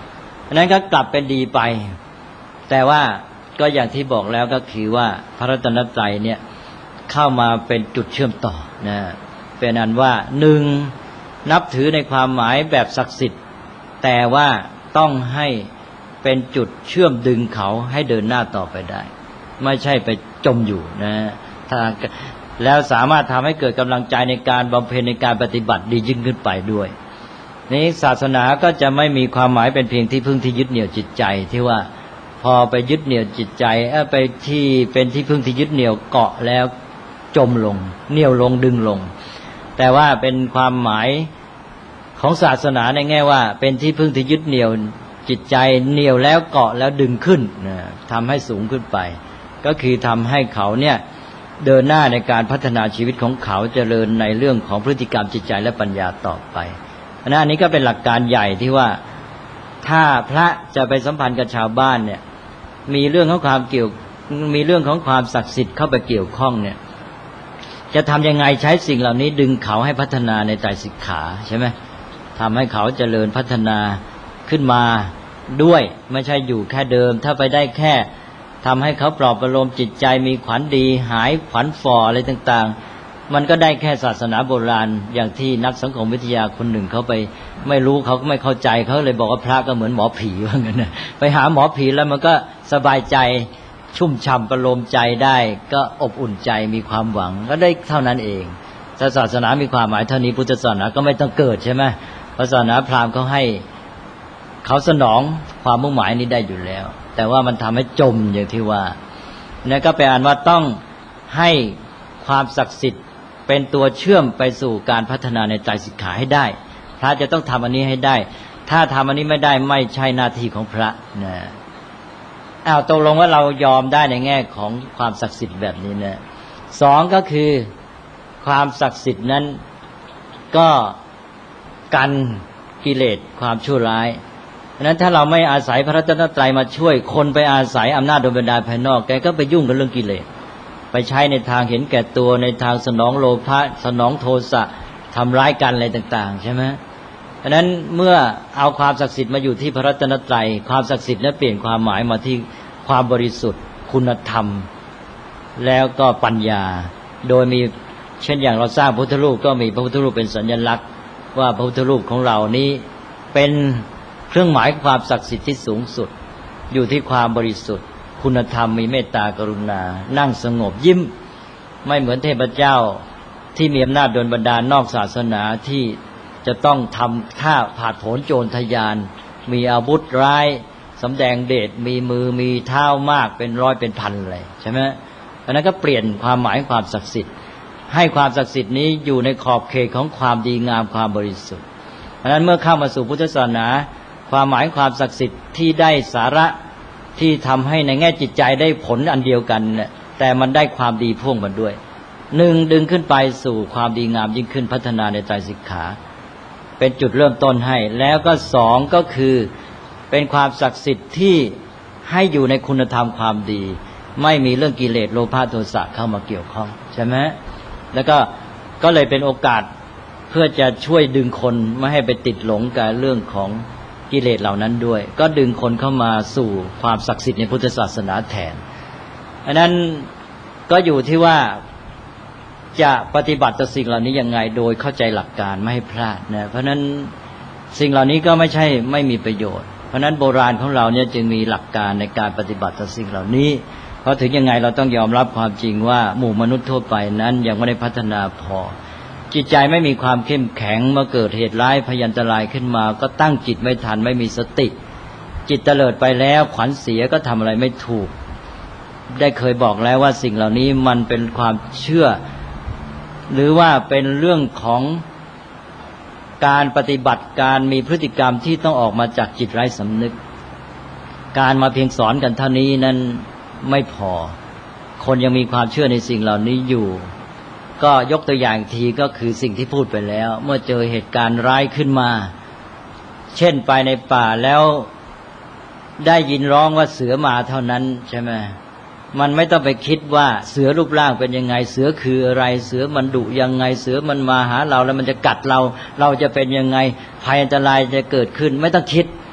อันนั้นก็กลับเป็นดีไปแต่ว่าก็อย่างที่บอกแล้วก็คือว่าพระรัตนตรัยเนี่ยเข้ามาเป็นจุดเชื่อมต่อนะเป็นอันว่าหนึ่งนับถือในความหมายแบบศักดิ์สิทธิ์แต่ว่าต้องให้เป็นจุดเชื่อมดึงเขาให้เดินหน้าต่อไปได้ไม่ใช่ไปจมอยู่นะแล้วสามารถทำให้เกิดกำลังใจในการบำเพ็ญในการปฏิบัติดียิ่งขึ้นไปด้วยนี้ศาสนาก็จะไม่มีความหมายเป็นเพียงที่พึ่งที่ยึดเหนี่ยวจิตใจที่ว่าพอไปยึดเหนี่ยวจิตใจไปที่เป็นที่พึ่งที่ยึดเหนี่ยวเกาะแล้วจมลงเหนี่ยวลงดึงลงแต่ว่าเป็นความหมายของศาสนาในแง่ว่าเป็นที่พึ่งที่ยึดเหนี่ยวจิตใจเหนี่ยวแล้วเกาะแล้วดึงขึ้นทำให้สูงขึ้นไปก็คือทำให้เขาเนี่ยเดินหน้าในการพัฒนาชีวิตของเขาเจริญในเรื่องของพฤติกรรมจิตใจและปัญญาต่อไปอันนี้ก็เป็นหลักการใหญ่ที่ว่าถ้าพระจะไปสัมพันธ์กับชาวบ้านเนี่ยมีเรื่องของความศักดิ์สิทธิ์เข้าไปเกี่ยวข้องเนี่ยจะทำยังไงใช้สิ่งเหล่านี้ดึงเขาให้พัฒนาในไตรสิกขาใช่ไหมทำให้เขาเจริญพัฒนาขึ้นมาด้วยไม่ใช่อยู่แค่เดิมถ้าไปได้แค่ทำให้เขาปลอบประโลมจิตใจมีขวัญดีหายขวัญฝ่ออะไรต่างๆมันก็ได้แค่ศาสนาโบราณอย่างที่นักสังคมวิทยาคนหนึ่งเขาไปไม่รู้เขาก็ไม่เข้าใจเขาเลยบอกว่าพระก็เหมือนหมอผีว่างั้นนะไปหาหมอผีแล้วมันก็สบายใจชุ่มฉ่ำประโลมใจได้ก็อบอุ่นใจมีความหวังก็ได้เท่านั้นเองถ้าศาสนามีความหมายเท่านี้พุทธศาสนาก็ไม่ต้องเกิดใช่ไหมศาสนาพราหมณ์เขาให้เขาสนองความมุ่งหมายนี้ได้อยู่แล้วแต่ว่ามันทำให้จมอย่างที่ว่านั่นก็แปลว่าต้องให้ความศักดิ์สิทธิ์เป็นตัวเชื่อมไปสู่การพัฒนาในไตรสิกขาให้ได้พระจะต้องทำอันนี้ให้ได้ถ้าทำอันนี้ไม่ได้ไม่ใช่หน้าที่ของพระนะตกลงว่าเรายอมได้ในแง่ของความศักดิ์สิทธิ์แบบนี้นะสองก็คือความศักดิ์สิทธิ์นั้นก็กันกิเลสความชั่วร้ายเพราะนั้นถ้าเราไม่อาศัยพระรัตนตรัยมาช่วยคนไปอาศัยอำนาจโดยบันดาลภายนอกแกก็ไปยุ่งกับเรื่องกิเลสไปใช้ในทางเห็นแก่ตัวในทางสนองโลภะสนองโทสะทำร้ายกันอะไรต่างๆใช่ไหมเพราะนั้นเมื่อเอาความศักดิ์สิทธิ์มาอยู่ที่พระรัตนตรัยความศักดิ์สิทธิ์นั้นเปลี่ยนความหมายมาที่ความบริสุทธิ์คุณธรรมแล้วก็ปัญญาโดยมีเช่นอย่างเราสร้างพระพุทธรูปก็มีพระพุทธรูปเป็นสัญลักษณ์ว่าพระพุทธรูปของเรานี้เป็นเครื่องหมายความศักดิ์สิทธิ์ที่สูงสุดอยู่ที่ความบริสุทธิ์คุณธรรมมีเมตตากรุณานั่งสงบยิ้มไม่เหมือนเทพเจ้าที่มีอำนาจโดนบันดาลนอกศาสนาที่จะต้องทำท่าผาดโผนโจรทยานมีอาวุธร้ายสำแดงเดชมีมือมีเท้ามากเป็นร้อยเป็นพันเลยใช่ไหมอันนั้นก็เปลี่ยนความหมายความศักดิ์สิทธิ์ให้ความศักดิ์สิทธิ์นี้อยู่ในขอบเขตของความดีงามความบริสุทธิ์เพราะนั้นเมื่อเข้ามาสู่พุทธศาสนาความหมายความศักดิ์สิทธิ์ที่ได้สาระที่ทำให้ในแง่จิตใจได้ผลอันเดียวกันแต่มันได้ความดีพ่วงมาด้วยหนึ่งดึงขึ้นไปสู่ความดีงามยิ่งขึ้นพัฒนาในไตรสิกขาเป็นจุดเริ่มต้นให้แล้วก็สองก็คือเป็นความศักดิ์สิทธิ์ที่ให้อยู่ในคุณธรรมความดีไม่มีเรื่องกิเลสโลภะโทสะเข้ามาเกี่ยวข้องใช่ไหมแล้วก็เลยเป็นโอกาสเพื่อจะช่วยดึงคนไม่ให้ไปติดหลงกับเรื่องของกิเลสเหล่านั้นด้วยก็ดึงคนเข้ามาสู่ความศักดิ์สิทธิ์ในพุทธศาสนาแทนอันนั้นก็อยู่ที่ว่าจะปฏิบัติต่อสิ่งเหล่านี้ยังไงโดยเข้าใจหลักการไม่ให้พลาดนะเพราะนั้นสิ่งเหล่านี้ก็ไม่ใช่ไม่มีประโยชน์เพราะนั้นโบราณของเราเนี่ยจึงมีหลักการในการปฏิบัติต่อสิ่งเหล่านี้เพราะถึงยังไงเราต้องยอมรับความจริงว่าหมู่มนุษย์ทั่วไปนั้นยังไม่ได้พัฒนาพอจิตใจไม่มีความเข้มแข็งเมื่อเกิดเหตุร้ายพยันตรายขึ้นมาก็ตั้งจิตไม่ทันไม่มีสติจิตเตลิดไปแล้วขวัญเสียก็ทำอะไรไม่ถูกได้เคยบอกแล้วว่าสิ่งเหล่านี้มันเป็นความเชื่อหรือว่าเป็นเรื่องของการปฏิบัติการมีพฤติกรรมที่ต้องออกมาจากจิตไร้สำนึกการมาเพียงสอนกันเท่านี้นั้นไม่พอคนยังมีความเชื่อในสิ่งเหล่านี้อยู่ก็ยกตัวอย่างทีก็คือสิ่งที่พูดไปแล้วเมื่อเจอเหตุการณ์ร้ายขึ้นมาเช่นไปในป่าแล้วได้ยินร้องว่าเสือมาเท่านั้นใช่ไหมมันไม่ต้องไปคิดว่าเสือรูปร่างเป็นยังไงเสือคืออะไรเสือมันดุยังไงเสือมันมาหาเราแล้วมันจะกัดเราจะเป็นยังไงภัยอันตรายจะเกิดขึ้นไม่ต้องคิด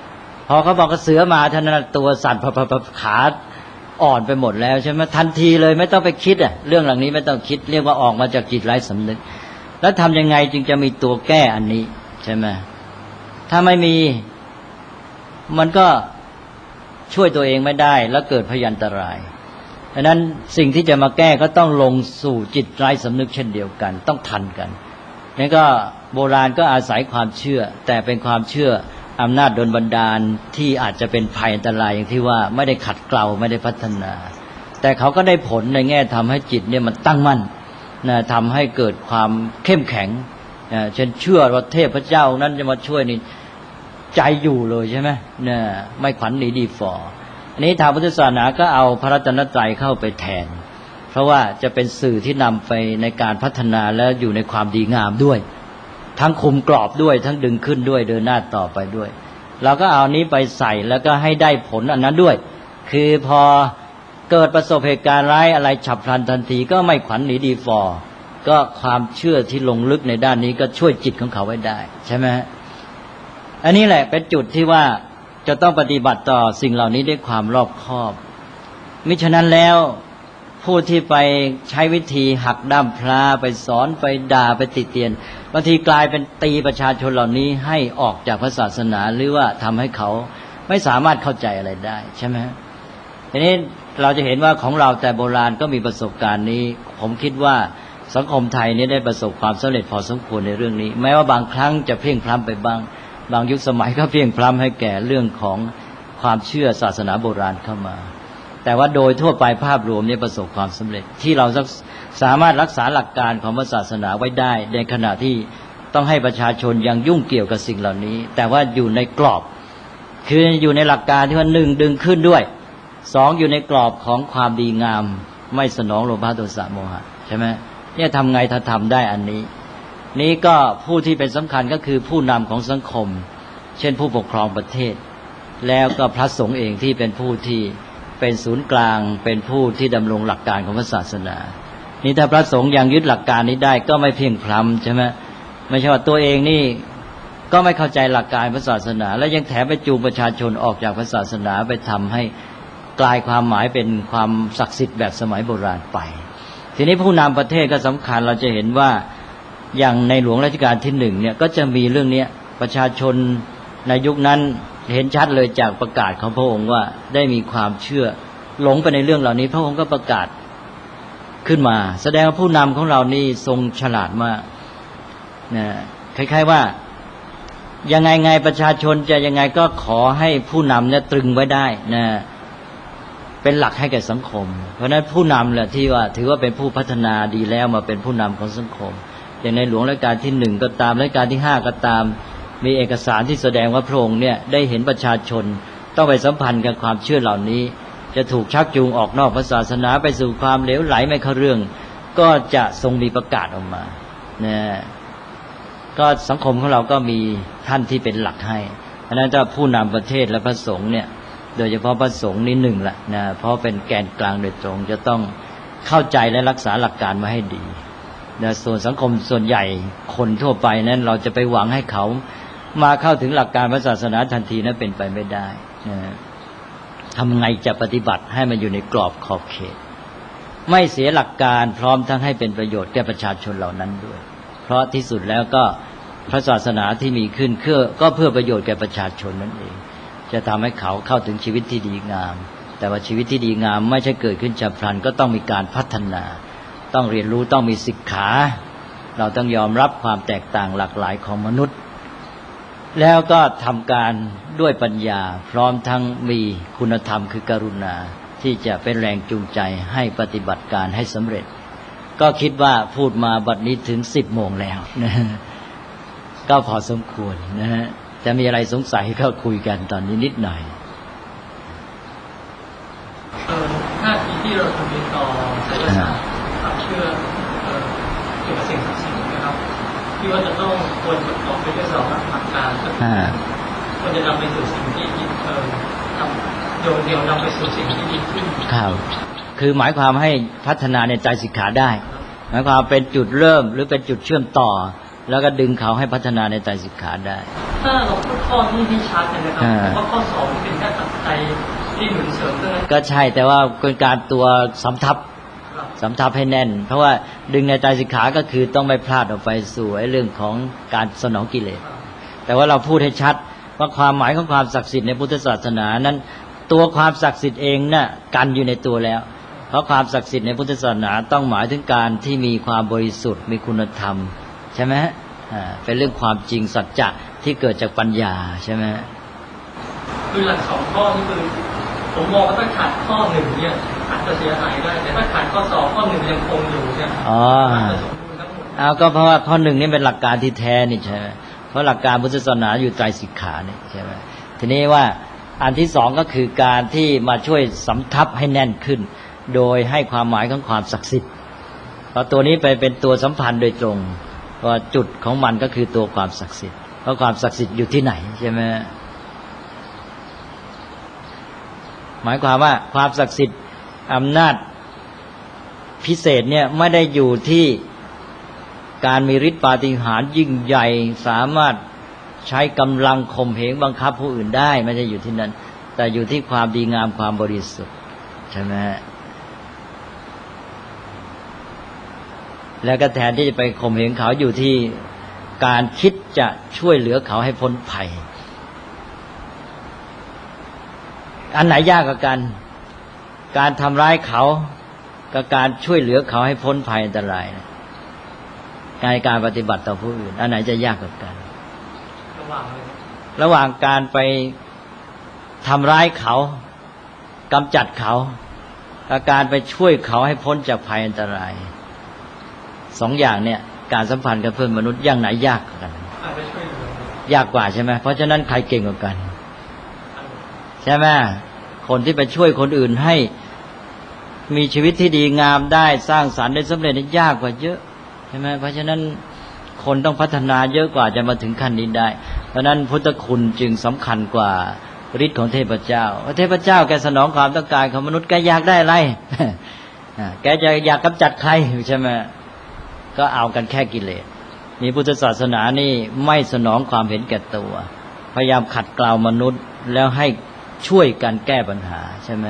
พอเขาบอกว่าเสือมาท่านนั้นตัวสั่นขาอ่อนไปหมดแล้วใช่ไหมทันทีเลยไม่ต้องไปคิดเรื่องเหล่านี้ไม่ต้องคิดเรียกว่าออกมาจากจิตไร้สำนึกแล้วทำยังไงจึงจะมีตัวแก้อันนี้ใช่ไหมถ้าไม่มีมันก็ช่วยตัวเองไม่ได้แล้วเกิดพยันตรายดังนั้นสิ่งที่จะมาแก้ก็ต้องลงสู่จิตไร้สำนึกเช่นเดียวกันต้องทันกันนี่ก็โบราณก็อาศัยความเชื่อแต่เป็นความเชื่ออำนาจดลบันดาลที่อาจจะเป็นภัยอันตรายอย่างที่ว่าไม่ได้ขัดเกลาไม่ได้พัฒนาแต่เขาก็ได้ผลในแง่ทำให้จิตเนี่ยมันตั้งมั่นนะทำให้เกิดความเข้มแข็งเช่นเชื่อว่าเทพเจ้านั้นจะมาช่วยนี่ใจอยู่เลยใช่ไหมเนี่ยไม่ขวัญหนีดีฝ่ออันนี้ทางพุทธศาสนาก็เอาพระรัตนตรัยเข้าไปแทนเพราะว่าจะเป็นสื่อที่นำไปในการพัฒนาและอยู่ในความดีงามด้วยทั้งคุมกรอบด้วยทั้งดึงขึ้นด้วยเดินหน้าต่อไปด้วยเราก็เอานี้ไปใส่แล้วก็ให้ได้ผลอันนั้นด้วยคือพอเกิดประสบเหตุการณ์ร้ายอะไรฉับพลันทันทีก็ไม่ขวัญหนีดีฝ่อก็ความเชื่อที่ลงลึกในด้านนี้ก็ช่วยจิตของเขาไว้ได้ใช่ไหมอันนี้แหละเป็นจุดที่ว่าจะต้องปฏิบัติต่อสิ่งเหล่านี้ด้วยความรอบคอบมิฉะนั้นแล้วผู้ที่ไปใช้วิธีหักด้ามพระไปสอนไปด่าไปติเตียนบางทีกลายเป็นตีประชาชนเหล่านี้ให้ออกจากพระศาสนาหรือว่าทำให้เขาไม่สามารถเข้าใจอะไรได้ใช่ไหมทีนี้เราจะเห็นว่าของเราแต่โบราณก็มีประสบการณ์นี้ผมคิดว่าสังคมไทยนี้ได้ประสบความสำเร็จพอสมควรในเรื่องนี้แม้ว่าบางครั้งจะเพลียงพล้ำไปบ้างบางยุคสมัยก็เพลียงพล้ำให้แก่เรื่องของความเชื่อศาสนาโบราณเข้ามาแต่ว่าโดยทั่วไปภาพรวมนี้ประสบความสำเร็จที่เราสามารถรักษาหลักการของศาสนาไว้ได้ในขณะที่ต้องให้ประชาชนยังยุ่งเกี่ยวกับสิ่งเหล่านี้แต่ว่าอยู่ในกรอบคืออยู่ในหลักการที่ว่าหนึ่งดึงขึ้นด้วยสองอยู่ในกรอบของความดีงามไม่สนองโลภะโทสะโมหะใช่ไหมเนี่ยทำไงถ้าทำได้อันนี้นี้ก็ผู้ที่เป็นสำคัญก็คือผู้นำของสังคมเช่นผู้ปกครองประเทศแล้วก็พระสงฆ์เองที่เป็นผู้ที่เป็นศูนย์กลางเป็นผู้ที่ดำรงหลักการของพระศาสนานี่ถ้าพระสงฆ์ยังยึดหลักการนี้ได้ก็ไม่เพียงพล้ำใช่ไหมไม่ใช่ว่าตัวเองนี่ก็ไม่เข้าใจหลักการพระศาสนาและยังแถมไปจูงประชาชนออกจากพระศาสนาไปทำให้กลายความหมายเป็นความศักดิ์สิทธิ์แบบสมัยโบราณไปทีนี้ผู้นำประเทศก็สำคัญเราจะเห็นว่าอย่างในหลวงรัชกาลที่1เนี่ยก็จะมีเรื่องนี้ประชาชนในยุคนั้นเห็นชัดเลยจากประกาศของพระองค์ว่าได้มีความเชื่อหลงไปในเรื่องเหล่านี้พระองค์ก็ประกาศขึ้นมาแสดงว่าผู้นำของเรานี่ทรงฉลาดมากนะคล้ายๆว่ายังไงประชาชนจะยังไงก็ขอให้ผู้นำเนี่ยตรึงไว้ได้นะเป็นหลักให้แก่สังคมเพราะฉะนั้นผู้นำแหละที่ว่าถือว่าเป็นผู้พัฒนาดีแล้วมาเป็นผู้นำของสังคมอย่างในหลวงรัชกาลที่1ก็ตามรัชกาลที่5ก็ตามมีเอกสารที่แสดงว่าพระองค์เนี่ยได้เห็นประชาชนต้องไปสัมพันธ์กับความเชื่อเหล่านี้จะถูกชักจูงออกนอกพระศาสนาไปสู่ความเหลวไหลไม่เข้าเรื่องก็จะทรงมีประกาศออกมานะก็สังคมของเราก็มีท่านที่เป็นหลักให้เพราะฉะนั้นถ้าผู้นำประเทศและพระสงฆ์เนี่ยโดยเฉพาะพระสงฆ์นี่หนึ่งละนะเพราะเป็นแกนกลางโดยตรงจะต้องเข้าใจและรักษาหลักการมาให้ดีนะส่วนสังคมส่วนใหญ่คนทั่วไปนั้นเราจะไปหวังให้เขามาเข้าถึงหลักการพระศาสนาทันทีนั้นเป็นไปไม่ได้นะทำไงจะปฏิบัติให้มันอยู่ในกรอบขอบเขตไม่เสียหลักการพร้อมทั้งให้เป็นประโยชน์แก่ประชาชนเหล่านั้นด้วยเพราะที่สุดแล้วก็พระศาสนาที่มีขึ้นก็เพื่อประโยชน์แก่ประชาชนนั่นเองจะทำให้เขาเข้าถึงชีวิตที่ดีงามแต่ว่าชีวิตที่ดีงามไม่ใช่เกิดขึ้นฉับพลันก็ต้องมีการพัฒนาต้องเรียนรู้ต้องมีศิกขาเราต้องยอมรับความแตกต่างหลากหลายของมนุษย์แล้วก็ทำการด้วยปัญญาพร้อมทั้งมีคุณธรรมคือกรุณาที่จะเป็นแรงจูงใจให้ปฏิบัติการให้สำเร็จก็คิดว่าพูดมาบัดนี้ถึง10 โมงแล้วนะก็พอสมควรนะฮะจะมีอะไรสงสัยก็คุยกันตอนนี้นิดหน่อยท่าทีที่เราทำต่อศาสนาความเชื่อเกี่ยวกับสิ่งศักดิ์สิทธิ์นะครับที่ว่าจะต้องควรประกอบไปด้วย2หลักการควรจะนำไปสู่สิ่งที่ทำโดยเดียวนำไปสู่สิ่งที่ดีขึ้นครับคือหมายความให้พัฒนาในใจศิกขาได้หมายความเป็นจุดเริ่มหรือเป็นจุดเชื่อมต่อแล้วก็ดึงเขาให้พัฒนาในใจศิกขาได้ถถ้าเราพูดข้อนี้ให้ชัดเลยนะครับว่าข้อสองเป็นแค่ปัจจัยที่หนุนเสริมเท่านั้นก็ใช่แต่ว่าเป็นการตัวสำทับให้แน่นเพราะว่าดึงในไตรสิกขาก็คือต้องไม่พลาดออกไปสู่เรื่องของการสนองกิเลสแต่ว่าเราพูดให้ชัดว่าความหมายของความศักดิ์สิทธิ์ในพุทธศาสนานั้นตัวความศักดิ์สิทธิ์เองน่ะกันอยู่ในตัวแล้วเพราะความศักดิ์สิทธิ์ในพุทธศาสนาต้องหมายถึงการที่มีความบริสุทธิ์มีคุณธรรมใช่ไหมเป็นเรื่องความจริงสัจจะที่เกิดจากปัญญาใช่ไหมคือหลักสองข้อนี่คือผมมองว่าถ้าขาดข้อหนึ่งเนี่ยอาจจะเสียหายได้แต่ถ้าขาดข้อสองข้อหนึ่งยังคงอยู่เนี่ยจะสมบูรณ์ทั้งหมดเอาก็เพราะว่าข้อหนึ่งนี่เป็นหลักการที่แท้นี่ใช่ไหมเพราะหลักการพุทธศาสนาอยู่ไตรสิกขานี่ใช่ไหมทีนี้ว่าอันที่สองก็คือการที่มาช่วยสำทับให้แน่นขึ้นโดยให้ความหมายของความศักดิ์สิทธิ์เพราะตัวนี้ไปเป็นตัวสัมพันธ์โดยตรงเพราะจุดของมันก็คือตัวความศักดิ์สิทธิ์เพราะความศักดิ์สิทธิ์อยู่ที่ไหนใช่ไหมหมายความว่าความศักดิ์สิทธิ์อำนาจพิเศษเนี่ยไม่ได้อยู่ที่การมีฤทธิ์ปาฏิหาริย์ยิ่งใหญ่สามารถใช้กำลังข่มเหงบังคับผู้อื่นได้ไม่ใช่อยู่ที่นั้นแต่อยู่ที่ความดีงามความบริสุทธิ์ใช่ไหมแล้วก็แทนที่จะไปข่มเหงเขาอยู่ที่การคิดจะช่วยเหลือเขาให้พ้นภัยอันไหนยากกว่ากันการทำร้ายเขากับการช่วยเหลือเขาให้พ้นภัยอันตรายการปฏิบัติต่อผู้อื่นอันไหนจะยากกว่ากันระหว่างการไปทำร้ายเขากำจัดเขากับการไปช่วยเขาให้พ้นจากภัยอันตรายสองอย่างเนี่ยการสัมพันธ์กับเพื่อนมนุษย์อย่างไหนยากกว่ากันยากกว่าใช่ไหมเพราะฉะนั้นใครเก่งกว่ากันใช่ไหมคนที่ไปช่วยคนอื่นให้มีชีวิตที่ดีงามได้สร้างสรรค์ได้สำเร็จนี่ยากกว่าเยอะใช่ไหมเพราะฉะนั้นคนต้องพัฒนาเยอะกว่าจะมาถึงขั้นนี้ได้เพราะนั้นพุทธคุณจึงสำคัญกว่าฤทธิ์ของเทพเจ้าเทพเจ้าแกสนองความต้องการของมนุษย์แกอยากได้อะไร แกจะอยากกำจัดใครใช่ไหมก็เอากันแค่กิเลสนี่พุทธศาสนานี่ไม่สนองความเห็นแก่ตัวพยายามขัดเกลามนุษย์แล้วให้ช่วยกันแก้ปัญหาใช่ไหม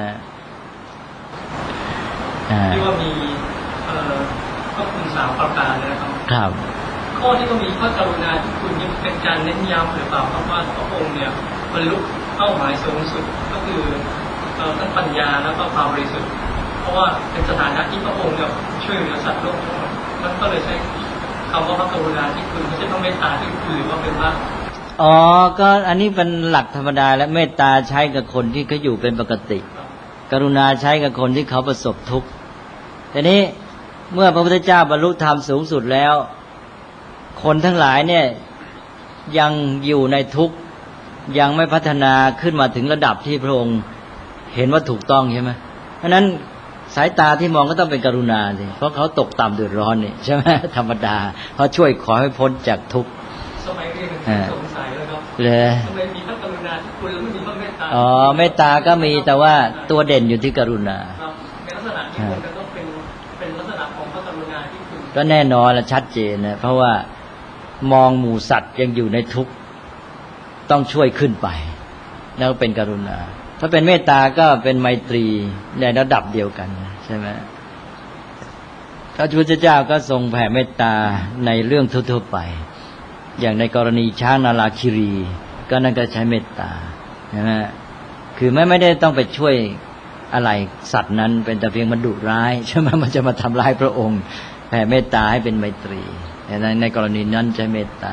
ที่ว่ามีพระคุณ3 ประการนะครับครับข้อที่ก็มีพระกรุณาที่คุณนี่เป็นการเน้นย้ำหรือเปล่าครับว่าพระองค์เนี่ยบรรลุเป้าหมายสูงสุดก็คือทั้งปัญญาแล้วก็ความบริสุทธิ์เพราะว่าเป็นสถานะที่พระองค์เนี่ยช่วยเหลือสัตว์โลกทั้งหมดมันก็เลยใช้คำว่าพระกรุณาที่คุณไม่ใช่ต้องเมตตาที่คุณหรือว่าเป็นว่าก็อันนี้เป็นหลักธรรมดาและเมตตาใช้กับคนที่เขาอยู่เป็นปกติกรุณาใช้กับคนที่เขาประสบทุกข์แต่นี้เมื่อพระพุทธเจ้าบรรลุธรรมสูงสุดแล้วคนทั้งหลายเนี่ยยังอยู่ในทุกข์ยังไม่พัฒนาขึ้นมาถึงระดับที่พระองค์เห็นว่าถูกต้องใช่ไหมเพราะนั้นสายตาที่มองก็ต้องเป็นกรุณาสิเพราะเขาตกต่ำเดือดร้อนนี่ใช่ไหมธรรมดาเขาช่วยขอให้พ้นจากทุกข์สมัยเรียนสงสัยแล้วครับทำไมมีพระกรุณาที่คุณแล้วไม่มีพระเมตตาเมตตาก็มีแต่ว่าตัวเด่นอยู่ที่กรุณาในลักษณะที่มันก็เป็นลักษณะของพระกรุณาที่คุณก็แน่นอนและชัดเจนนะเพราะว่ามองหมู่สัตว์ยังอยู่ในทุกข์ต้องช่วยขึ้นไปแล้วเป็นกรุณาถ้าเป็นเมตตาก็เป็นไมตรีในระดับเดียวกันใช่ไหมพระพุทธเจ้าก็ทรงแผ่เมตตาในเรื่องทั่วๆไปอย่างในกรณีช้างนาราคิรีก็นั่นก็ใช้เมตตาใช่ไหมคือไม่ได้ต้องไปช่วยอะไรสัตว์นั้นเป็นแต่เพียงมันดุร้ายใช่ไหมมันจะมาทำร้ายพระองค์แผ่เมตตาให้เป็นไมตรีในกรณีนั้นใช้เมตตา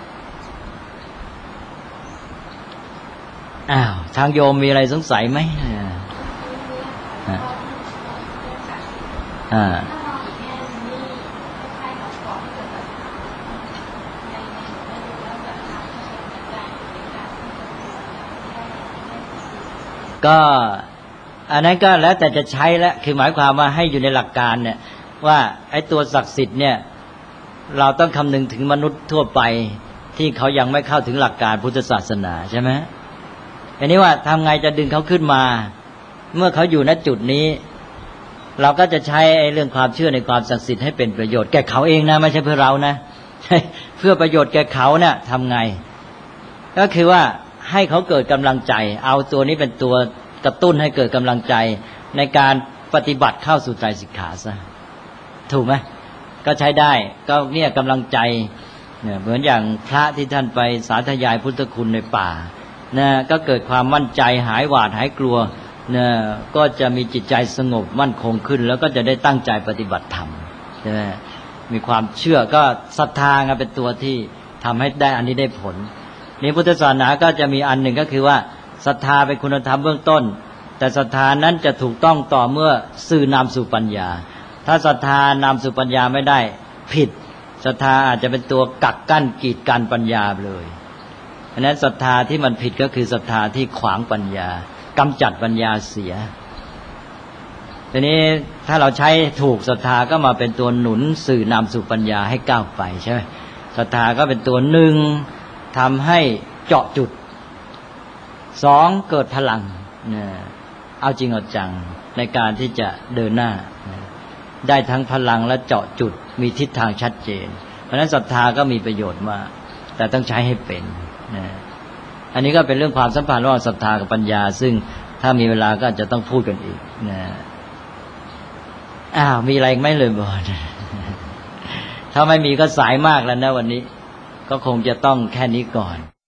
ทางโยมมีอะไรสงสัยไหมก็อันนั้นก็แล้วแต่จะใช้แล้วคือหมายความว่าให้อยู่ในหลักการเนี่ยว่าไอ้ตัวศักดิ์สิทธิ์เนี่ยเราต้องคำนึงถึงมนุษย์ทั่วไปที่เขายังไม่เข้าถึงหลักการพุทธศาสนาใช่ไหมอันนี้ว่าทำไงจะดึงเขาขึ้นมาเมื่อเขาอยู่ณจุดนี้เราก็จะใช้ไอ้เรื่องความเชื่อในความศักดิ์สิทธิ์ให้เป็นประโยชน์แก่เขาเองนะไม่ใช่เพื่อเรานะเพื่อประโยชน์แก่เขาเนี่ยทำไงก็คือว่าให้เขาเกิดกำลังใจเอาตัวนี้เป็นตัวกระตุ้นให้เกิดกำลังใจในการปฏิบัติเข้าสู่ไตรสิกขาซะถูกไหมก็ใช้ได้ก็เนี่ยกำลังใจเนี่ยเหมือนอย่างพระที่ท่านไปสาธยายพุทธคุณในป่านะก็เกิดความมั่นใจหายหวาดหายกลัวนะก็จะมีจิตใจสงบมั่นคงขึ้นแล้วก็จะได้ตั้งใจปฏิบัติธรรมใช่ไหมมีความเชื่อก็ศรัทธาเป็นตัวที่ทำให้ได้อันนี้ได้ผลนี้พุทธศาสนาก็จะมีอันหนึ่งก็คือว่าศรัทธาเป็นคุณธรรมเบื้องต้นแต่ศรัทธานั้นจะถูกต้องต่อเมื่อสื่อนำสู่ปัญญาถ้าศรัทธานำสู่ปัญญาไม่ได้ผิดศรัทธาอาจจะเป็นตัวกักกั้นกีดกันปัญญาเลยเพราะฉะนั้นศรัทธาที่มันผิดก็คือศรัทธาที่ขวางปัญญากำจัดปัญญาเสียทีนี้ถ้าเราใช้ถูกศรัทธาก็มาเป็นตัวหนุนสื่อนำสู่ปัญญาให้ก้าวไปใช่ไหมศรัทธาก็เป็นตัวหนึ่งทำให้เจาะจุดสองเกิดพลังเอาจริงเอาจังในการที่จะเดินหน้าได้ทั้งพลังและเจาะจุดมีทิศทางชัดเจนเพราะฉะนั้นศรัทธาก็มีประโยชน์มากแต่ต้องใช้ให้เป็นอันนี้ก็เป็นเรื่องความสัมพันธ์ระหว่างศรัทธากับปัญญาซึ่งถ้ามีเวลาก็จะต้องพูดกันอีกมีอะไรไม่เลยบ่ถ้าไม่มีก็สายมากแล้วนะวันนี้ก็คงจะต้องแค่นี้ก่อน